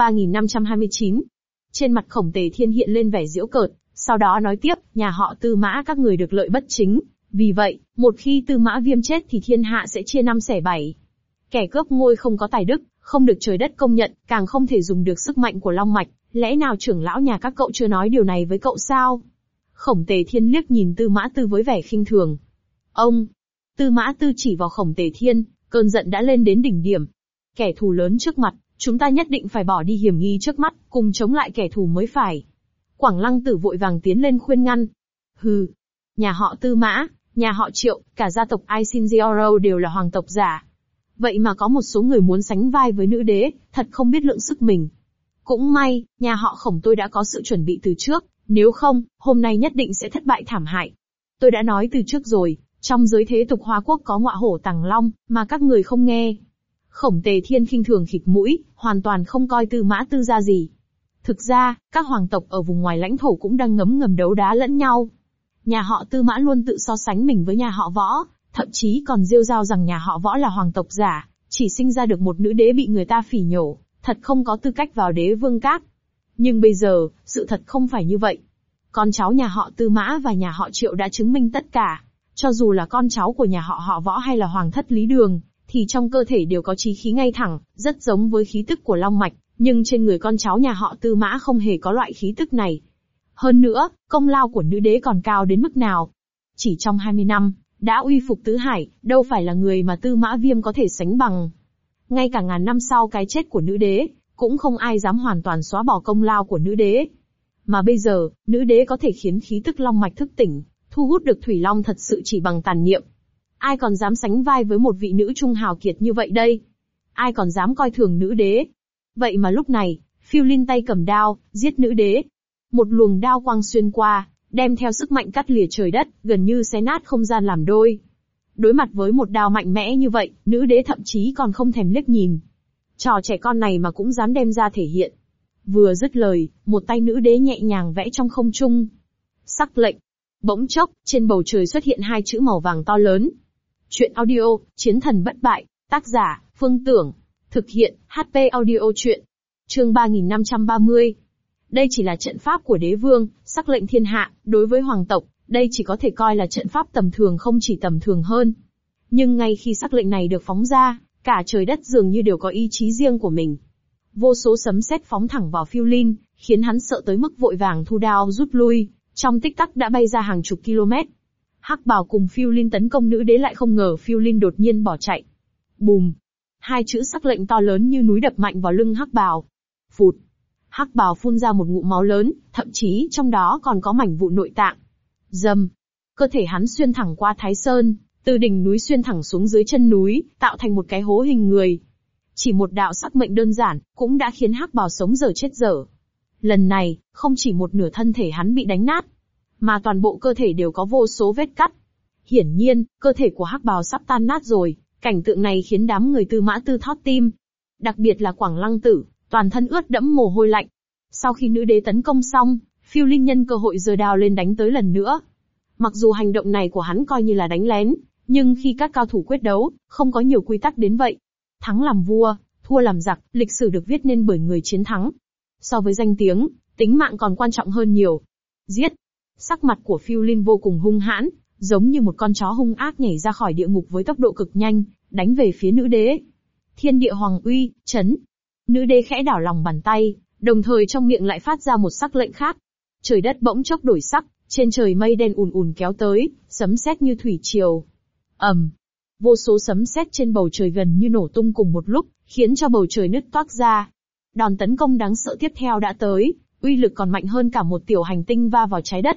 3529. Trên mặt Khổng Tề Thiên hiện lên vẻ giễu cợt, sau đó nói tiếp, nhà họ Tư Mã các người được lợi bất chính. Vì vậy, một khi Tư Mã Viêm chết thì thiên hạ sẽ chia 5 xẻ 7. Kẻ cướp ngôi không có tài đức, không được trời đất công nhận, càng không thể dùng được sức mạnh của Long Mạch. Lẽ nào trưởng lão nhà các cậu chưa nói điều này với cậu sao? Khổng Tề Thiên liếc nhìn Tư Mã Tư với vẻ khinh thường. Ông! Tư Mã Tư chỉ vào Khổng Tề Thiên, cơn giận đã lên đến đỉnh điểm. Kẻ thù lớn trước mặt, chúng ta nhất định phải bỏ đi hiểm nghi trước mắt, cùng chống lại kẻ thù mới phải. Quảng Lăng Tử vội vàng tiến lên khuyên ngăn. Hừ! Nhà họ Tư Mã, nhà họ Triệu, cả gia tộc Aisinzioro đều là hoàng tộc giả. Vậy mà có một số người muốn sánh vai với nữ đế, thật không biết lượng sức mình. Cũng may, nhà họ Khổng tôi đã có sự chuẩn bị từ trước, nếu không, hôm nay nhất định sẽ thất bại thảm hại. Tôi đã nói từ trước rồi, trong giới thế tục Hoa Quốc có ngọa hổ tàng long, mà các người không nghe. Khổng Tề Thiên khinh thường khịt mũi, hoàn toàn không coi Tư Mã Tư ra gì. Thực ra, các hoàng tộc ở vùng ngoài lãnh thổ cũng đang ngấm ngầm đấu đá lẫn nhau. Nhà họ Tư Mã luôn tự so sánh mình với nhà họ Võ, thậm chí còn rêu rao rằng nhà họ Võ là hoàng tộc giả, chỉ sinh ra được một nữ đế bị người ta phỉ nhổ, thật không có tư cách vào đế vương các. Nhưng bây giờ, sự thật không phải như vậy. Con cháu nhà họ Tư Mã và nhà họ Triệu đã chứng minh tất cả. Cho dù là con cháu của nhà họ Võ hay là hoàng thất Lý Đường, thì trong cơ thể đều có chí khí ngay thẳng, rất giống với khí tức của Long Mạch, nhưng trên người con cháu nhà họ Tư Mã không hề có loại khí tức này. Hơn nữa, công lao của nữ đế còn cao đến mức nào? Chỉ trong 20 năm, đã uy phục tứ hải, đâu phải là người mà Tư Mã Viêm có thể sánh bằng. Ngay cả ngàn năm sau cái chết của nữ đế, cũng không ai dám hoàn toàn xóa bỏ công lao của nữ đế. Mà bây giờ, nữ đế có thể khiến khí tức Long Mạch thức tỉnh, thu hút được Thủy Long thật sự chỉ bằng tàn niệm. Ai còn dám sánh vai với một vị nữ trung hào kiệt như vậy đây? Ai còn dám coi thường nữ đế? Vậy mà lúc này, Phiêu Linh tay cầm đao, giết nữ đế. Một luồng đao quang xuyên qua, đem theo sức mạnh cắt lìa trời đất, gần như xé nát không gian làm đôi. Đối mặt với một đao mạnh mẽ như vậy, nữ đế thậm chí còn không thèm liếc nhìn. Trò trẻ con này mà cũng dám đem ra thể hiện. Vừa dứt lời, một tay nữ đế nhẹ nhàng vẽ trong không trung. Sắc lệnh. Bỗng chốc, trên bầu trời xuất hiện hai chữ màu vàng to lớn. Chuyện audio, Chiến thần bất bại, tác giả, Phương Tưởng. Thực hiện, HP audio chuyện. Chương 3530. Đây chỉ là trận pháp của đế vương, sắc lệnh thiên hạ, đối với hoàng tộc, đây chỉ có thể coi là trận pháp tầm thường không chỉ tầm thường hơn. Nhưng ngay khi sắc lệnh này được phóng ra, cả trời đất dường như đều có ý chí riêng của mình. Vô số sấm sét phóng thẳng vào Phiêu Linh, khiến hắn sợ tới mức vội vàng thu đao rút lui, trong tích tắc đã bay ra hàng chục km. Hắc Bào cùng Phiêu Linh tấn công nữ đế lại không ngờ Phiêu Linh đột nhiên bỏ chạy. Bùm! Hai chữ sắc lệnh to lớn như núi đập mạnh vào lưng Hắc Bào. Phụt! Hắc Bào phun ra một ngụm máu lớn, thậm chí trong đó còn có mảnh vụn nội tạng. Rầm. Cơ thể hắn xuyên thẳng qua Thái Sơn, từ đỉnh núi xuyên thẳng xuống dưới chân núi, tạo thành một cái hố hình người. Chỉ một đạo sắc mệnh đơn giản, cũng đã khiến hắc bào sống dở chết dở. Lần này, không chỉ một nửa thân thể hắn bị đánh nát, mà toàn bộ cơ thể đều có vô số vết cắt. Hiển nhiên, cơ thể của hắc bào sắp tan nát rồi, cảnh tượng này khiến đám người Tư Mã Tư thót tim. Đặc biệt là Quảng Lăng Tử, toàn thân ướt đẫm mồ hôi lạnh. Sau khi nữ đế tấn công xong, Phiêu Linh nhân cơ hội giơ đao lên đánh tới lần nữa. Mặc dù hành động này của hắn coi như là đánh lén, nhưng khi các cao thủ quyết đấu, không có nhiều quy tắc đến vậy. Thắng làm vua, thua làm giặc, lịch sử được viết nên bởi người chiến thắng. So với danh tiếng, tính mạng còn quan trọng hơn nhiều. Giết! Sắc mặt của Phiêu Linh vô cùng hung hãn, giống như một con chó hung ác nhảy ra khỏi địa ngục với tốc độ cực nhanh, đánh về phía nữ đế. Thiên địa hoàng uy, chấn. Nữ đế khẽ đảo lòng bàn tay, đồng thời trong miệng lại phát ra một sắc lệnh khác. Trời đất bỗng chốc đổi sắc, trên trời mây đen ùn ùn kéo tới, sấm sét như thủy triều. Vô số sấm sét trên bầu trời gần như nổ tung cùng một lúc, khiến cho bầu trời nứt toác ra. Đòn tấn công đáng sợ tiếp theo đã tới, uy lực còn mạnh hơn cả một tiểu hành tinh va vào trái đất.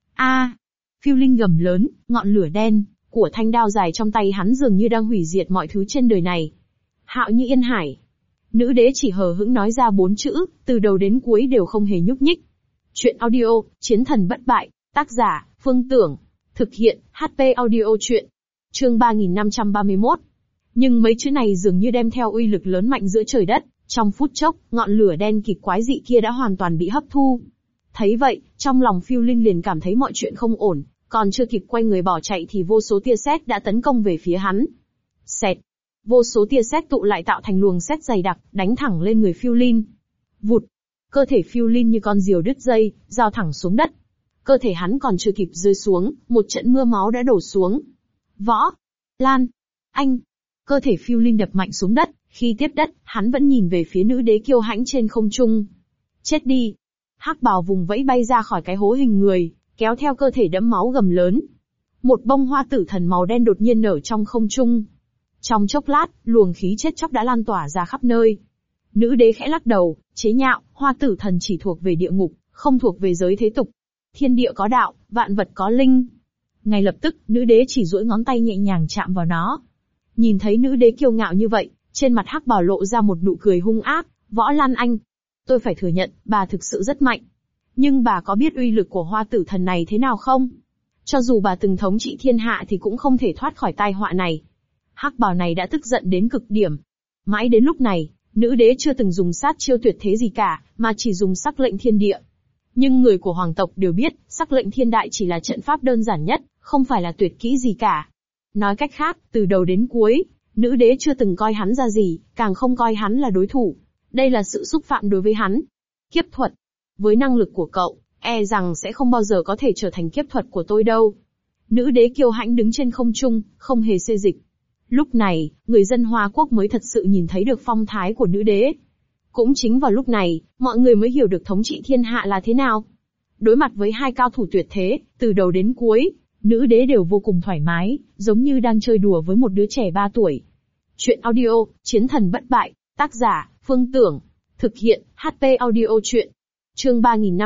Phiêu Linh gầm lớn, ngọn lửa đen của thanh đao dài trong tay hắn dường như đang hủy diệt mọi thứ trên đời này. Hạo như yên hải. Nữ đế chỉ hờ hững nói ra 4 chữ, từ đầu đến cuối đều không hề nhúc nhích. Chuyện audio, Chiến thần bất bại, tác giả, Phương Tưởng. Thực hiện, HP audio chuyện. Chương 3531. Nhưng mấy chữ này dường như đem theo uy lực lớn mạnh giữa trời đất, trong phút chốc, ngọn lửa đen kịt quái dị kia đã hoàn toàn bị hấp thu. Thấy vậy, trong lòng Phiêu Linh liền cảm thấy mọi chuyện không ổn, còn chưa kịp quay người bỏ chạy thì vô số tia sét đã tấn công về phía hắn. Xẹt. Vô số tia sét tụ lại tạo thành luồng sét dày đặc, đánh thẳng lên người Phiêu Linh. Vụt. Cơ thể Phiêu Linh như con diều đứt dây, giao thẳng xuống đất. Cơ thể hắn còn chưa kịp rơi xuống, một trận mưa máu đã đổ xuống. Võ. Lan. Anh. Cơ thể Phiêu Linh đập mạnh xuống đất, khi tiếp đất, hắn vẫn nhìn về phía nữ đế kiêu hãnh trên không trung. Chết đi. Hắc bào vùng vẫy bay ra khỏi cái hố hình người, kéo theo cơ thể đẫm máu gầm lớn. Một bông hoa tử thần màu đen đột nhiên nở trong không trung. Trong chốc lát, luồng khí chết chóc đã lan tỏa ra khắp nơi. Nữ đế khẽ lắc đầu, chế nhạo, hoa tử thần chỉ thuộc về địa ngục, không thuộc về giới thế tục. Thiên địa có đạo, vạn vật có linh. Ngay lập tức, nữ đế chỉ duỗi ngón tay nhẹ nhàng chạm vào nó. Nhìn thấy nữ đế kiêu ngạo như vậy, trên mặt hắc bào lộ ra một nụ cười hung ác. Võ Lan Anh, tôi phải thừa nhận, bà thực sự rất mạnh. Nhưng bà có biết uy lực của hoa tử thần này thế nào không? Cho dù bà từng thống trị thiên hạ thì cũng không thể thoát khỏi tai họa này. Hắc bào này đã tức giận đến cực điểm. Mãi đến lúc này, nữ đế chưa từng dùng sát chiêu tuyệt thế gì cả, mà chỉ dùng sắc lệnh thiên địa. Nhưng người của hoàng tộc đều biết, sắc lệnh thiên đại chỉ là trận pháp đơn giản nhất, không phải là tuyệt kỹ gì cả. Nói cách khác, từ đầu đến cuối, nữ đế chưa từng coi hắn ra gì, càng không coi hắn là đối thủ. Đây là sự xúc phạm đối với hắn. Kiếp thuật. Với năng lực của cậu, e rằng sẽ không bao giờ có thể trở thành kiếp thuật của tôi đâu. Nữ đế kiêu hãnh đứng trên không trung, không hề xê dịch. Lúc này, người dân Hoa Quốc mới thật sự nhìn thấy được phong thái của nữ đế. Cũng chính vào lúc này, mọi người mới hiểu được thống trị thiên hạ là thế nào. Đối mặt với hai cao thủ tuyệt thế, từ đầu đến cuối, nữ đế đều vô cùng thoải mái, giống như đang chơi đùa với một đứa trẻ 3 tuổi. Chuyện audio, Chiến thần bất bại, tác giả, Phương Tưởng. Thực hiện, HP audio chuyện. Chương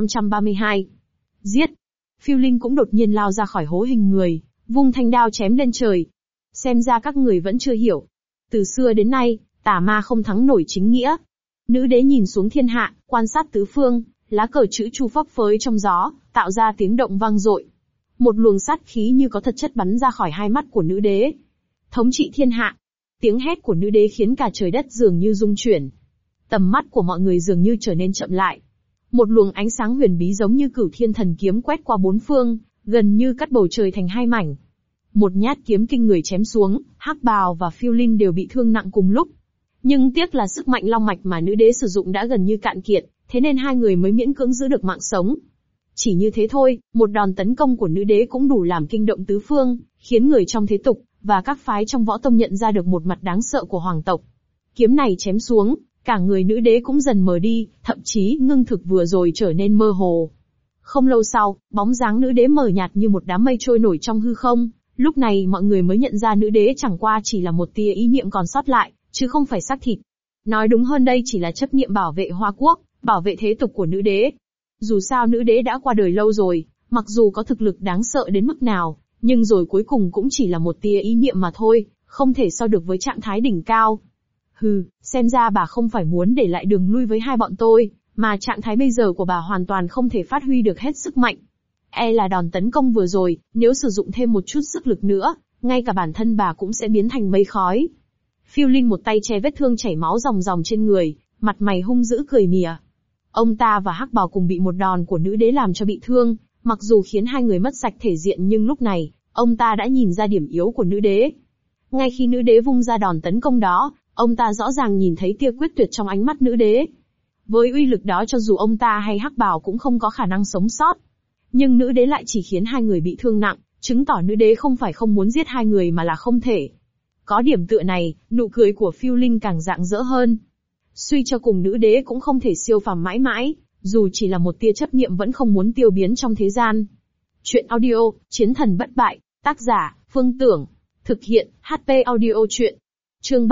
3532. Giết. Phiêu Linh cũng đột nhiên lao ra khỏi hố hình người, vung thanh đao chém lên trời. Xem ra các người vẫn chưa hiểu. Từ xưa đến nay, tà ma không thắng nổi chính nghĩa. Nữ đế nhìn xuống thiên hạ, quan sát tứ phương, lá cờ chữ chu phấp phới trong gió, tạo ra tiếng động vang dội. Một luồng sát khí như có thật chất bắn ra khỏi hai mắt của nữ đế. Thống trị thiên hạ. Tiếng hét của nữ đế khiến cả trời đất dường như rung chuyển. Tầm mắt của mọi người dường như trở nên chậm lại. Một luồng ánh sáng huyền bí giống như cửu thiên thần kiếm quét qua bốn phương, gần như cắt bầu trời thành hai mảnh. Một nhát kiếm kinh người chém xuống, Hắc Bào và Phiêu Linh đều bị thương nặng cùng lúc. Nhưng tiếc là sức mạnh long mạch mà nữ đế sử dụng đã gần như cạn kiệt, thế nên hai người mới miễn cưỡng giữ được mạng sống. Chỉ như thế thôi, một đòn tấn công của nữ đế cũng đủ làm kinh động tứ phương, khiến người trong thế tục và các phái trong võ tông nhận ra được một mặt đáng sợ của hoàng tộc. Kiếm này chém xuống, cả người nữ đế cũng dần mờ đi, thậm chí ngưng thực vừa rồi trở nên mơ hồ. Không lâu sau, bóng dáng nữ đế mờ nhạt như một đám mây trôi nổi trong hư không. Lúc này mọi người mới nhận ra nữ đế chẳng qua chỉ là một tia ý niệm còn sót lại, chứ không phải xác thịt. Nói đúng hơn đây chỉ là chấp niệm bảo vệ Hoa Quốc, bảo vệ thế tục của nữ đế. Dù sao nữ đế đã qua đời lâu rồi, Mặc dù có thực lực đáng sợ đến mức nào, nhưng rồi cuối cùng cũng chỉ là một tia ý niệm mà thôi, không thể so được với trạng thái đỉnh cao. Hừ, xem ra bà không phải muốn để lại đường lui với hai bọn tôi, mà trạng thái bây giờ của bà hoàn toàn không thể phát huy được hết sức mạnh. E là đòn tấn công vừa rồi, nếu sử dụng thêm một chút sức lực nữa, ngay cả bản thân bà cũng sẽ biến thành mây khói. Phiêu Linh một tay che vết thương chảy máu ròng ròng trên người, mặt mày hung dữ cười mỉa. Ông ta và Hắc Bào cùng bị một đòn của nữ đế làm cho bị thương, mặc dù khiến hai người mất sạch thể diện nhưng lúc này, ông ta đã nhìn ra điểm yếu của nữ đế. Ngay khi nữ đế vung ra đòn tấn công đó, ông ta rõ ràng nhìn thấy tia quyết tuyệt trong ánh mắt nữ đế. Với uy lực đó cho dù ông ta hay Hắc Bào cũng không có khả năng sống sót. Nhưng nữ đế lại chỉ khiến hai người bị thương nặng, chứng tỏ nữ đế không phải không muốn giết hai người mà là không thể. Có điểm tựa này, nụ cười của Phiêu Linh càng rạng rỡ hơn. Suy cho cùng nữ đế cũng không thể siêu phàm mãi mãi, dù chỉ là một tia chấp niệm vẫn không muốn tiêu biến trong thế gian. Chuyện audio, Chiến thần bất bại, tác giả, Phương Tưởng. Thực hiện, HP audio chuyện. Chương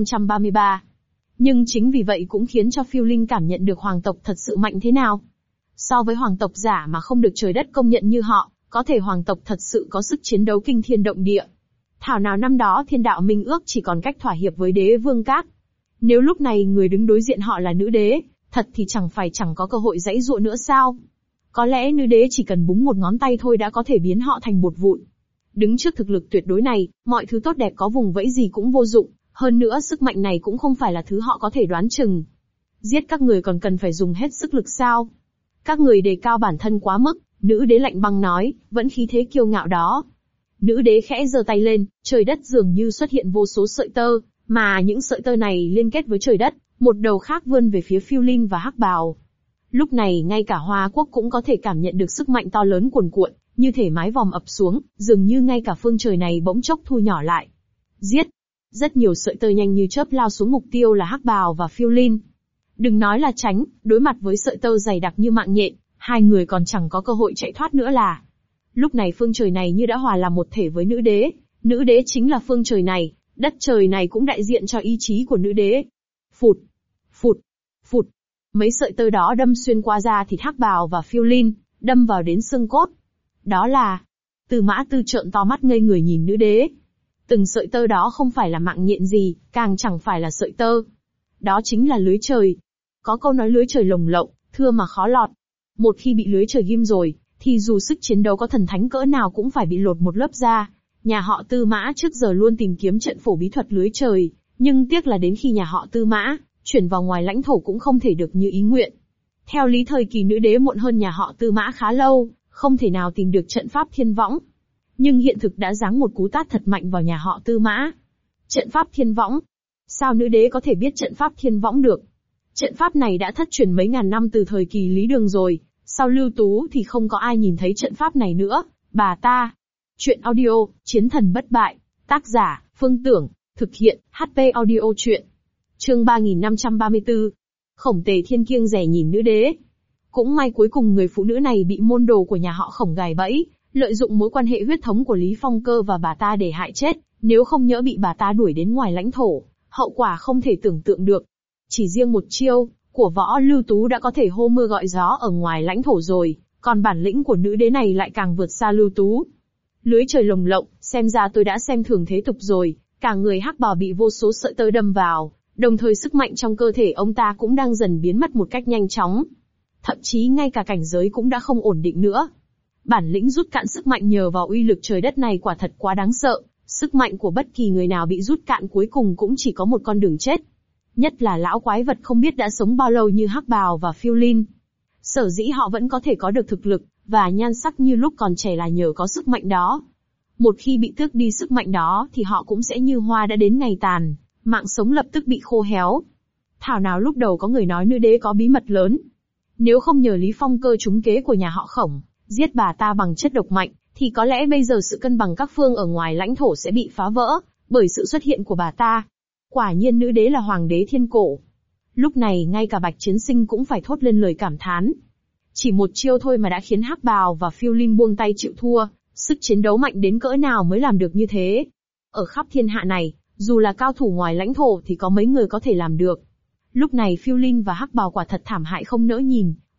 3533. Nhưng chính vì vậy cũng khiến cho Phiêu Linh cảm nhận được hoàng tộc thật sự mạnh thế nào. So với hoàng tộc giả mà không được trời đất công nhận như họ, có thể hoàng tộc thật sự có sức chiến đấu kinh thiên động địa. Thảo nào năm đó Thiên Đạo Minh Ước chỉ còn cách thỏa hiệp với Đế Vương Các. Nếu lúc này người đứng đối diện họ là nữ đế, thật thì chẳng có cơ hội giãy giụa nữa sao? Có lẽ nữ đế chỉ cần búng một ngón tay thôi đã có thể biến họ thành bột vụn. Đứng trước thực lực tuyệt đối này, mọi thứ tốt đẹp có vùng vẫy gì cũng vô dụng, hơn nữa sức mạnh này cũng không phải là thứ họ có thể đoán chừng. Giết các người còn cần phải dùng hết sức lực sao? Các người đề cao bản thân quá mức, nữ đế lạnh băng nói, vẫn khí thế kiêu ngạo đó. Nữ đế khẽ giơ tay lên, trời đất dường như xuất hiện vô số sợi tơ, mà những sợi tơ này liên kết với trời đất, một đầu khác vươn về phía Phiêu Linh và Hắc Bào. Lúc này ngay cả Hoa Quốc cũng có thể cảm nhận được sức mạnh to lớn cuồn cuộn, như thể mái vòm ập xuống, dường như ngay cả phương trời này bỗng chốc thu nhỏ lại. Giết! Rất nhiều sợi tơ nhanh như chớp lao xuống mục tiêu là Hắc Bào và Phiêu Linh. Đừng nói là tránh, đối mặt với sợi tơ dày đặc như mạng nhện, hai người còn chẳng có cơ hội chạy thoát nữa là. Lúc này phương trời này như đã hòa làm một thể với nữ đế chính là phương trời này, đất trời này cũng đại diện cho ý chí của nữ đế. Phụt, phụt, phụt, mấy sợi tơ đó đâm xuyên qua da thịt Hắc Bào và Phiêu Linh, đâm vào đến xương cốt. Đó là... Từ Mã Tư trợn to mắt ngây người nhìn nữ đế. Từng sợi tơ đó không phải là mạng nhện gì, càng chẳng phải là sợi tơ. Đó chính là lưới trời. Có câu nói lưới trời lồng lộng, thưa mà khó lọt. Một khi bị lưới trời ghim rồi, thì dù sức chiến đấu có thần thánh cỡ nào cũng phải bị lột một lớp da. Nhà họ Tư Mã trước giờ luôn tìm kiếm trận phổ bí thuật lưới trời, nhưng tiếc là đến khi nhà họ Tư Mã chuyển vào ngoài lãnh thổ cũng không thể được như ý nguyện. Theo lý thời kỳ nữ đế muộn hơn nhà họ Tư Mã khá lâu, không thể nào tìm được trận pháp thiên võng. Nhưng hiện thực đã giáng một cú tát thật mạnh vào nhà họ Tư Mã. Trận pháp thiên võng? Sao nữ đế có thể biết trận pháp thiên võng được? Trận pháp này đã thất truyền mấy ngàn năm từ thời kỳ Lý Đường rồi, sau Lưu Tú thì không có ai nhìn thấy trận pháp này nữa, bà ta. Chuyện audio, Chiến thần bất bại, tác giả, Phương Tưởng, thực hiện, HP audio chuyện. Chương 3534. Khổng Tề Thiên kiêng dè nhìn nữ đế. Cũng may cuối cùng người phụ nữ này bị môn đồ của nhà họ Khổng gài bẫy, lợi dụng mối quan hệ huyết thống của Lý Phong Cơ và bà ta để hại chết, nếu không nhỡ bị bà ta đuổi đến ngoài lãnh thổ, hậu quả không thể tưởng tượng được. Chỉ riêng một chiêu của Võ Lưu Tú đã có thể hô mưa gọi gió ở ngoài lãnh thổ rồi, còn bản lĩnh của nữ đế này lại càng vượt xa Lưu Tú. Lưới trời lồng lộng, xem ra tôi đã xem thường thế tục rồi, cả người Hắc Bào bị vô số sợi tơ đâm vào, đồng thời sức mạnh trong cơ thể ông ta cũng đang dần biến mất một cách nhanh chóng. Thậm chí ngay cả cảnh giới cũng đã không ổn định nữa. Bản lĩnh rút cạn sức mạnh nhờ vào uy lực trời đất này quả thật quá đáng sợ, sức mạnh của bất kỳ người nào bị rút cạn cuối cùng cũng chỉ có một con đường chết. Nhất là lão quái vật không biết đã sống bao lâu như Hắc Bào và Phiêu Linh. Sở dĩ họ vẫn có thể có được thực lực và nhan sắc như lúc còn trẻ là nhờ có sức mạnh đó. Một khi bị tước đi sức mạnh đó thì họ cũng sẽ như hoa đã đến ngày tàn, mạng sống lập tức bị khô héo. Thảo nào lúc đầu có người nói nữ đế có bí mật lớn. Nếu không nhờ Lý Phong Cơ trúng kế của nhà họ Khổng, giết bà ta bằng chất độc mạnh, thì có lẽ bây giờ sự cân bằng các phương ở ngoài lãnh thổ sẽ bị phá vỡ, bởi sự xuất hiện của bà ta. Quả nhiên nữ đế là hoàng đế thiên cổ. Lúc này ngay cả Bạch Chiến Sinh cũng phải thốt lên lời cảm thán. Chỉ một chiêu thôi mà đã khiến Hắc Bào và Phiêu Linh buông tay chịu thua, sức chiến đấu mạnh đến cỡ nào mới làm được như thế. Ở khắp thiên hạ này, dù là cao thủ ngoài lãnh thổ thì có mấy người có thể làm được. Lúc này Phiêu Linh và Hắc Bào quả thật thảm hại không nỡ nhìn,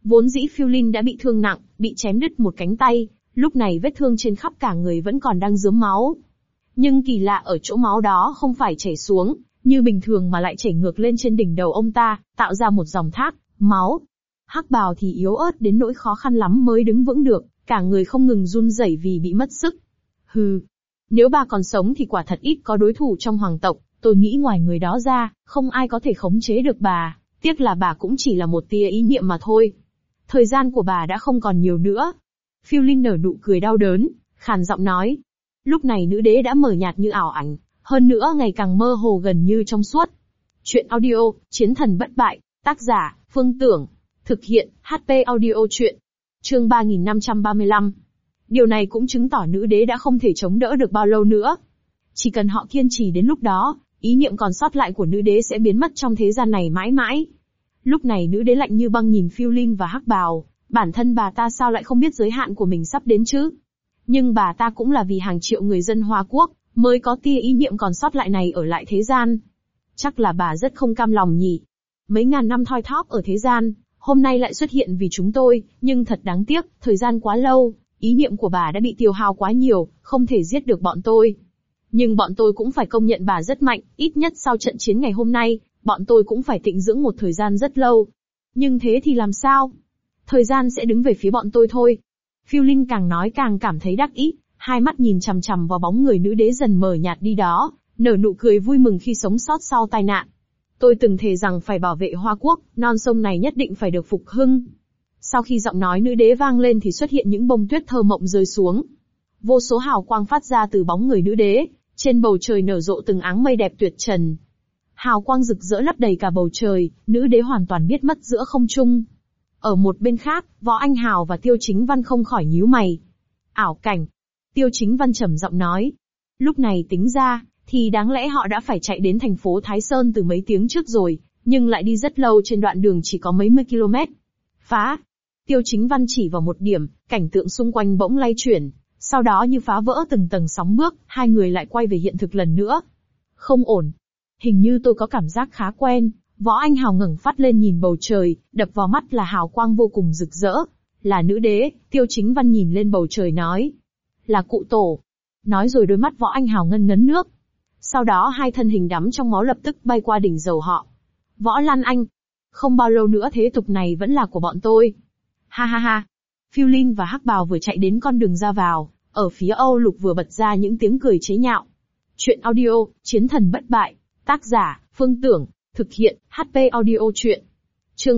Vốn dĩ Phiêu Linh đã bị thương nặng, bị chém đứt một cánh tay, lúc này vết thương trên khắp cả người vẫn còn đang rớm máu. Nhưng kỳ lạ ở chỗ máu đó không phải chảy xuống, như bình thường mà lại chảy ngược lên trên đỉnh đầu ông ta, tạo ra một dòng thác, máu. Hắc bào thì yếu ớt đến nỗi khó khăn lắm mới đứng vững được, cả người không ngừng run rẩy vì bị mất sức. Hừ, nếu bà còn sống thì quả thật ít có đối thủ trong hoàng tộc, tôi nghĩ ngoài người đó ra, không ai có thể khống chế được bà, tiếc là bà cũng chỉ là một tia ý niệm mà thôi. Thời gian của bà đã không còn nhiều nữa. Phiêu Linh nở nụ cười đau đớn, khàn giọng nói. Lúc này nữ đế đã mờ nhạt như ảo ảnh, hơn nữa ngày càng mơ hồ gần như trong suốt. Chuyện audio, Chiến thần bất bại, tác giả, Phương Tưởng. Thực hiện, HP audio chuyện. Chương 3535. Điều này cũng chứng tỏ nữ đế đã không thể chống đỡ được bao lâu nữa. Chỉ cần họ kiên trì đến lúc đó, ý niệm còn sót lại của nữ đế sẽ biến mất trong thế gian này mãi mãi. Lúc này nữ đế lạnh như băng nhìn Phiêu Linh và Hắc Bào, bản thân bà ta sao lại không biết giới hạn của mình sắp đến chứ? Nhưng bà ta cũng là vì hàng triệu người dân Hoa Quốc, mới có tia ý niệm còn sót lại này ở lại thế gian. Chắc là bà rất không cam lòng nhỉ. Mấy ngàn năm thoi thóp ở thế gian, hôm nay lại xuất hiện vì chúng tôi, nhưng thật đáng tiếc, thời gian quá lâu, ý niệm của bà đã bị tiêu hao quá nhiều, không thể giết được bọn tôi. Nhưng bọn tôi cũng phải công nhận bà rất mạnh, ít nhất sau trận chiến ngày hôm nay, bọn tôi cũng phải tịnh dưỡng một thời gian rất lâu. Nhưng thế thì làm sao? Thời gian sẽ đứng về phía bọn tôi thôi. Phiêu Linh càng nói càng cảm thấy đắc ý, hai mắt nhìn chằm chằm vào bóng người nữ đế dần mờ nhạt đi đó, nở nụ cười vui mừng khi sống sót sau tai nạn. Tôi từng thề rằng phải bảo vệ Hoa Quốc, non sông này nhất định phải được phục hưng. Sau khi giọng nói nữ đế vang lên thì xuất hiện những bông tuyết thơ mộng rơi xuống. Vô số hào quang phát ra từ bóng người nữ đế, trên bầu trời nở rộ từng áng mây đẹp tuyệt trần. Hào quang rực rỡ lấp đầy cả bầu trời, nữ đế hoàn toàn biết mất giữa không trung. Ở một bên khác, Võ Anh Hào và Tiêu Chính Văn không khỏi nhíu mày. Ảo cảnh. Tiêu Chính Văn trầm giọng nói. Lúc này tính ra, thì đáng lẽ họ đã phải chạy đến thành phố Thái Sơn từ mấy tiếng trước rồi, nhưng lại đi rất lâu trên đoạn đường chỉ có mấy mươi km. Phá. Tiêu Chính Văn chỉ vào một điểm, cảnh tượng xung quanh bỗng lay chuyển, sau đó như phá vỡ từng tầng sóng bước, hai người lại quay về hiện thực lần nữa. Không ổn. Hình như tôi có cảm giác khá quen. Võ Anh Hào ngẩng phát lên nhìn bầu trời, đập vào mắt là hào quang vô cùng rực rỡ. Là nữ đế, Tiêu Chính Văn nhìn lên bầu trời nói. Là cụ tổ. Nói rồi đôi mắt Võ Anh Hào ngân ngấn nước. Sau đó hai thân hình đắm trong máu lập tức bay qua đỉnh đầu họ. Võ Lan Anh. Không bao lâu nữa thế tục này vẫn là của bọn tôi. Ha ha ha. Phiêu Linh và Hắc Bào vừa chạy đến con đường ra vào, ở phía Âu Lục vừa bật ra những tiếng cười chế nhạo. Chuyện audio, Chiến thần bất bại, tác giả, Phương Tưởng, thực hiện, HP audio chuyện. Chương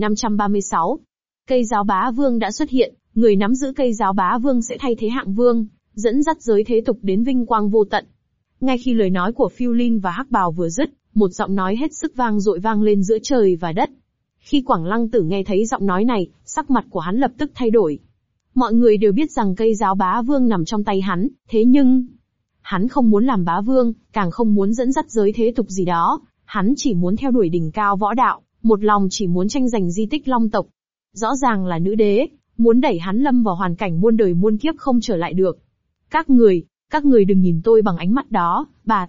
3536. Cây giáo bá vương đã xuất hiện, người nắm giữ cây giáo bá vương sẽ thay thế hạng vương, dẫn dắt giới thế tục đến vinh quang vô tận. Ngay khi lời nói của Phiêu Linh và Hắc Bào vừa dứt, một giọng nói hết sức vang dội vang lên giữa trời và đất. Khi Quảng Lăng Tử nghe thấy giọng nói này, sắc mặt của hắn lập tức thay đổi. Mọi người đều biết rằng cây giáo bá vương nằm trong tay hắn, thế nhưng hắn không muốn làm bá vương, càng không muốn dẫn dắt giới thế tục gì đó, hắn chỉ muốn theo đuổi đỉnh cao võ đạo, một lòng chỉ muốn tranh giành di tích Long tộc. Rõ ràng là nữ đế, muốn đẩy hắn lâm vào hoàn cảnh muôn đời muôn kiếp không trở lại được. Các người đừng nhìn tôi bằng ánh mắt đó, bà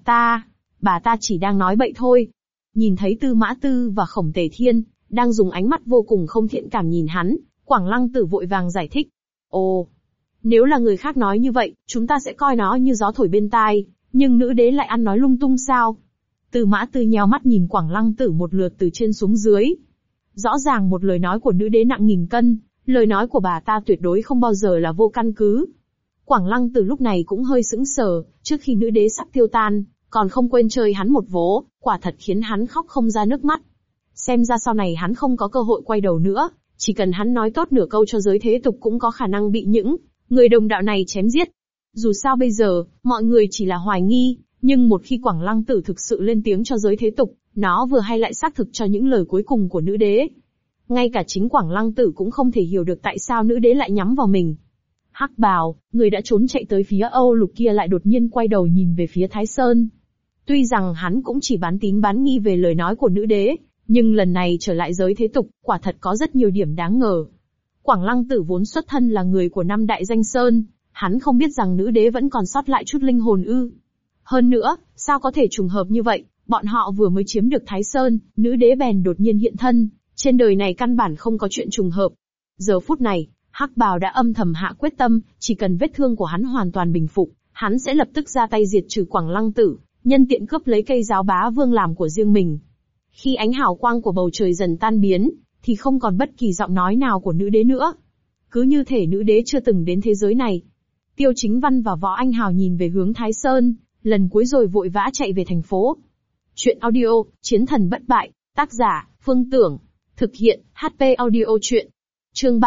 ta chỉ đang nói bậy thôi. Nhìn thấy Tư Mã Tư và Khổng Tề Thiên, đang dùng ánh mắt vô cùng không thiện cảm nhìn hắn, Quảng Lăng Tử vội vàng giải thích. Ồ, nếu là người khác nói như vậy, chúng ta sẽ coi nó như gió thổi bên tai, nhưng nữ đế lại ăn nói lung tung sao? Tư Mã Tư nheo mắt nhìn Quảng Lăng Tử một lượt từ trên xuống dưới. Rõ ràng một lời nói của nữ đế nặng nghìn cân, lời nói của bà ta tuyệt đối không bao giờ là vô căn cứ. Quảng Lăng Tử lúc này cũng hơi sững sờ, trước khi nữ đế sắp tiêu tan, còn không quên chơi hắn một vố, quả thật khiến hắn khóc không ra nước mắt. Xem ra sau này hắn không có cơ hội quay đầu nữa, chỉ cần hắn nói tốt nửa câu cho giới thế tục cũng có khả năng bị những người đồng đạo này chém giết. Dù sao bây giờ, mọi người chỉ là hoài nghi, nhưng một khi Quảng Lăng Tử thực sự lên tiếng cho giới thế tục, nó vừa hay lại xác thực cho những lời cuối cùng của nữ đế. Ngay cả chính Quảng Lăng Tử cũng không thể hiểu được tại sao nữ đế lại nhắm vào mình. Hắc Bào, người đã trốn chạy tới phía Âu Lục kia lại đột nhiên quay đầu nhìn về phía Thái Sơn. Tuy rằng hắn cũng chỉ bán tín bán nghi về lời nói của nữ đế, nhưng lần này trở lại giới thế tục, quả thật có rất nhiều điểm đáng ngờ. Quảng Lăng Tử vốn xuất thân là người của năm đại danh sơn, hắn không biết rằng nữ đế vẫn còn sót lại chút linh hồn ư. Hơn nữa, sao có thể trùng hợp như vậy, bọn họ vừa mới chiếm được Thái Sơn, nữ đế bèn đột nhiên hiện thân, trên đời này căn bản không có chuyện trùng hợp. Giờ phút này, Hắc Bào đã âm thầm hạ quyết tâm, chỉ cần vết thương của hắn hoàn toàn bình phục, hắn sẽ lập tức ra tay diệt trừ Quảng Lăng Tử, nhân tiện cướp lấy cây giáo bá vương làm của riêng mình. Khi ánh hào quang của bầu trời dần tan biến, thì không còn bất kỳ giọng nói nào của nữ đế nữa. Cứ như thể nữ đế chưa từng đến thế giới này. Tiêu Chính Văn và Võ Anh Hào nhìn về hướng Thái Sơn, lần cuối rồi vội vã chạy về thành phố. Chuyện audio, Chiến thần bất bại, tác giả, Phương Tưởng. Thực hiện, HP audio chuyện. Chương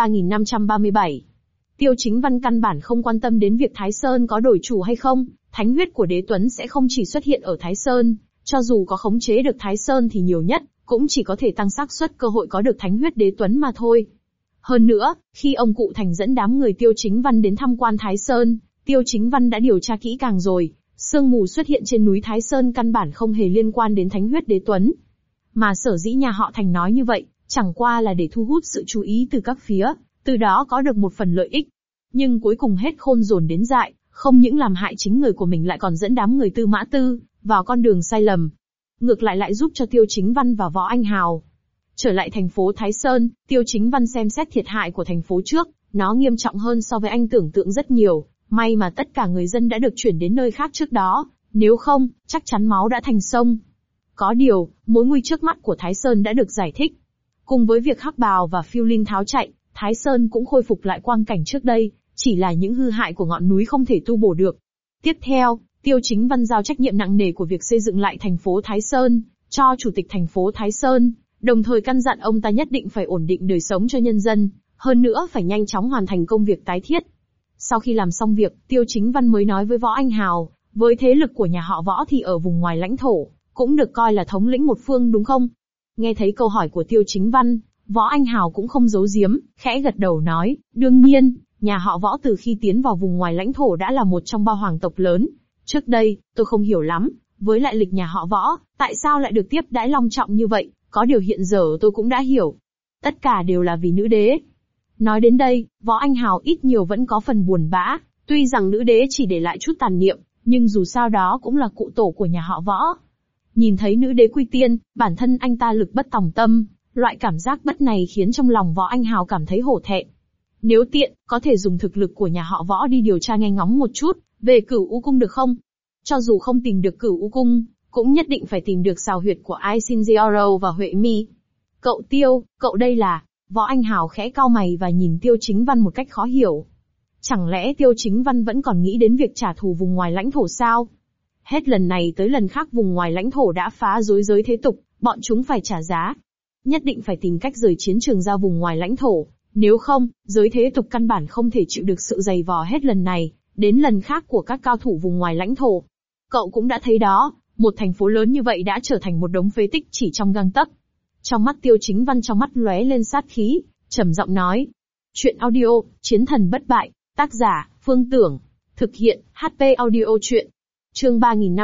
3537. Tiêu Chính Văn căn bản không quan tâm đến việc Thái Sơn có đổi chủ hay không, thánh huyết của Đế Tuấn sẽ không chỉ xuất hiện ở Thái Sơn, cho dù có khống chế được Thái Sơn thì nhiều nhất, cũng chỉ có thể tăng xác suất cơ hội có được thánh huyết Đế Tuấn mà thôi. Hơn nữa, khi ông cụ Thành dẫn đám người Tiêu Chính Văn đến tham quan Thái Sơn, Tiêu Chính Văn đã điều tra kỹ càng rồi, sương mù xuất hiện trên núi Thái Sơn căn bản không hề liên quan đến thánh huyết Đế Tuấn. Mà sở dĩ nhà họ Thành nói như vậy, chẳng qua là để thu hút sự chú ý từ các phía, từ đó có được một phần lợi ích. Nhưng cuối cùng hết khôn dồn đến dại, không những làm hại chính người của mình lại còn dẫn đám người Tư Mã Tư vào con đường sai lầm. Ngược lại giúp cho Tiêu Chính Văn và Võ Anh Hào. Trở lại thành phố Thái Sơn, Tiêu Chính Văn xem xét thiệt hại của thành phố trước, nó nghiêm trọng hơn so với anh tưởng tượng rất nhiều, may mà tất cả người dân đã được chuyển đến nơi khác trước đó, nếu không, chắc chắn máu đã thành sông. Có điều, mối nguy trước mắt của Thái Sơn đã được giải thích. Cùng với việc Hắc Bào và Phiêu Linh tháo chạy, Thái Sơn cũng khôi phục lại quang cảnh trước đây, chỉ là những hư hại của ngọn núi không thể tu bổ được. Tiếp theo, Tiêu Chính Văn giao trách nhiệm nặng nề của việc xây dựng lại thành phố Thái Sơn, cho Chủ tịch thành phố Thái Sơn, đồng thời căn dặn ông ta nhất định phải ổn định đời sống cho nhân dân, hơn nữa phải nhanh chóng hoàn thành công việc tái thiết. Sau khi làm xong việc, Tiêu Chính Văn mới nói với Võ Anh Hào, với thế lực của nhà họ Võ thì ở vùng ngoài lãnh thổ, cũng được coi là thống lĩnh một phương đúng không? Nghe thấy câu hỏi của Tiêu Chính Văn, Võ Anh Hào cũng không giấu giếm, khẽ gật đầu nói, đương nhiên, nhà họ Võ từ khi tiến vào vùng ngoài lãnh thổ đã là một trong ba hoàng tộc lớn. Trước đây, tôi không hiểu lắm, với lại lịch nhà họ Võ, tại sao lại được tiếp đãi long trọng như vậy, có điều hiện giờ tôi cũng đã hiểu. Tất cả đều là vì nữ đế. Nói đến đây, Võ Anh Hào ít nhiều vẫn có phần buồn bã, tuy rằng nữ đế chỉ để lại chút tàn niệm, nhưng dù sao đó cũng là cụ tổ của nhà họ Võ. Nhìn thấy nữ đế quy tiên, bản thân anh ta lực bất tòng tâm, loại cảm giác bất này khiến trong lòng Võ Anh Hào cảm thấy hổ thẹn. Nếu tiện, có thể dùng thực lực của nhà họ Võ đi điều tra nghe ngóng một chút, về Cửu U Cung được không? Cho dù không tìm được Cửu U Cung, cũng nhất định phải tìm được sào huyệt của Ai Shinjiaro và Huệ Mi. Cậu Tiêu, cậu đây là... Võ Anh Hào khẽ cau mày và nhìn Tiêu Chính Văn một cách khó hiểu. Chẳng lẽ Tiêu Chính Văn vẫn còn nghĩ đến việc trả thù vùng ngoài lãnh thổ sao? Hết lần này tới lần khác vùng ngoài lãnh thổ đã phá rối giới thế tục, bọn chúng phải trả giá. Nhất định phải tìm cách rời chiến trường ra vùng ngoài lãnh thổ, nếu không, giới thế tục căn bản không thể chịu được sự dày vò hết lần này, đến lần khác của các cao thủ vùng ngoài lãnh thổ. Cậu cũng đã thấy đó, một thành phố lớn như vậy đã trở thành một đống phế tích chỉ trong gang tấc. Trong mắt Tiêu Chính Văn trong mắt lóe lên sát khí, trầm giọng nói. Chuyện audio, Chiến thần bất bại, tác giả, Phương Tưởng. Thực hiện, HP audio chuyện. Chương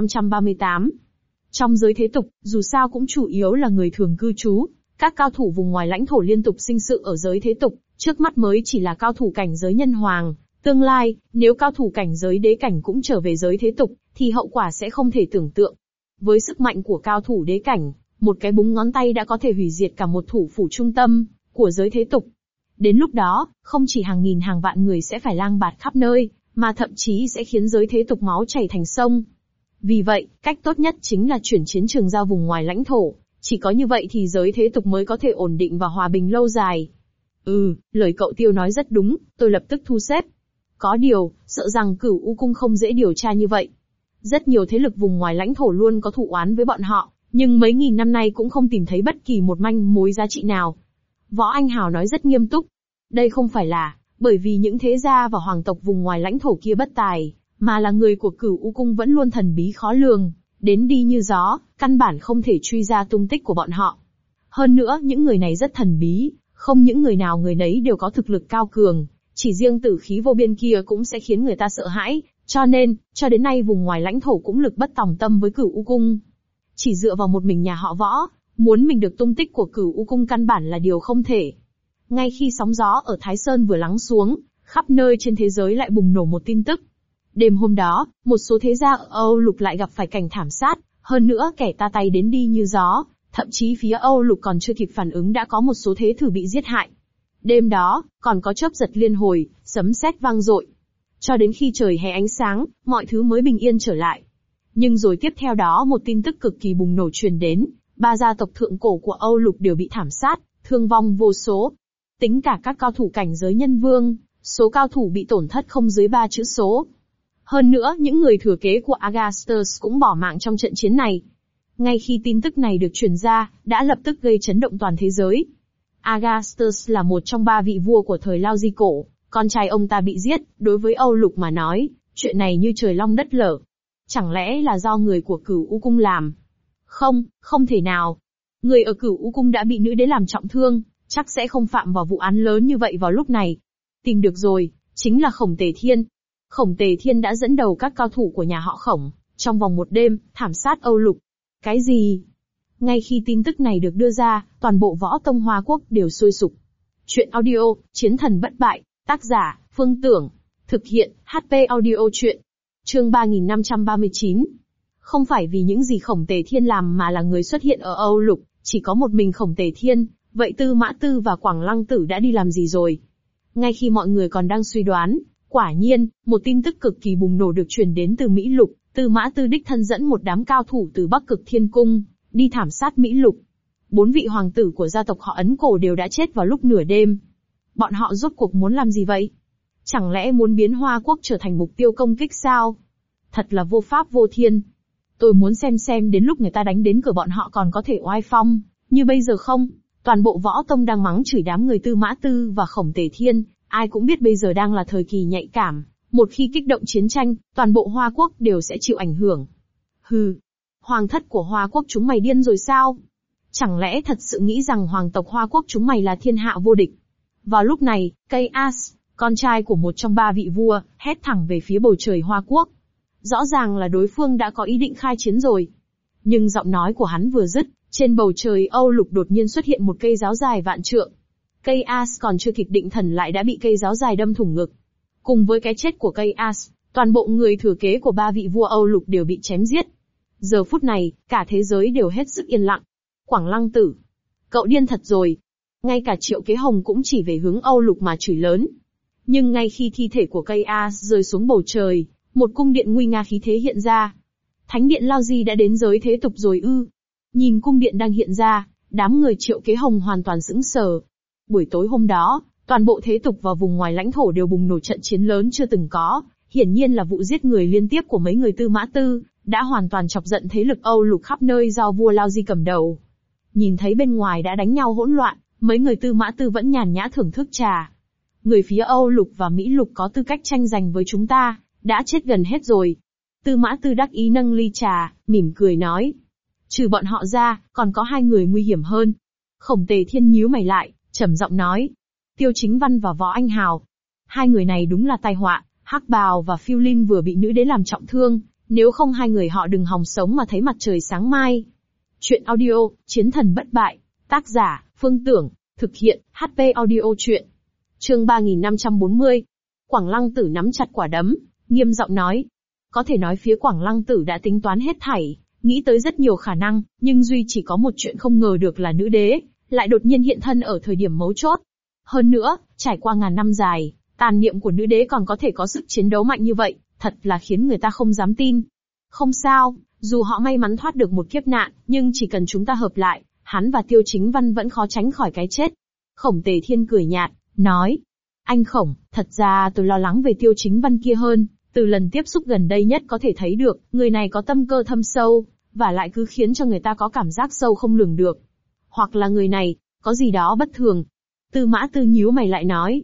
3538. Trong giới thế tục, dù sao cũng chủ yếu là người thường cư trú, các cao thủ vùng ngoài lãnh thổ liên tục sinh sự ở giới thế tục, trước mắt mới chỉ là cao thủ cảnh giới nhân hoàng. Tương lai, nếu cao thủ cảnh giới đế cảnh cũng trở về giới thế tục, thì hậu quả sẽ không thể tưởng tượng. Với sức mạnh của cao thủ đế cảnh, một cái búng ngón tay đã có thể hủy diệt cả một thủ phủ trung tâm của giới thế tục. Đến lúc đó, không chỉ hàng nghìn hàng vạn người sẽ phải lang bạt khắp nơi, mà thậm chí sẽ khiến giới thế tục máu chảy thành sông. Vì vậy, cách tốt nhất chính là chuyển chiến trường ra vùng ngoài lãnh thổ, chỉ có như vậy thì giới thế tục mới có thể ổn định và hòa bình lâu dài. Lời cậu Tiêu nói rất đúng, tôi lập tức thu xếp. Có điều, sợ rằng Cửu U Cung không dễ điều tra như vậy. Rất nhiều thế lực vùng ngoài lãnh thổ luôn có thù oán với bọn họ, nhưng mấy nghìn năm nay cũng không tìm thấy bất kỳ một manh mối giá trị nào. Võ Anh Hào nói rất nghiêm túc. Đây không phải là bởi vì những thế gia và hoàng tộc vùng ngoài lãnh thổ kia bất tài, mà là người của Cửu U Cung vẫn luôn thần bí khó lường, đến đi như gió, căn bản không thể truy ra tung tích của bọn họ. Hơn nữa, những người này rất thần bí, không những người nào người nấy đều có thực lực cao cường, chỉ riêng tử khí vô biên kia cũng sẽ khiến người ta sợ hãi, cho nên, cho đến nay vùng ngoài lãnh thổ cũng lực bất tòng tâm với Cửu U Cung. Chỉ dựa vào một mình nhà họ Võ, muốn mình được tung tích của Cửu U Cung căn bản là điều không thể. Ngay khi sóng gió ở Thái Sơn vừa lắng xuống, khắp nơi trên thế giới lại bùng nổ một tin tức. Đêm hôm đó, một số thế gia ở Âu Lục lại gặp phải cảnh thảm sát, hơn nữa kẻ ta tay đến đi như gió, thậm chí phía Âu Lục còn chưa kịp phản ứng đã có một số thế tử bị giết hại. Đêm đó, còn có chớp giật liên hồi, sấm sét vang dội. Cho đến khi trời hè ánh sáng, mọi thứ mới bình yên trở lại. Nhưng rồi tiếp theo đó một tin tức cực kỳ bùng nổ truyền đến, 3 gia tộc thượng cổ của Âu Lục đều bị thảm sát, thương vong vô số. Tính cả các cao thủ cảnh giới nhân vương, số cao thủ bị tổn thất không dưới 3 chữ số. Hơn nữa, những người thừa kế của Agastus cũng bỏ mạng trong trận chiến này. Ngay khi tin tức này được truyền ra, đã lập tức gây chấn động toàn thế giới. Agastus là một trong 3 vị vua của thời Lao Di cổ, con trai ông ta bị giết, đối với Âu Lục mà nói, chuyện này như trời long đất lở. Chẳng lẽ là do người của Cửu U Cung làm? Không, không thể nào. Người ở Cửu U Cung đã bị nữ đế làm trọng thương, chắc sẽ không phạm vào vụ án lớn như vậy vào lúc này. Tìm được rồi, chính là Khổng Tề Thiên. Khổng Tề Thiên đã dẫn đầu các cao thủ của nhà họ Khổng, trong vòng một đêm, thảm sát Âu Lục. Cái gì? Ngay khi tin tức này được đưa ra, toàn bộ võ tông Hoa Quốc đều sôi sục. Chuyện audio, Chiến thần bất bại, tác giả, Phương Tưởng. Thực hiện, HP audio chuyện. Chương 3539. Không phải vì những gì Khổng Tề Thiên làm mà là người xuất hiện ở Âu Lục, chỉ có một mình Khổng Tề Thiên, vậy Tư Mã Tư và Quảng Lăng Tử đã đi làm gì rồi? Ngay khi mọi người còn đang suy đoán, quả nhiên, một tin tức cực kỳ bùng nổ được truyền đến từ Mỹ Lục, Tư Mã Tư đích thân dẫn một đám cao thủ từ Bắc Cực Thiên Cung, đi thảm sát Mỹ Lục. 4 vị hoàng tử của gia tộc họ Ấn Cổ đều đã chết vào lúc nửa đêm. Bọn họ rốt cuộc muốn làm gì vậy? Chẳng lẽ muốn biến Hoa Quốc trở thành mục tiêu công kích sao? Thật là vô pháp vô thiên. Tôi muốn xem đến lúc người ta đánh đến cửa bọn họ còn có thể oai phong, như bây giờ không? Toàn bộ võ tông đang mắng chửi đám người Tư Mã Tư và Khổng Tề Thiên, ai cũng biết bây giờ đang là thời kỳ nhạy cảm. Một khi kích động chiến tranh, toàn bộ Hoa Quốc đều sẽ chịu ảnh hưởng. Hừ, hoàng thất của Hoa Quốc chúng mày điên rồi sao? Chẳng lẽ thật sự nghĩ rằng hoàng tộc Hoa Quốc chúng mày là thiên hạ vô địch? Vào lúc này, Caius, con trai của một trong 3 vị vua, hét thẳng về phía bầu trời Hoa Quốc. Rõ ràng là đối phương đã có ý định khai chiến rồi. Nhưng giọng nói của hắn vừa dứt, trên bầu trời Âu Lục đột nhiên xuất hiện một cây giáo dài vạn trượng. Caius còn chưa kịp định thần lại đã bị cây giáo dài đâm thủng ngực. Cùng với cái chết của Caius, toàn bộ người thừa kế của 3 vị vua Âu Lục đều bị chém giết. Giờ phút này, cả thế giới đều hết sức yên lặng. Quảng Lăng Tử, cậu điên thật rồi. Ngay cả Triệu Kế Hồng cũng chỉ về hướng Âu Lục mà chửi lớn. Nhưng ngay khi thi thể của Caius rơi xuống bầu trời, một cung điện nguy nga khí thế hiện ra. Thánh điện Lao Di đã đến giới thế tục rồi ư? Nhìn cung điện đang hiện ra, đám người Triệu Kế Hồng hoàn toàn sững sờ. Buổi tối hôm đó, toàn bộ thế tục và vùng ngoài lãnh thổ đều bùng nổ trận chiến lớn chưa từng có, hiển nhiên là vụ giết người liên tiếp của mấy người Tư Mã Tư, đã hoàn toàn chọc giận thế lực Âu Lục khắp nơi do vua Lao Di cầm đầu. Nhìn thấy bên ngoài đã đánh nhau hỗn loạn, mấy người Tư Mã Tư vẫn nhàn nhã thưởng thức trà. Người phía Âu Lục và Mỹ Lục có tư cách tranh giành với chúng ta, đã chết gần hết rồi. Tư Mã Tư đắc ý nâng ly trà, mỉm cười nói. Trừ bọn họ ra, còn có 2 người nguy hiểm hơn. Khổng Tề Thiên nhíu mày lại, trầm giọng nói. Tiêu Chính Văn và Võ Anh Hào. 2 người này đúng là tai họa, Hắc Bào và Phiêu Linh vừa bị nữ đế làm trọng thương, nếu không 2 người họ đừng hòng sống mà thấy mặt trời sáng mai. Chuyện audio, Chiến thần bất bại, tác giả, Phương Tưởng, thực hiện, HP audio chuyện. Chương 3540. Quảng Lăng Tử nắm chặt quả đấm, nghiêm giọng nói. Có thể nói phía Quảng Lăng Tử đã tính toán hết thảy, nghĩ tới rất nhiều khả năng, nhưng duy chỉ có một chuyện không ngờ được là nữ đế lại đột nhiên hiện thân ở thời điểm mấu chốt. Hơn nữa, trải qua ngàn năm dài, tàn niệm của nữ đế còn có thể có sức chiến đấu mạnh như vậy, thật là khiến người ta không dám tin. Không sao, dù họ may mắn thoát được một kiếp nạn, nhưng chỉ cần chúng ta hợp lại, hắn và Tiêu Chính Văn vẫn khó tránh khỏi cái chết. Khổng Tề Thiên cười nhạt, nói. Anh Khổng, thật ra tôi lo lắng về Tiêu Chính Văn kia hơn, từ lần tiếp xúc gần đây nhất có thể thấy được, người này có tâm cơ thâm sâu, và lại cứ khiến cho người ta có cảm giác sâu không lường được. Hoặc là người này, có gì đó bất thường. Tư Mã Tư nhíu mày lại nói.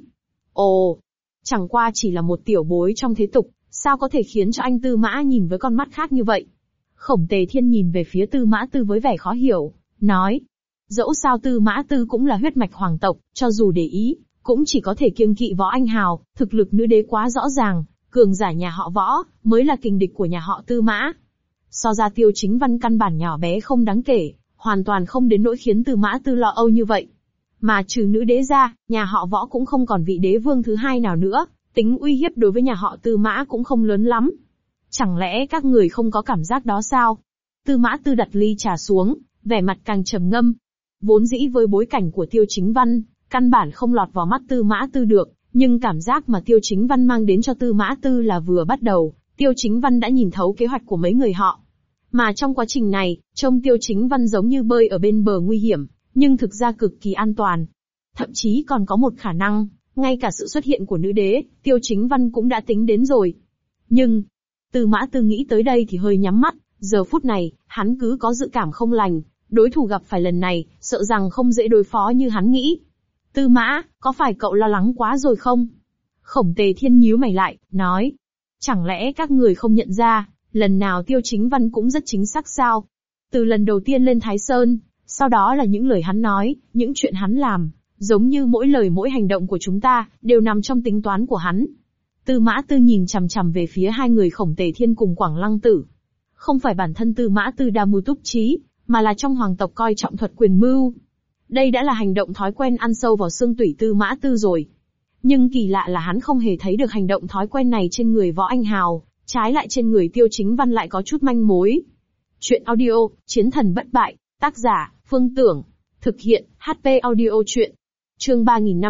Ồ, chẳng qua chỉ là một tiểu bối trong thế tục, sao có thể khiến cho anh Tư Mã nhìn với con mắt khác như vậy? Khổng Tề Thiên nhìn về phía Tư Mã Tư với vẻ khó hiểu, nói. Dẫu sao Tư Mã Tư cũng là huyết mạch hoàng tộc, cho dù để ý, cũng chỉ có thể kiêng kỵ Võ Anh Hào, thực lực nữ đế quá rõ ràng, cường giả nhà họ Võ, mới là kình địch của nhà họ Tư Mã. So ra Tiêu Chính Văn căn bản nhỏ bé không đáng kể, hoàn toàn không đến nỗi khiến Tư Mã Tư lo âu như vậy. Mà trừ nữ đế ra, nhà họ Võ cũng không còn vị đế vương thứ hai nào nữa, tính uy hiếp đối với nhà họ Tư Mã cũng không lớn lắm. Chẳng lẽ các người không có cảm giác đó sao? Tư Mã Tư đặt ly trà xuống, vẻ mặt càng trầm ngâm. Vốn dĩ với bối cảnh của Tiêu Chính Văn, căn bản không lọt vào mắt Tư Mã Tư được, nhưng cảm giác mà Tiêu Chính Văn mang đến cho Tư Mã Tư là vừa bắt đầu, Tiêu Chính Văn đã nhìn thấu kế hoạch của mấy người họ. Mà trong quá trình này, trông Tiêu Chính Văn giống như bơi ở bên bờ nguy hiểm, nhưng thực ra cực kỳ an toàn. Thậm chí còn có một khả năng, ngay cả sự xuất hiện của nữ đế, Tiêu Chính Văn cũng đã tính đến rồi. Nhưng, Tư Mã Tư nghĩ tới đây thì hơi nhắm mắt, giờ phút này, hắn cứ có dự cảm không lành, đối thủ gặp phải lần này, sợ rằng không dễ đối phó như hắn nghĩ. Tư Mã, có phải cậu lo lắng quá rồi không? Khổng Tề Thiên nhíu mày lại, nói. Chẳng lẽ các người không nhận ra, lần nào Tiêu Chính Văn cũng rất chính xác sao? Từ lần đầu tiên lên Thái Sơn, sau đó là những lời hắn nói, những chuyện hắn làm, giống như mỗi lời mỗi hành động của chúng ta, đều nằm trong tính toán của hắn. Tư Mã Tư nhìn chằm chằm về phía hai người Khổng Tề Thiên cùng Quảng Lăng Tử. Không phải bản thân Tư Mã Tư đa mưu túc trí, mà là trong hoàng tộc coi trọng thuật quyền mưu. Đây đã là hành động thói quen ăn sâu vào xương tủy Tư Mã Tư rồi. Nhưng kỳ lạ là hắn không hề thấy được hành động thói quen này trên người Võ Anh Hào, trái lại trên người Tiêu Chính Văn lại có chút manh mối. Chuyện audio, Chiến thần bất bại, tác giả, Phương Tưởng, thực hiện, HP audio chuyện. Chương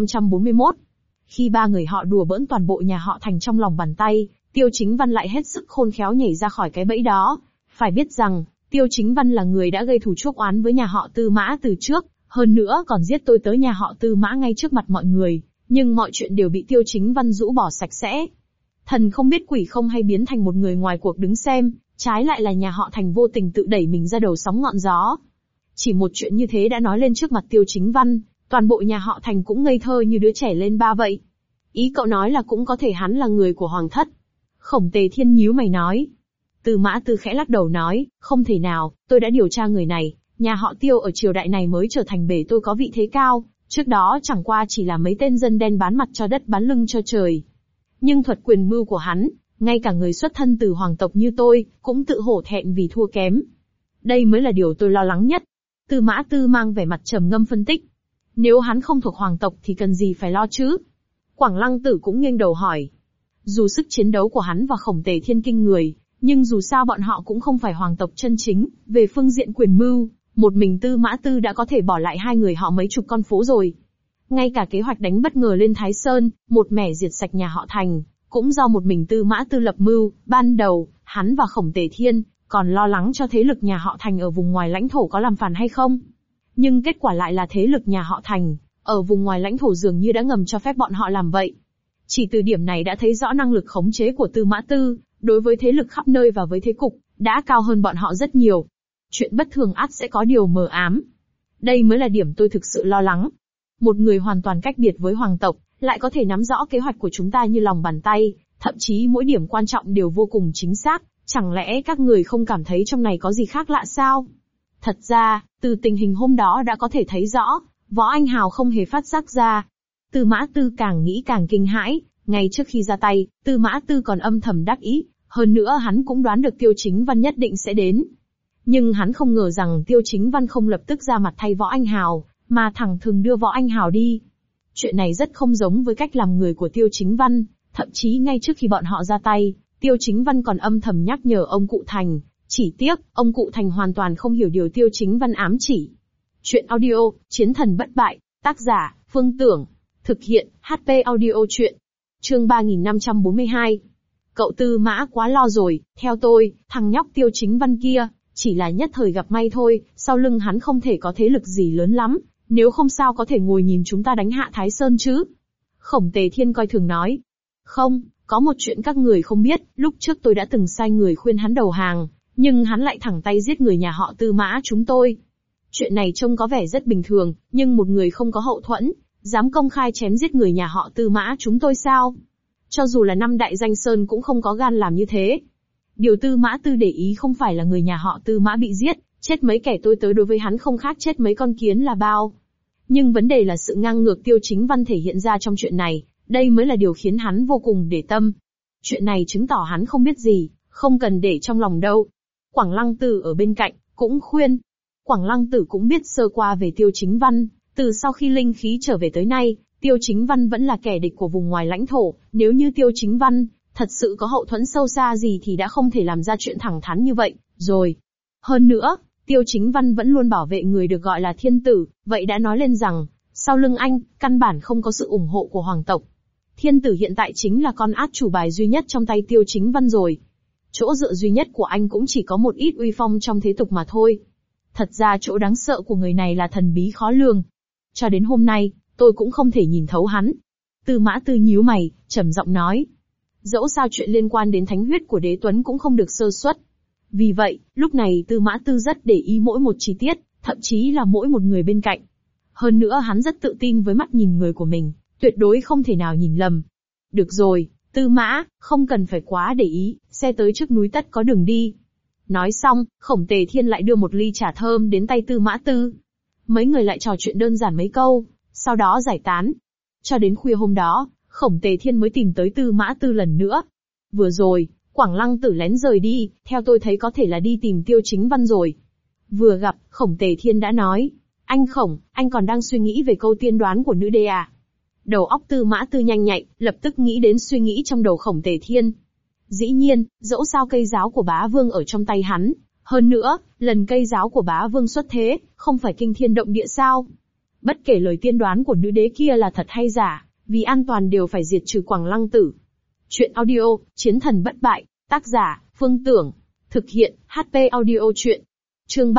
3541. Khi ba người họ đùa bỡn toàn bộ nhà họ Thành trong lòng bàn tay, Tiêu Chính Văn lại hết sức khôn khéo nhảy ra khỏi cái bẫy đó. Phải biết rằng, Tiêu Chính Văn là người đã gây thù chuốc oán với nhà họ Tư Mã từ trước, hơn nữa còn giết tôi tới nhà họ Tư Mã ngay trước mặt mọi người, nhưng mọi chuyện đều bị Tiêu Chính Văn rũ bỏ sạch sẽ. Thần không biết quỷ không hay biến thành một người ngoài cuộc đứng xem, trái lại là nhà họ Thành vô tình tự đẩy mình ra đầu sóng ngọn gió. Chỉ một chuyện như thế đã nói lên trước mặt Tiêu Chính Văn, toàn bộ nhà họ Thành cũng ngây thơ như đứa trẻ lên ba vậy. Ý cậu nói là cũng có thể hắn là người của Hoàng thất. Khổng Tề Thiên nhíu mày nói. Tư Mã Tư khẽ lắc đầu nói, không thể nào, tôi đã điều tra người này, nhà họ Tiêu ở triều đại này mới trở thành bể tôi có vị thế cao, trước đó chẳng qua chỉ là mấy tên dân đen bán mặt cho đất bán lưng cho trời. Nhưng thuật quyền mưu của hắn, ngay cả người xuất thân từ hoàng tộc như tôi, cũng tự hổ thẹn vì thua kém. Đây mới là điều tôi lo lắng nhất. Tư Mã Tư mang vẻ mặt trầm ngâm phân tích. Nếu hắn không thuộc hoàng tộc thì cần gì phải lo chứ? Quảng Lăng Tử cũng nghiêng đầu hỏi. Dù sức chiến đấu của hắn và Khổng Tề Thiên kinh người, nhưng dù sao bọn họ cũng không phải hoàng tộc chân chính, về phương diện quyền mưu, một mình Tư Mã Tư đã có thể bỏ lại hai người họ mấy chục con phố rồi. Ngay cả kế hoạch đánh bất ngờ lên Thái Sơn, một mẻ diệt sạch nhà họ Thành, cũng do một mình Tư Mã Tư lập mưu, ban đầu, hắn và Khổng Tề Thiên, còn lo lắng cho thế lực nhà họ Thành ở vùng ngoài lãnh thổ có làm phản hay không. Nhưng kết quả lại là thế lực nhà họ Thành, ở vùng ngoài lãnh thổ dường như đã ngầm cho phép bọn họ làm vậy. Chỉ từ điểm này đã thấy rõ năng lực khống chế của Tư Mã Tư, đối với thế lực khắp nơi và với thế cục, đã cao hơn bọn họ rất nhiều. Chuyện bất thường ắt sẽ có điều mờ ám. Đây mới là điểm tôi thực sự lo lắng. Một người hoàn toàn cách biệt với hoàng tộc, lại có thể nắm rõ kế hoạch của chúng ta như lòng bàn tay, thậm chí mỗi điểm quan trọng đều vô cùng chính xác, chẳng lẽ các người không cảm thấy trong này có gì khác lạ sao? Thật ra, từ tình hình hôm đó đã có thể thấy rõ, Võ Anh Hào không hề phát giác ra. Tư Mã Tư càng nghĩ càng kinh hãi, ngay trước khi ra tay, Tư Mã Tư còn âm thầm đắc ý, hơn nữa hắn cũng đoán được Tiêu Chính Văn nhất định sẽ đến. Nhưng hắn không ngờ rằng Tiêu Chính Văn không lập tức ra mặt thay Võ Anh Hào, mà thẳng thừng đưa Võ Anh Hào đi. Chuyện này rất không giống với cách làm người của Tiêu Chính Văn, thậm chí ngay trước khi bọn họ ra tay, Tiêu Chính Văn còn âm thầm nhắc nhở ông cụ Thành, chỉ tiếc, ông cụ Thành hoàn toàn không hiểu điều Tiêu Chính Văn ám chỉ. Chuyện audio, Chiến thần bất bại, tác giả, Phương Tưởng, thực hiện, HP audio chuyện. Chương 3542. Cậu Tư Mã quá lo rồi, theo tôi, thằng nhóc Tiêu Chính Văn kia, chỉ là nhất thời gặp may thôi, sau lưng hắn không thể có thế lực gì lớn lắm, nếu không sao có thể ngồi nhìn chúng ta đánh hạ Thái Sơn chứ. Khổng Tề Thiên coi thường nói. Không, có một chuyện các người không biết, lúc trước tôi đã từng sai người khuyên hắn đầu hàng, nhưng hắn lại thẳng tay giết người nhà họ Tư Mã chúng tôi. Chuyện này trông có vẻ rất bình thường, nhưng một người không có hậu thuẫn, dám công khai chém giết người nhà họ Tư Mã chúng tôi sao? Cho dù là năm đại danh sơn cũng không có gan làm như thế. Điều Tư Mã Tư để ý không phải là người nhà họ Tư Mã bị giết, chết mấy kẻ tôi tới đối với hắn không khác chết mấy con kiến là bao. Nhưng vấn đề là sự ngang ngược Tiêu Chính Văn thể hiện ra trong chuyện này, đây mới là điều khiến hắn vô cùng để tâm. Chuyện này chứng tỏ hắn không biết gì, không cần để trong lòng đâu. Quảng Lăng Tử ở bên cạnh, cũng khuyên. Quảng Lăng Tử cũng biết sơ qua về Tiêu Chính Văn, từ sau khi linh khí trở về tới nay, Tiêu Chính Văn vẫn là kẻ địch của vùng ngoài lãnh thổ, nếu như Tiêu Chính Văn thật sự có hậu thuẫn sâu xa gì thì đã không thể làm ra chuyện thẳng thắn như vậy, rồi. Hơn nữa, Tiêu Chính Văn vẫn luôn bảo vệ người được gọi là thiên tử, vậy đã nói lên rằng, Sau lưng anh, căn bản không có sự ủng hộ của hoàng tộc. Thiên tử hiện tại chính là con át chủ bài duy nhất trong tay Tiêu Chính Văn rồi. Chỗ dựa duy nhất của anh cũng chỉ có một ít uy phong trong thế tục mà thôi. Thật ra chỗ đáng sợ của người này là thần bí khó lường. Cho đến hôm nay, tôi cũng không thể nhìn thấu hắn. Tư Mã Tư nhíu mày, trầm giọng nói. Dẫu sao chuyện liên quan đến thánh huyết của Đế Tuấn cũng không được sơ suất. Vì vậy, lúc này Tư Mã Tư rất để ý mỗi một chi tiết, thậm chí là mỗi một người bên cạnh. Hơn nữa hắn rất tự tin với mắt nhìn người của mình, tuyệt đối không thể nào nhìn lầm. Được rồi, Tư Mã, không cần phải quá để ý, xe tới trước núi tất có đường đi. Nói xong, Khổng Tề Thiên lại đưa một ly trà thơm đến tay Tư Mã Tư. Mấy người lại trò chuyện đơn giản mấy câu, sau đó giải tán. Cho đến khuya hôm đó, Khổng Tề Thiên mới tìm tới Tư Mã Tư lần nữa. Vừa rồi, Quảng Lăng Tử lén rời đi, theo tôi thấy có thể là đi tìm Tiêu Chính Văn rồi. Vừa gặp, Khổng Tề Thiên đã nói. Anh Khổng, anh còn đang suy nghĩ về câu tiên đoán của nữ đế à? Đầu óc Tư Mã Tư nhanh nhạy, lập tức nghĩ đến suy nghĩ trong đầu Khổng Tề Thiên. Dĩ nhiên, dẫu sao cây giáo của bá vương ở trong tay hắn. Hơn nữa, lần cây giáo của bá vương xuất thế, không phải kinh thiên động địa sao? Bất kể lời tiên đoán của nữ đế kia là thật hay giả, vì an toàn đều phải diệt trừ Quảng Lăng Tử. Chuyện audio, Chiến thần bất bại, tác giả, Phương Tưởng. Thực hiện, HP audio chuyện. Chương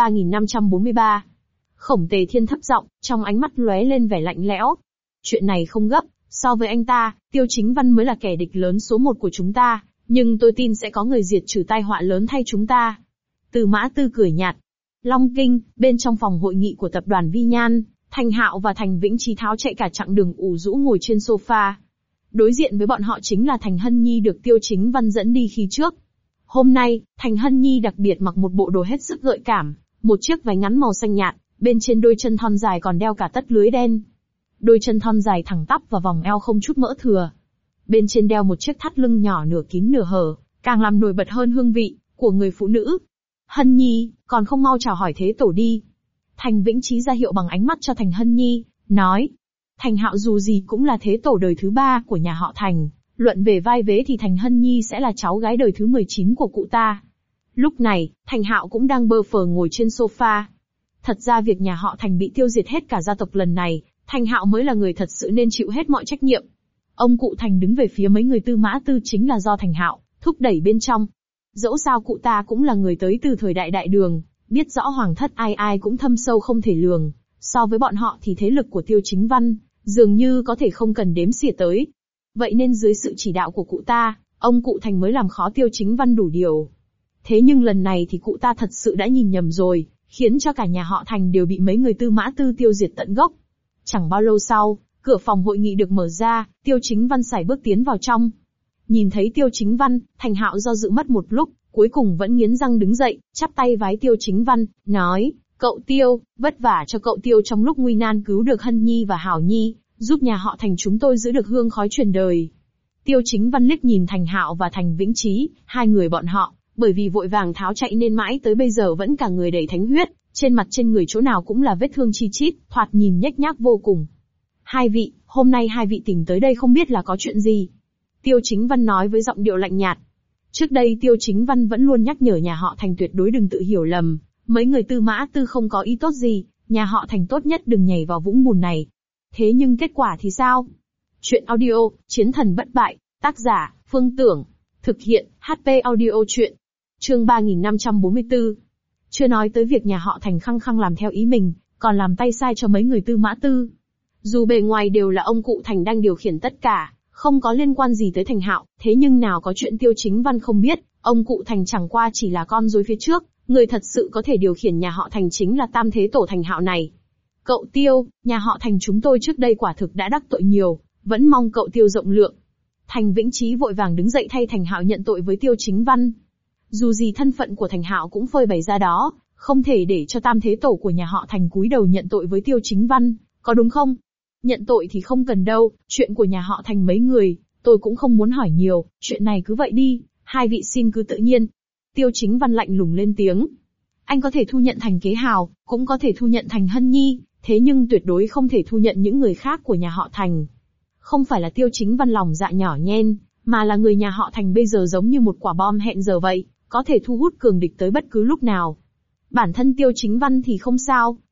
3543. Khổng Tề Thiên thấp giọng, trong ánh mắt lóe lên vẻ lạnh lẽo. Chuyện này không gấp, so với anh ta, Tiêu Chính Văn mới là kẻ địch lớn số một của chúng ta, nhưng tôi tin sẽ có người diệt trừ tai họa lớn thay chúng ta. Tư Mã Tư cười nhạt. Long Kinh, bên trong phòng hội nghị của tập đoàn Vi Nhan, Thành Hạo và Thành Vĩnh Chí tháo chạy cả chặng đường ủ rũ ngồi trên sofa. Đối diện với bọn họ chính là Thành Hân Nhi được Tiêu Chính Văn dẫn đi khi trước. Hôm nay, Thành Hân Nhi đặc biệt mặc một bộ đồ hết sức gợi cảm, một chiếc váy ngắn màu xanh nhạt, bên trên đôi chân thon dài còn đeo cả tất lưới đen. Đôi chân thon dài thẳng tắp và vòng eo không chút mỡ thừa. Bên trên đeo một chiếc thắt lưng nhỏ nửa kín nửa hở, càng làm nổi bật hơn hương vị của người phụ nữ. Hân Nhi, còn không mau chào hỏi thế tổ đi. Thành Vĩnh Chí ra hiệu bằng ánh mắt cho Thành Hân Nhi, nói. Thành Hạo dù gì cũng là thế tổ đời thứ 3 của nhà họ Thành, luận về vai vế thì Thành Hân Nhi sẽ là cháu gái đời thứ 19 của cụ ta. Lúc này, Thành Hạo cũng đang bơ phờ ngồi trên sofa. Thật ra việc nhà họ Thành bị tiêu diệt hết cả gia tộc lần này, Thành Hạo mới là người thật sự nên chịu hết mọi trách nhiệm. Ông cụ Thành đứng về phía mấy người Tư Mã Tư chính là do Thành Hạo thúc đẩy bên trong. Dẫu sao cụ ta cũng là người tới từ thời đại Đại Đường, biết rõ hoàng thất ai ai cũng thâm sâu không thể lường. So với bọn họ thì thế lực của Tiêu Chính Văn dường như có thể không cần đếm xỉa tới. Vậy nên dưới sự chỉ đạo của cụ ta, ông cụ Thành mới làm khó Tiêu Chính Văn đủ điều. Thế nhưng lần này thì cụ ta thật sự đã nhìn nhầm rồi, khiến cho cả nhà họ Thành đều bị mấy người Tư Mã Tư tiêu diệt tận gốc. Chẳng bao lâu sau, cửa phòng hội nghị được mở ra, Tiêu Chính Văn sải bước tiến vào trong. Nhìn thấy Tiêu Chính Văn, Thành Hạo do dự mất một lúc, cuối cùng vẫn nghiến răng đứng dậy, chắp tay vái Tiêu Chính Văn, nói, cậu Tiêu, vất vả cho cậu Tiêu trong lúc nguy nan cứu được Hân Nhi và Hảo Nhi, giúp nhà họ Thành chúng tôi giữ được hương khói truyền đời. Tiêu Chính Văn liếc nhìn Thành Hạo và Thành Vĩnh Chí, hai người bọn họ, bởi vì vội vàng tháo chạy nên mãi tới bây giờ vẫn cả người đầy thánh huyết, trên mặt trên người chỗ nào cũng là vết thương chi chít, thoạt nhìn nhếch nhác vô cùng. Hai vị, hôm nay hai vị tìm tới đây không biết là có chuyện gì? Tiêu Chính Văn nói với giọng điệu lạnh nhạt. Trước đây Tiêu Chính Văn vẫn luôn nhắc nhở nhà họ Thành tuyệt đối đừng tự hiểu lầm, mấy người Tư Mã Tư không có ý tốt gì, nhà họ Thành tốt nhất đừng nhảy vào vũng bùn này. Thế nhưng kết quả thì sao? Chuyện audio, Chiến thần bất bại, tác giả, Phương Tưởng. Thực hiện, HP audio chuyện. Chương 3544. Chưa nói tới việc nhà họ Thành khăng khăng làm theo ý mình, còn làm tay sai cho mấy người Tư Mã Tư. Dù bề ngoài đều là ông cụ Thành đang điều khiển tất cả, không có liên quan gì tới Thành Hạo, thế nhưng nào có chuyện Tiêu Chính Văn không biết, ông cụ Thành chẳng qua chỉ là con rối phía trước, người thật sự có thể điều khiển nhà họ Thành chính là tam thế tổ Thành Hạo này. Cậu Tiêu, nhà họ Thành chúng tôi trước đây quả thực đã đắc tội nhiều, vẫn mong cậu Tiêu rộng lượng. Thành Vĩnh Chí vội vàng đứng dậy thay Thành Hạo nhận tội với Tiêu Chính Văn. Dù gì thân phận của Thành Hạo cũng phơi bày ra đó, không thể để cho tam thế tổ của nhà họ Thành cúi đầu nhận tội với Tiêu Chính Văn, có đúng không? Nhận tội thì không cần đâu, chuyện của nhà họ Thành mấy người, tôi cũng không muốn hỏi nhiều, chuyện này cứ vậy đi, hai vị xin cứ tự nhiên. Tiêu Chính Văn lạnh lùng lên tiếng. Anh có thể thu nhận Thành Kế Hào, cũng có thể thu nhận Thành Hân Nhi, thế nhưng tuyệt đối không thể thu nhận những người khác của nhà họ Thành. Không phải là Tiêu Chính Văn lòng dạ nhỏ nhen, mà là người nhà họ Thành bây giờ giống như một quả bom hẹn giờ vậy, có thể thu hút cường địch tới bất cứ lúc nào. Bản thân Tiêu Chính Văn thì không sao,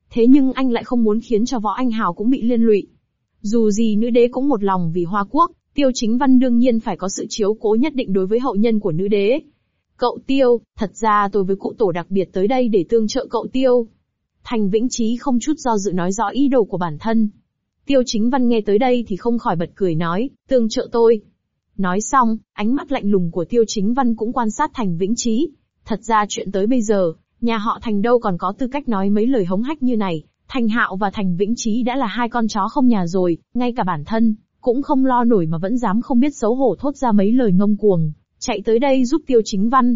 Thế nhưng anh lại không muốn khiến cho Võ Anh Hào cũng bị liên lụy. Dù gì nữ đế cũng một lòng vì Hoa Quốc, Tiêu Chính Văn đương nhiên phải có sự chiếu cố nhất định đối với hậu nhân của nữ đế. Cậu Tiêu, thật ra tôi với cụ tổ đặc biệt tới đây để tương trợ cậu Tiêu. Thành Vĩnh Chí không chút do dự nói rõ ý đồ của bản thân. Tiêu Chính Văn nghe tới đây thì không khỏi bật cười nói, tương trợ tôi. Nói xong, ánh mắt lạnh lùng của Tiêu Chính Văn cũng quan sát Thành Vĩnh Chí. Thật ra chuyện tới bây giờ, nhà họ Thành đâu còn có tư cách nói mấy lời hống hách như này. Thành Hạo và Thành Vĩnh Chí đã là hai con chó không nhà rồi, ngay cả bản thân cũng không lo nổi mà vẫn dám không biết xấu hổ thốt ra mấy lời ngông cuồng, chạy tới đây giúp Tiêu Chính Văn.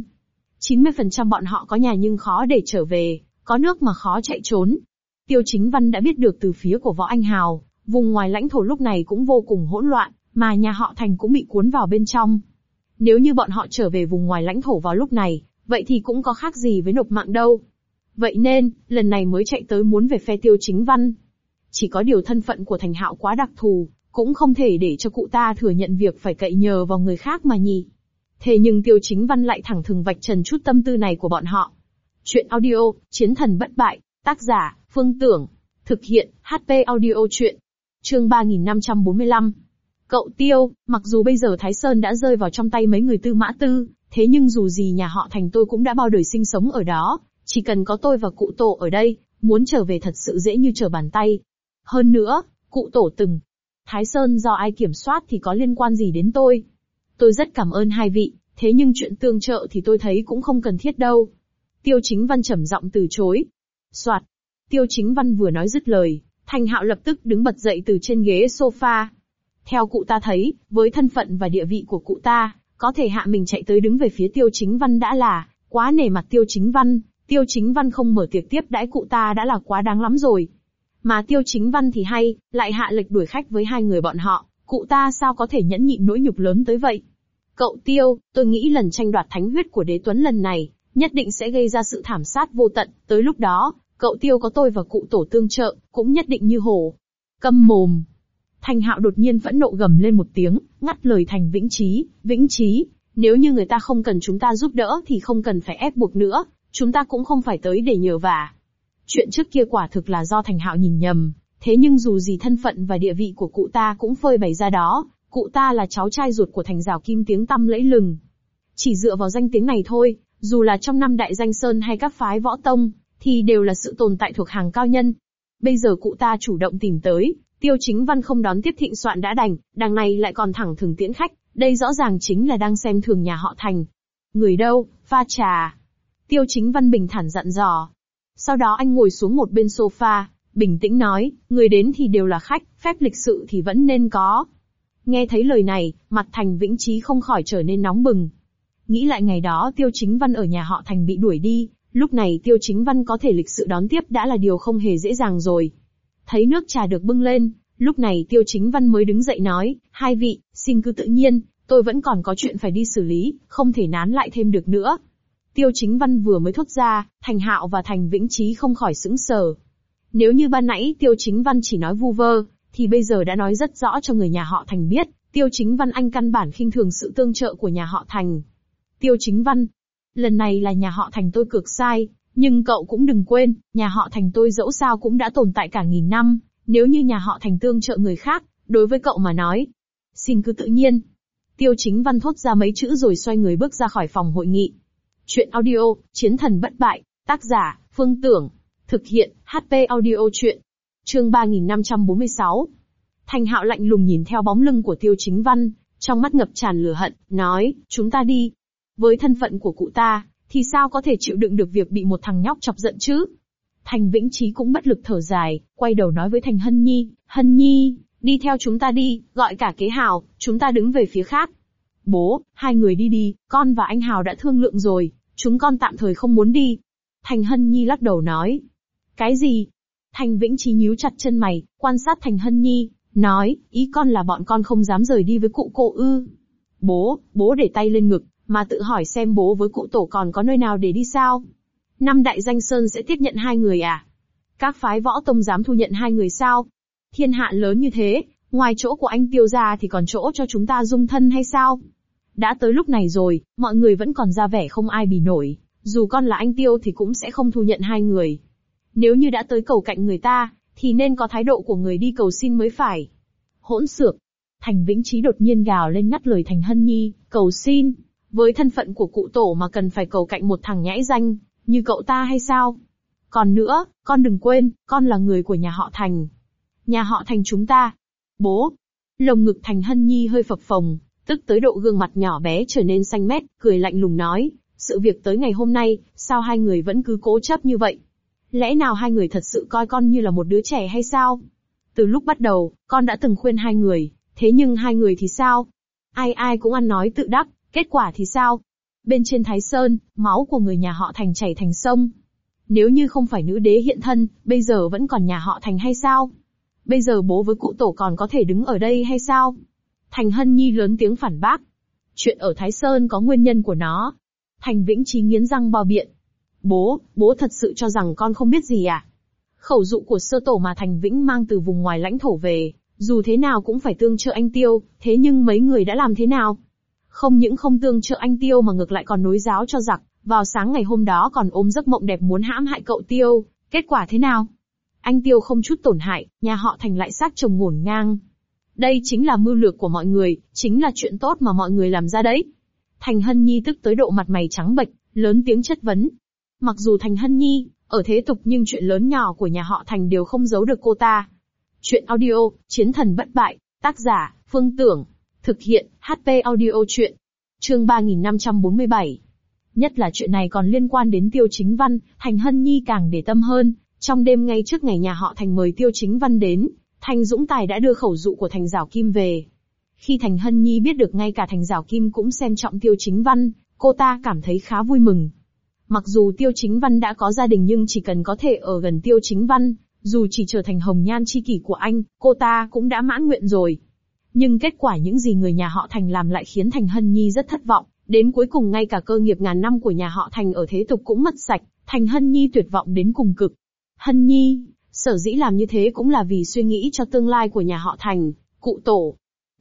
90% bọn họ có nhà nhưng khó để trở về, có nước mà khó chạy trốn. Tiêu Chính Văn đã biết được từ phía của Võ Anh Hào, vùng ngoài lãnh thổ lúc này cũng vô cùng hỗn loạn, mà nhà họ Thành cũng bị cuốn vào bên trong. Nếu như bọn họ trở về vùng ngoài lãnh thổ vào lúc này, vậy thì cũng có khác gì với nộp mạng đâu. Vậy nên, lần này mới chạy tới muốn về phe Tiêu Chính Văn. Chỉ có điều thân phận của Thành Hạo quá đặc thù, cũng không thể để cho cụ ta thừa nhận việc phải cậy nhờ vào người khác mà nhỉ. Thế nhưng Tiêu Chính Văn lại thẳng thừng vạch trần chút tâm tư này của bọn họ. Chuyện audio, Chiến thần bất bại, tác giả, Phương Tưởng. Thực hiện, HP audio chuyện. Chương 3545. Cậu Tiêu, mặc dù bây giờ Thái Sơn đã rơi vào trong tay mấy người Tư Mã Tư, thế nhưng dù gì nhà họ Thành tôi cũng đã bao đời sinh sống ở đó, chỉ cần có tôi và cụ tổ ở đây, muốn trở về thật sự dễ như trở bàn tay. Hơn nữa, cụ tổ từng, Thái Sơn do ai kiểm soát thì có liên quan gì đến tôi. Tôi rất cảm ơn hai vị, thế nhưng chuyện tương trợ thì tôi thấy cũng không cần thiết đâu. Tiêu Chính Văn trầm giọng từ chối. Soạt. Tiêu Chính Văn vừa nói dứt lời, Thành Hạo lập tức đứng bật dậy từ trên ghế sofa. Theo cụ ta thấy, với thân phận và địa vị của cụ ta, có thể hạ mình chạy tới đứng về phía Tiêu Chính Văn đã là quá nể mặt Tiêu Chính Văn. Tiêu Chính Văn không mở tiệc tiếp đãi cụ ta đã là quá đáng lắm rồi. Mà Tiêu Chính Văn thì hay, lại hạ lệch đuổi khách với hai người bọn họ, cụ ta sao có thể nhẫn nhịn nỗi nhục lớn tới vậy. Cậu Tiêu, tôi nghĩ lần tranh đoạt thánh huyết của Đế Tuấn lần này, nhất định sẽ gây ra sự thảm sát vô tận, tới lúc đó, cậu Tiêu có tôi và cụ tổ tương trợ, cũng nhất định như hổ. Câm mồm. Thành Hạo đột nhiên phẫn nộ gầm lên một tiếng, ngắt lời Thành Vĩnh Chí, Vĩnh Chí, nếu như người ta không cần chúng ta giúp đỡ thì không cần phải ép buộc nữa, chúng ta cũng không phải tới để nhờ vả. Chuyện trước kia quả thực là do Thành Hạo nhìn nhầm, thế nhưng dù gì thân phận và địa vị của cụ ta cũng phơi bày ra đó, cụ ta là cháu trai ruột của Thành Giảo Kim tiếng tăm lẫy lừng. Chỉ dựa vào danh tiếng này thôi, dù là trong năm đại danh sơn hay các phái võ tông, thì đều là sự tồn tại thuộc hàng cao nhân. Bây giờ cụ ta chủ động tìm tới, Tiêu Chính Văn không đón tiếp thịnh soạn đã đành, đằng này lại còn thẳng thừng tiễn khách, đây rõ ràng chính là đang xem thường nhà họ Thành. Người đâu, pha trà. Tiêu Chính Văn bình thản dặn dò. Sau đó anh ngồi xuống một bên sofa, bình tĩnh nói, người đến thì đều là khách, phép lịch sự thì vẫn nên có. Nghe thấy lời này, mặt Thành Vĩnh Chí không khỏi trở nên nóng bừng. Nghĩ lại ngày đó Tiêu Chính Văn ở nhà họ Thành bị đuổi đi, lúc này Tiêu Chính Văn có thể lịch sự đón tiếp đã là điều không hề dễ dàng rồi. Thấy nước trà được bưng lên, lúc này Tiêu Chính Văn mới đứng dậy nói, hai vị, xin cứ tự nhiên, tôi vẫn còn có chuyện phải đi xử lý, không thể nán lại thêm được nữa. Tiêu Chính Văn vừa mới thốt ra, Thành Hạo và Thành Vĩnh Chí không khỏi sững sờ. Nếu như ban nãy Tiêu Chính Văn chỉ nói vu vơ, thì bây giờ đã nói rất rõ cho người nhà họ Thành biết, Tiêu Chính Văn anh căn bản khinh thường sự tương trợ của nhà họ Thành. Tiêu Chính Văn, lần này là nhà họ Thành tôi cược sai, nhưng cậu cũng đừng quên, nhà họ Thành tôi dẫu sao cũng đã tồn tại cả nghìn năm, nếu như nhà họ Thành tương trợ người khác, đối với cậu mà nói, xin cứ tự nhiên. Tiêu Chính Văn thốt ra mấy chữ rồi xoay người bước ra khỏi phòng hội nghị. Chuyện audio, Chiến thần bất bại, tác giả, Phương Tưởng. Thực hiện, HP audio chuyện. Chương 3546. Thành Hạo lạnh lùng nhìn theo bóng lưng của Tiêu Chính Văn, trong mắt ngập tràn lửa hận, nói, chúng ta đi. Với thân phận của cụ ta, thì sao có thể chịu đựng được việc bị một thằng nhóc chọc giận chứ? Thành Vĩnh Chí cũng bất lực thở dài, quay đầu nói với Thành Hân Nhi, đi theo chúng ta đi, gọi cả Kế Hào, chúng ta đứng về phía khác. Bố, hai người đi đi, con và anh Hào đã thương lượng rồi, chúng con tạm thời không muốn đi. Thành Hân Nhi lắc đầu nói. Cái gì? Thành Vĩnh Chí nhíu chặt chân mày, quan sát Thành Hân Nhi, nói, ý con là bọn con không dám rời đi với cụ cô ư? Bố để tay lên ngực, mà tự hỏi xem bố với cụ tổ còn có nơi nào để đi sao? Năm đại danh sơn sẽ tiếp nhận hai người à? Các phái võ tông dám thu nhận hai người sao? Thiên hạ lớn như thế, ngoài chỗ của anh Tiêu ra thì còn chỗ cho chúng ta dung thân hay sao? Đã tới lúc này rồi, mọi người vẫn còn ra vẻ không ai bì nổi, dù con là anh Tiêu thì cũng sẽ không thu nhận hai người. Nếu như đã tới cầu cạnh người ta, thì nên có thái độ của người đi cầu xin mới phải. Hỗn xược! Thành Vĩnh Trí đột nhiên gào lên ngắt lời Thành Hân Nhi, cầu xin. Với thân phận của cụ tổ mà cần phải cầu cạnh một thằng nhãi danh, như cậu ta hay sao? Còn nữa, con đừng quên, con là người của nhà họ Thành. Nhà họ Thành chúng ta. Bố! Lồng ngực Thành Hân Nhi hơi phập phồng, tức tới độ gương mặt nhỏ bé trở nên xanh mét, cười lạnh lùng nói, sự việc tới ngày hôm nay, sao hai người vẫn cứ cố chấp như vậy? Lẽ nào hai người thật sự coi con như là một đứa trẻ hay sao? Từ lúc bắt đầu, con đã từng khuyên hai người, thế nhưng hai người thì sao? Ai ai cũng ăn nói tự đắc, kết quả thì sao? Bên trên Thái Sơn, máu của người nhà họ Thành chảy thành sông. Nếu như không phải nữ đế hiện thân, bây giờ vẫn còn nhà họ Thành hay sao? Bây giờ bố với cụ tổ còn có thể đứng ở đây hay sao? Thành Hân Nhi lớn tiếng phản bác. Chuyện ở Thái Sơn có nguyên nhân của nó. Thành Vĩnh Trí nghiến răng bao biện. Bố thật sự cho rằng con không biết gì à? Khẩu dụ của sơ tổ mà Thành Vĩnh mang từ vùng ngoài lãnh thổ về, dù thế nào cũng phải tương trợ anh Tiêu, thế nhưng mấy người đã làm thế nào? Không những không tương trợ anh Tiêu mà ngược lại còn nối giáo cho giặc, vào sáng ngày hôm đó còn ôm giấc mộng đẹp muốn hãm hại cậu Tiêu, kết quả thế nào? Anh Tiêu không chút tổn hại, nhà họ Thành lại xác chồng ngổn ngang. Đây chính là mưu lược của mọi người, chính là chuyện tốt mà mọi người làm ra đấy. Thành Hân Nhi tức tới độ mặt mày trắng bệch, lớn tiếng chất vấn. Mặc dù Thành Hân Nhi, ở thế tục nhưng chuyện lớn nhỏ của nhà họ Thành đều không giấu được cô ta. Chuyện audio, Chiến thần bất bại, tác giả, Phương Tưởng. Thực hiện, HP audio chuyện. Chương 3547. Nhất là chuyện này còn liên quan đến Tiêu Chính Văn, Thành Hân Nhi càng để tâm hơn. Trong đêm ngay trước ngày nhà họ Thành mời Tiêu Chính Văn đến, Thành Dũng Tài đã đưa khẩu dụ của Thành Giảo Kim về. Khi Thành Hân Nhi biết được ngay cả Thành Giảo Kim cũng xem trọng Tiêu Chính Văn, cô ta cảm thấy khá vui mừng. Mặc dù Tiêu Chính Văn đã có gia đình nhưng chỉ cần có thể ở gần Tiêu Chính Văn, dù chỉ trở thành hồng nhan chi kỷ của anh, cô ta cũng đã mãn nguyện rồi. Nhưng kết quả những gì người nhà họ Thành làm lại khiến Thành Hân Nhi rất thất vọng, đến cuối cùng ngay cả cơ nghiệp ngàn năm của nhà họ Thành ở thế tục cũng mất sạch, Thành Hân Nhi tuyệt vọng đến cùng cực. Hân Nhi, sở dĩ làm như thế cũng là vì suy nghĩ cho tương lai của nhà họ Thành, cụ tổ.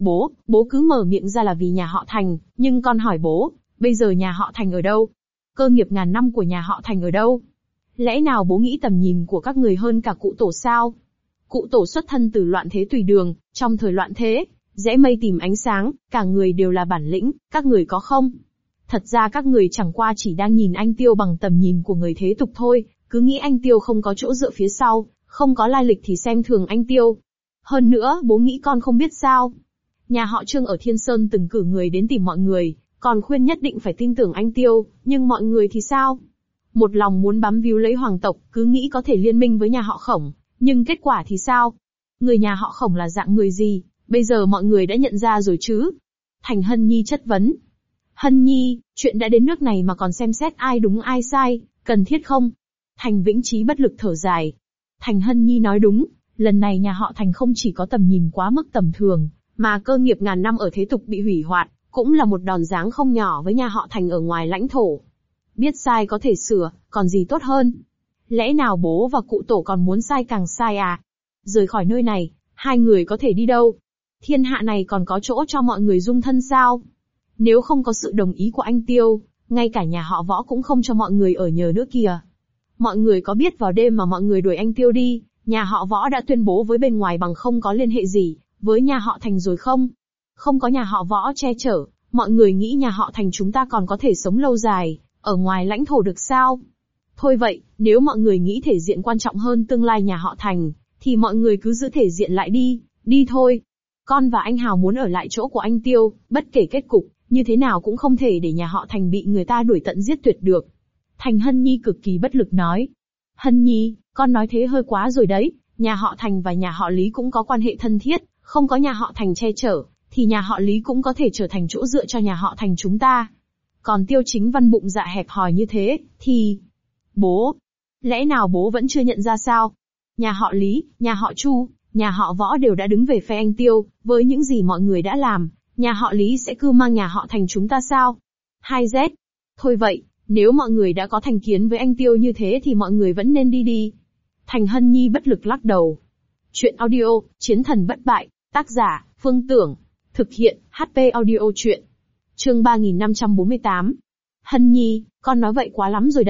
Bố cứ mở miệng ra là vì nhà họ Thành, nhưng con hỏi bố, bây giờ nhà họ Thành ở đâu? Cơ nghiệp ngàn năm của nhà họ Thành ở đâu? Lẽ nào bố nghĩ tầm nhìn của các người hơn cả cụ tổ sao? Cụ tổ xuất thân từ loạn thế tùy đường, trong thời loạn thế, rẽ mây tìm ánh sáng, cả người đều là bản lĩnh, các người có không? Thật ra các người chẳng qua chỉ đang nhìn anh Tiêu bằng tầm nhìn của người thế tục thôi, cứ nghĩ anh Tiêu không có chỗ dựa phía sau, không có lai lịch thì xem thường anh Tiêu. Hơn nữa, bố nghĩ con không biết sao? Nhà họ Trương ở Thiên Sơn từng cử người đến tìm mọi người, còn khuyên nhất định phải tin tưởng anh Tiêu, nhưng mọi người thì sao? Một lòng muốn bám víu lấy hoàng tộc, cứ nghĩ có thể liên minh với nhà họ Khổng, nhưng kết quả thì sao? Người nhà họ Khổng là dạng người gì, bây giờ mọi người đã nhận ra rồi chứ? Thành Hân Nhi chất vấn. Hân Nhi, chuyện đã đến nước này mà còn xem xét ai đúng ai sai, cần thiết không? Thành Vĩnh Trí bất lực thở dài. Thành Hân Nhi nói đúng, lần này nhà họ Thành không chỉ có tầm nhìn quá mức tầm thường, mà cơ nghiệp ngàn năm ở thế tục bị hủy hoại, cũng là một đòn giáng không nhỏ với nhà họ Thành ở ngoài lãnh thổ. Biết sai có thể sửa, còn gì tốt hơn? Lẽ nào bố và cụ tổ còn muốn sai càng sai à? Rời khỏi nơi này, hai người có thể đi đâu? Thiên hạ này còn có chỗ cho mọi người dung thân sao? Nếu không có sự đồng ý của anh Tiêu, ngay cả nhà họ Võ cũng không cho mọi người ở nhờ nữa kìa. Mọi người có biết vào đêm mà mọi người đuổi anh Tiêu đi, nhà họ Võ đã tuyên bố với bên ngoài bằng không có liên hệ gì với nhà họ Thành rồi không? Không có nhà họ Võ che chở, mọi người nghĩ nhà họ Thành chúng ta còn có thể sống lâu dài, ở ngoài lãnh thổ được sao? Thôi vậy, nếu mọi người nghĩ thể diện quan trọng hơn tương lai nhà họ Thành, thì mọi người cứ giữ thể diện lại đi thôi. Con và anh Hào muốn ở lại chỗ của anh Tiêu, bất kể kết cục, như thế nào cũng không thể để nhà họ Thành bị người ta đuổi tận giết tuyệt được. Thành Hân Nhi cực kỳ bất lực nói. Hân Nhi, con nói thế hơi quá rồi đấy, nhà họ Thành và nhà họ Lý cũng có quan hệ thân thiết, không có nhà họ Thành che chở, thì nhà họ Lý cũng có thể trở thành chỗ dựa cho nhà họ Thành chúng ta. Còn Tiêu Chính Văn bụng dạ hẹp hòi như thế, thì... Bố! Lẽ nào bố vẫn chưa nhận ra sao? Nhà họ Lý, nhà họ Chu, nhà họ Võ đều đã đứng về phe anh Tiêu, với những gì mọi người đã làm, nhà họ Lý sẽ cưu mang nhà họ Thành chúng ta sao? 2Z. Thôi vậy, nếu mọi người đã có thành kiến với anh Tiêu như thế thì mọi người vẫn nên đi. Thành Hân Nhi bất lực lắc đầu. Chuyện audio, Chiến thần bất bại, tác giả, Phương Tưởng. Thực hiện, HP audio chuyện. Chương 3548. Hân Nhi, con nói vậy quá lắm rồi đấy,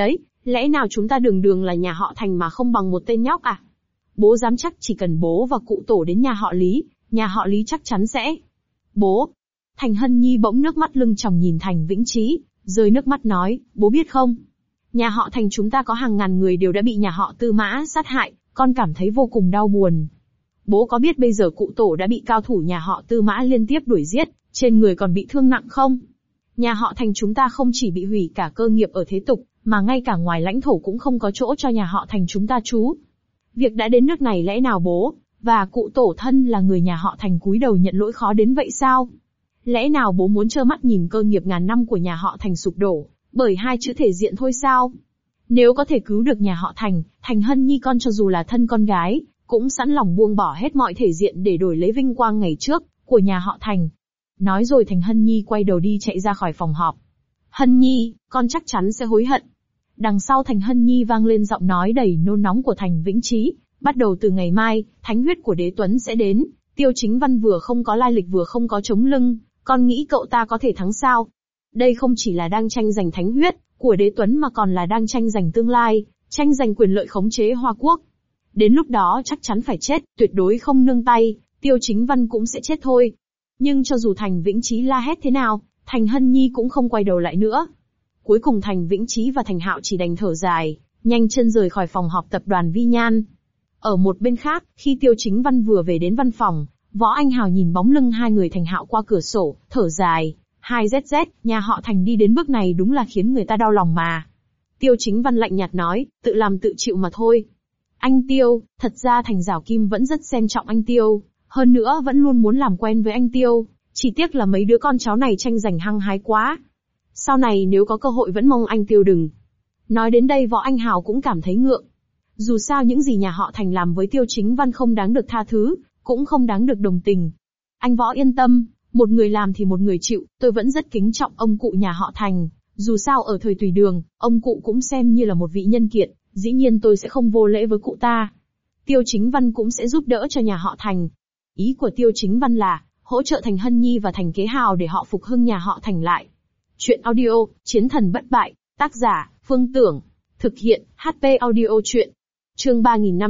Lẽ nào chúng ta đường đường là nhà họ Thành mà không bằng một tên nhóc à? Bố dám chắc chỉ cần bố và cụ tổ đến nhà họ Lý chắc chắn sẽ. Bố. Thành Hân Nhi bỗng nước mắt lưng tròng nhìn Thành Vĩnh Trí, rơi nước mắt nói, bố biết không? Nhà họ Thành chúng ta có hàng ngàn người đều đã bị nhà họ Tư Mã sát hại, con cảm thấy vô cùng đau buồn. Bố có biết bây giờ cụ tổ đã bị cao thủ nhà họ Tư Mã liên tiếp đuổi giết, trên người còn bị thương nặng không? Nhà họ Thành chúng ta không chỉ bị hủy cả cơ nghiệp ở thế tục, mà ngay cả ngoài lãnh thổ cũng không có chỗ cho nhà họ Thành chúng ta trú. Việc đã đến nước này lẽ nào bố và cụ tổ thân là người nhà họ Thành cúi đầu nhận lỗi khó đến vậy sao? Lẽ nào bố muốn trơ mắt nhìn cơ nghiệp ngàn năm của nhà họ Thành sụp đổ, bởi hai chữ thể diện thôi sao? Nếu có thể cứu được nhà họ Thành, Thành Hân Nhi con cho dù là thân con gái, cũng sẵn lòng buông bỏ hết mọi thể diện để đổi lấy vinh quang ngày trước của nhà họ Thành. Nói rồi Thành Hân Nhi quay đầu đi chạy ra khỏi phòng họp. Hân Nhi, con chắc chắn sẽ hối hận. Đằng sau Thành Hân Nhi vang lên giọng nói đầy nôn nóng của Thành Vĩnh Trí. Bắt đầu từ ngày mai, thánh huyết của Đế Tuấn sẽ đến. Tiêu Chính Văn vừa không có lai lịch vừa không có chống lưng, con nghĩ cậu ta có thể thắng sao? Đây không chỉ là đang tranh giành thánh huyết của Đế Tuấn mà còn là đang tranh giành tương lai, tranh giành quyền lợi khống chế Hoa Quốc. Đến lúc đó chắc chắn phải chết, tuyệt đối không nương tay, Tiêu Chính Văn cũng sẽ chết thôi. Nhưng cho dù Thành Vĩnh Trí la hét thế nào, Thành Hân Nhi cũng không quay đầu lại nữa. Cuối cùng Thành Vĩnh Trí và Thành Hạo chỉ đành thở dài, nhanh chân rời khỏi phòng họp tập đoàn Vi Nhan. Ở một bên khác, khi Tiêu Chính Văn vừa về đến văn phòng, Võ Anh Hào nhìn bóng lưng hai người Thành Hạo qua cửa sổ, thở dài. 2ZZ, nhà họ Thành đi đến bước này đúng là khiến người ta đau lòng mà. Tiêu Chính Văn lạnh nhạt nói, tự làm tự chịu mà thôi. Anh Tiêu, thật ra Thành Giảo Kim vẫn rất xem trọng anh Tiêu, hơn nữa vẫn luôn muốn làm quen với anh Tiêu, chỉ tiếc là mấy đứa con cháu này tranh giành hăng hái quá. Sau này nếu có cơ hội vẫn mong anh Tiêu đừng. Nói đến đây Võ Anh Hào cũng cảm thấy ngượng. Dù sao những gì nhà họ Thành làm với Tiêu Chính Văn không đáng được tha thứ, cũng không đáng được đồng tình. Anh Võ yên tâm, một người làm thì một người chịu, tôi vẫn rất kính trọng ông cụ nhà họ Thành. Dù sao ở thời Tùy Đường, ông cụ cũng xem như là một vị nhân kiệt, dĩ nhiên tôi sẽ không vô lễ với cụ ta. Tiêu Chính Văn cũng sẽ giúp đỡ cho nhà họ Thành. Ý của Tiêu Chính Văn là, hỗ trợ Thành Hân Nhi và Thành Kế Hào để họ phục hưng nhà họ Thành lại. Chuyện audio, Chiến thần bất bại, tác giả, Phương Tưởng. Thực hiện, HP audio chuyện. Chương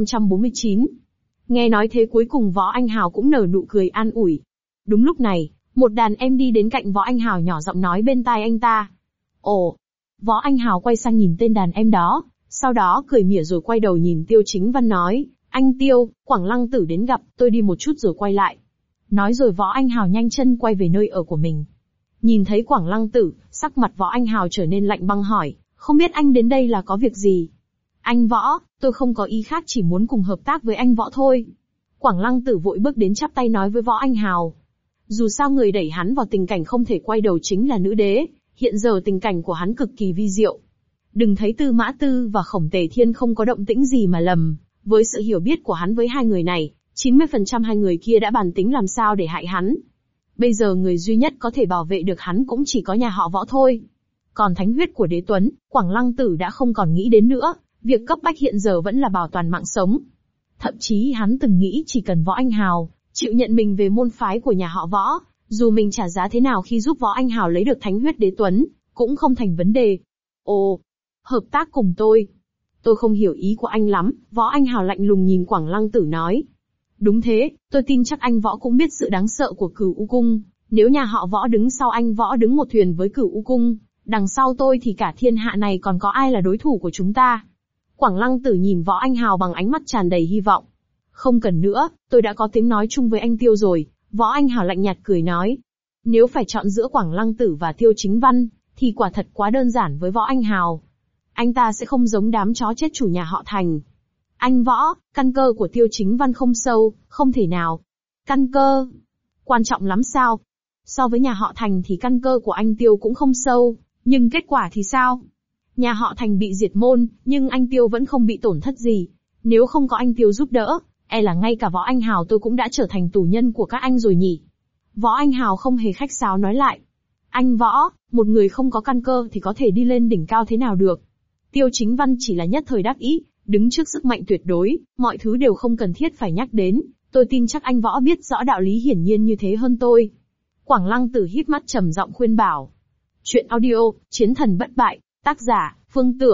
3549. Nghe nói thế cuối cùng Võ Anh Hào cũng nở nụ cười an ủi. Đúng lúc này, một đàn em đi đến cạnh Võ Anh Hào nhỏ giọng nói bên tai anh ta. Ồ! Võ Anh Hào quay sang nhìn tên đàn em đó, sau đó cười mỉa rồi quay đầu nhìn Tiêu Chính Văn nói, anh Tiêu, Quảng Lăng Tử đến gặp, tôi đi một chút rồi quay lại. Nói rồi Võ Anh Hào nhanh chân quay về nơi ở của mình. Nhìn thấy Quảng Lăng Tử, sắc mặt Võ Anh Hào trở nên lạnh băng hỏi, không biết anh đến đây là có việc gì? Anh Võ, tôi không có ý khác chỉ muốn cùng hợp tác với anh Võ thôi. Quảng Lăng Tử vội bước đến chắp tay nói với Võ Anh Hào. Dù sao người đẩy hắn vào tình cảnh không thể quay đầu chính là nữ đế, hiện giờ tình cảnh của hắn cực kỳ vi diệu. Đừng thấy Tư Mã Tư và Khổng Tề Thiên không có động tĩnh gì mà lầm, với sự hiểu biết của hắn với hai người này, 90% hai người kia đã bàn tính làm sao để hại hắn. Bây giờ người duy nhất có thể bảo vệ được hắn cũng chỉ có nhà họ Võ thôi. Còn thánh huyết của Đế Tuấn, Quảng Lăng Tử đã không còn nghĩ đến nữa, việc cấp bách hiện giờ vẫn là bảo toàn mạng sống. Thậm chí hắn từng nghĩ chỉ cần Võ Anh Hào chịu nhận mình về môn phái của nhà họ Võ, dù mình trả giá thế nào khi giúp Võ Anh Hào lấy được thánh huyết Đế Tuấn, cũng không thành vấn đề. Ồ, hợp tác cùng tôi. Tôi không hiểu ý của anh lắm, Võ Anh Hào lạnh lùng nhìn Quảng Lăng Tử nói. Đúng thế, tôi tin chắc anh Võ cũng biết sự đáng sợ của Cửu U Cung, nếu nhà họ Võ đứng sau anh Võ đứng một thuyền với Cửu U Cung, đằng sau tôi thì cả thiên hạ này còn có ai là đối thủ của chúng ta. Quảng Lăng Tử nhìn Võ Anh Hào bằng ánh mắt tràn đầy hy vọng. Không cần nữa, tôi đã có tiếng nói chung với anh Tiêu rồi, Võ Anh Hào lạnh nhạt cười nói. Nếu phải chọn giữa Quảng Lăng Tử và Tiêu Chính Văn, thì quả thật quá đơn giản với Võ Anh Hào. Anh ta sẽ không giống đám chó chết chủ nhà họ Thành. Anh Võ, căn cơ của Tiêu Chính Văn không sâu, không thể nào. Căn cơ? Quan trọng lắm sao? So với nhà họ Thành thì căn cơ của anh Tiêu cũng không sâu, nhưng kết quả thì sao? Nhà họ Thành bị diệt môn, nhưng anh Tiêu vẫn không bị tổn thất gì. Nếu không có anh Tiêu giúp đỡ, e là ngay cả Võ Anh Hào tôi cũng đã trở thành tù nhân của các anh rồi nhỉ. Võ Anh Hào không hề khách sáo nói lại. Anh Võ, một người không có căn cơ thì có thể đi lên đỉnh cao thế nào được? Tiêu Chính Văn chỉ là nhất thời đắc ý, đứng trước sức mạnh tuyệt đối, mọi thứ đều không cần thiết phải nhắc đến, tôi tin chắc anh Võ biết rõ đạo lý hiển nhiên như thế hơn tôi. Quảng Lăng Tử híp mắt trầm giọng khuyên bảo. Chuyện audio, Chiến thần bất bại, tác giả, Phương Tưởng.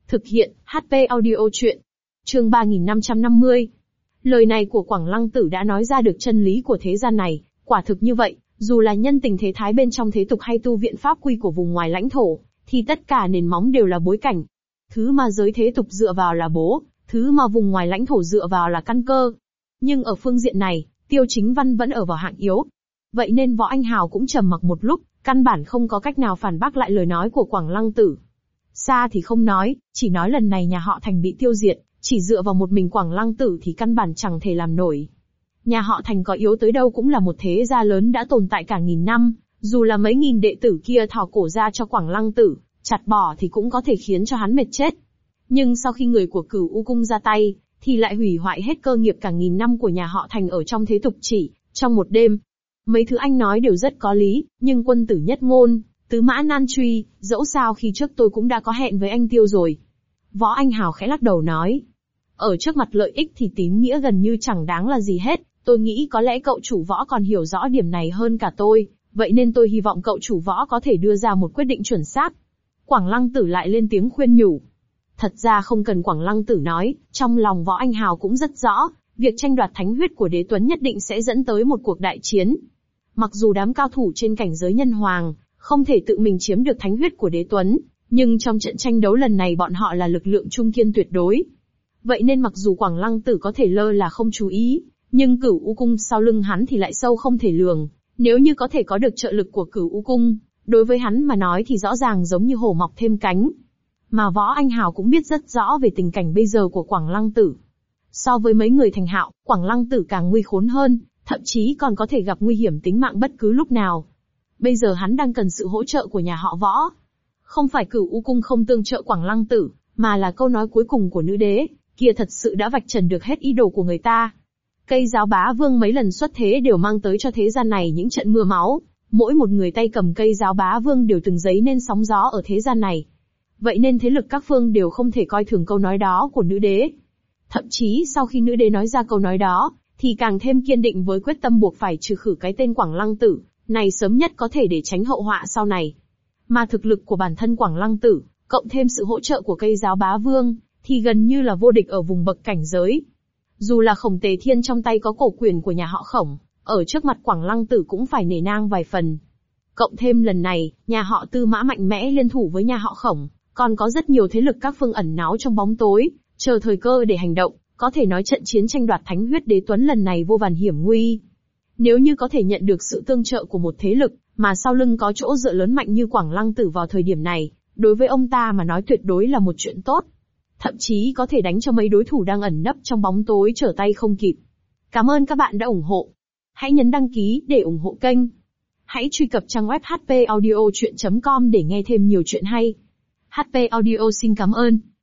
Thực hiện, HP audio truyện. Chương 3550. Lời này của Quảng Lăng Tử đã nói ra được chân lý của thế gian này, quả thực như vậy, dù là nhân tình thế thái bên trong thế tục hay tu viện pháp quy của vùng ngoài lãnh thổ, thì tất cả nền móng đều là bối cảnh. Thứ mà giới thế tục dựa vào là bố, thứ mà vùng ngoài lãnh thổ dựa vào là căn cơ. Nhưng ở phương diện này, Tiêu Chính Văn vẫn ở vào hạng yếu. Vậy nên Võ Anh Hào cũng trầm mặc một lúc, căn bản không có cách nào phản bác lại lời nói của Quảng Lăng Tử. Xa thì không nói, chỉ nói lần này nhà họ Thành bị tiêu diệt, chỉ dựa vào một mình Quảng Lăng Tử thì căn bản chẳng thể làm nổi. Nhà họ Thành có yếu tới đâu cũng là một thế gia lớn đã tồn tại cả nghìn năm, dù là mấy nghìn đệ tử kia thò cổ ra cho Quảng Lăng Tử, chặt bỏ thì cũng có thể khiến cho hắn mệt chết. Nhưng sau khi người của Cửu U Cung ra tay, thì lại hủy hoại hết cơ nghiệp cả nghìn năm của nhà họ Thành ở trong thế tục chỉ, trong một đêm. Mấy thứ anh nói đều rất có lý, nhưng quân tử nhất ngôn, tứ mã nan truy, dẫu sao khi trước tôi cũng đã có hẹn với anh Tiêu rồi. Võ Anh Hào khẽ lắc đầu nói. Ở trước mặt lợi ích thì tín nghĩa gần như chẳng đáng là gì hết, tôi nghĩ có lẽ cậu chủ Võ còn hiểu rõ điểm này hơn cả tôi, vậy nên tôi hy vọng cậu chủ Võ có thể đưa ra một quyết định chuẩn xác. Quảng Lăng Tử lại lên tiếng khuyên nhủ. Thật ra không cần Quảng Lăng Tử nói, trong lòng Võ Anh Hào cũng rất rõ, việc tranh đoạt thánh huyết của Đế Tuấn nhất định sẽ dẫn tới một cuộc đại chiến. Mặc dù đám cao thủ trên cảnh giới nhân hoàng, không thể tự mình chiếm được thánh huyết của Đế Tuấn, nhưng trong trận tranh đấu lần này bọn họ là lực lượng trung kiên tuyệt đối. Vậy nên mặc dù Quảng Lăng Tử có thể lơ là không chú ý, nhưng Cửu U Cung sau lưng hắn thì lại sâu không thể lường. Nếu như có thể có được trợ lực của Cửu U Cung, đối với hắn mà nói thì rõ ràng giống như hổ mọc thêm cánh. Mà Võ Anh Hào cũng biết rất rõ về tình cảnh bây giờ của Quảng Lăng Tử. So với mấy người thành hạo, Quảng Lăng Tử càng nguy khốn hơn, thậm chí còn có thể gặp nguy hiểm tính mạng bất cứ lúc nào. Bây giờ hắn đang cần sự hỗ trợ của nhà họ Võ. Không phải Cửu U Cung không tương trợ Quảng Lăng Tử, mà là câu nói cuối cùng của nữ đế, kia thật sự đã vạch trần được hết ý đồ của người ta. Cây giáo bá vương mấy lần xuất thế đều mang tới cho thế gian này những trận mưa máu, mỗi một người tay cầm cây giáo bá vương đều từng dấy nên sóng gió ở thế gian này. Vậy nên thế lực các phương đều không thể coi thường câu nói đó của nữ đế. Thậm chí sau khi nữ đế nói ra câu nói đó, thì càng thêm kiên định với quyết tâm buộc phải trừ khử cái tên Quảng Lăng Tử này sớm nhất có thể để tránh hậu họa sau này. Mà thực lực của bản thân Quảng Lăng Tử, cộng thêm sự hỗ trợ của cây giáo bá vương, thì gần như là vô địch ở vùng bậc cảnh giới. Dù là Khổng Tề Thiên trong tay có cổ quyền của nhà họ Khổng, ở trước mặt Quảng Lăng Tử cũng phải nể nang vài phần. Cộng thêm lần này, nhà họ Tư Mã mạnh mẽ liên thủ với nhà họ Khổng, còn có rất nhiều thế lực các phương ẩn náu trong bóng tối, chờ thời cơ để hành động, có thể nói trận chiến tranh đoạt thánh huyết Đế Tuấn lần này vô vàn hiểm nguy. Nếu như có thể nhận được sự tương trợ của một thế lực, mà sau lưng có chỗ dựa lớn mạnh như Quảng Lăng Tử vào thời điểm này, đối với ông ta mà nói tuyệt đối là một chuyện tốt. Thậm chí có thể đánh cho mấy đối thủ đang ẩn nấp trong bóng tối trở tay không kịp. Cảm ơn các bạn đã ủng hộ. Hãy nhấn đăng ký để ủng hộ kênh. Hãy truy cập trang web hpaudiochuyen.com để nghe thêm nhiều chuyện hay. HP Audio xin cảm ơn.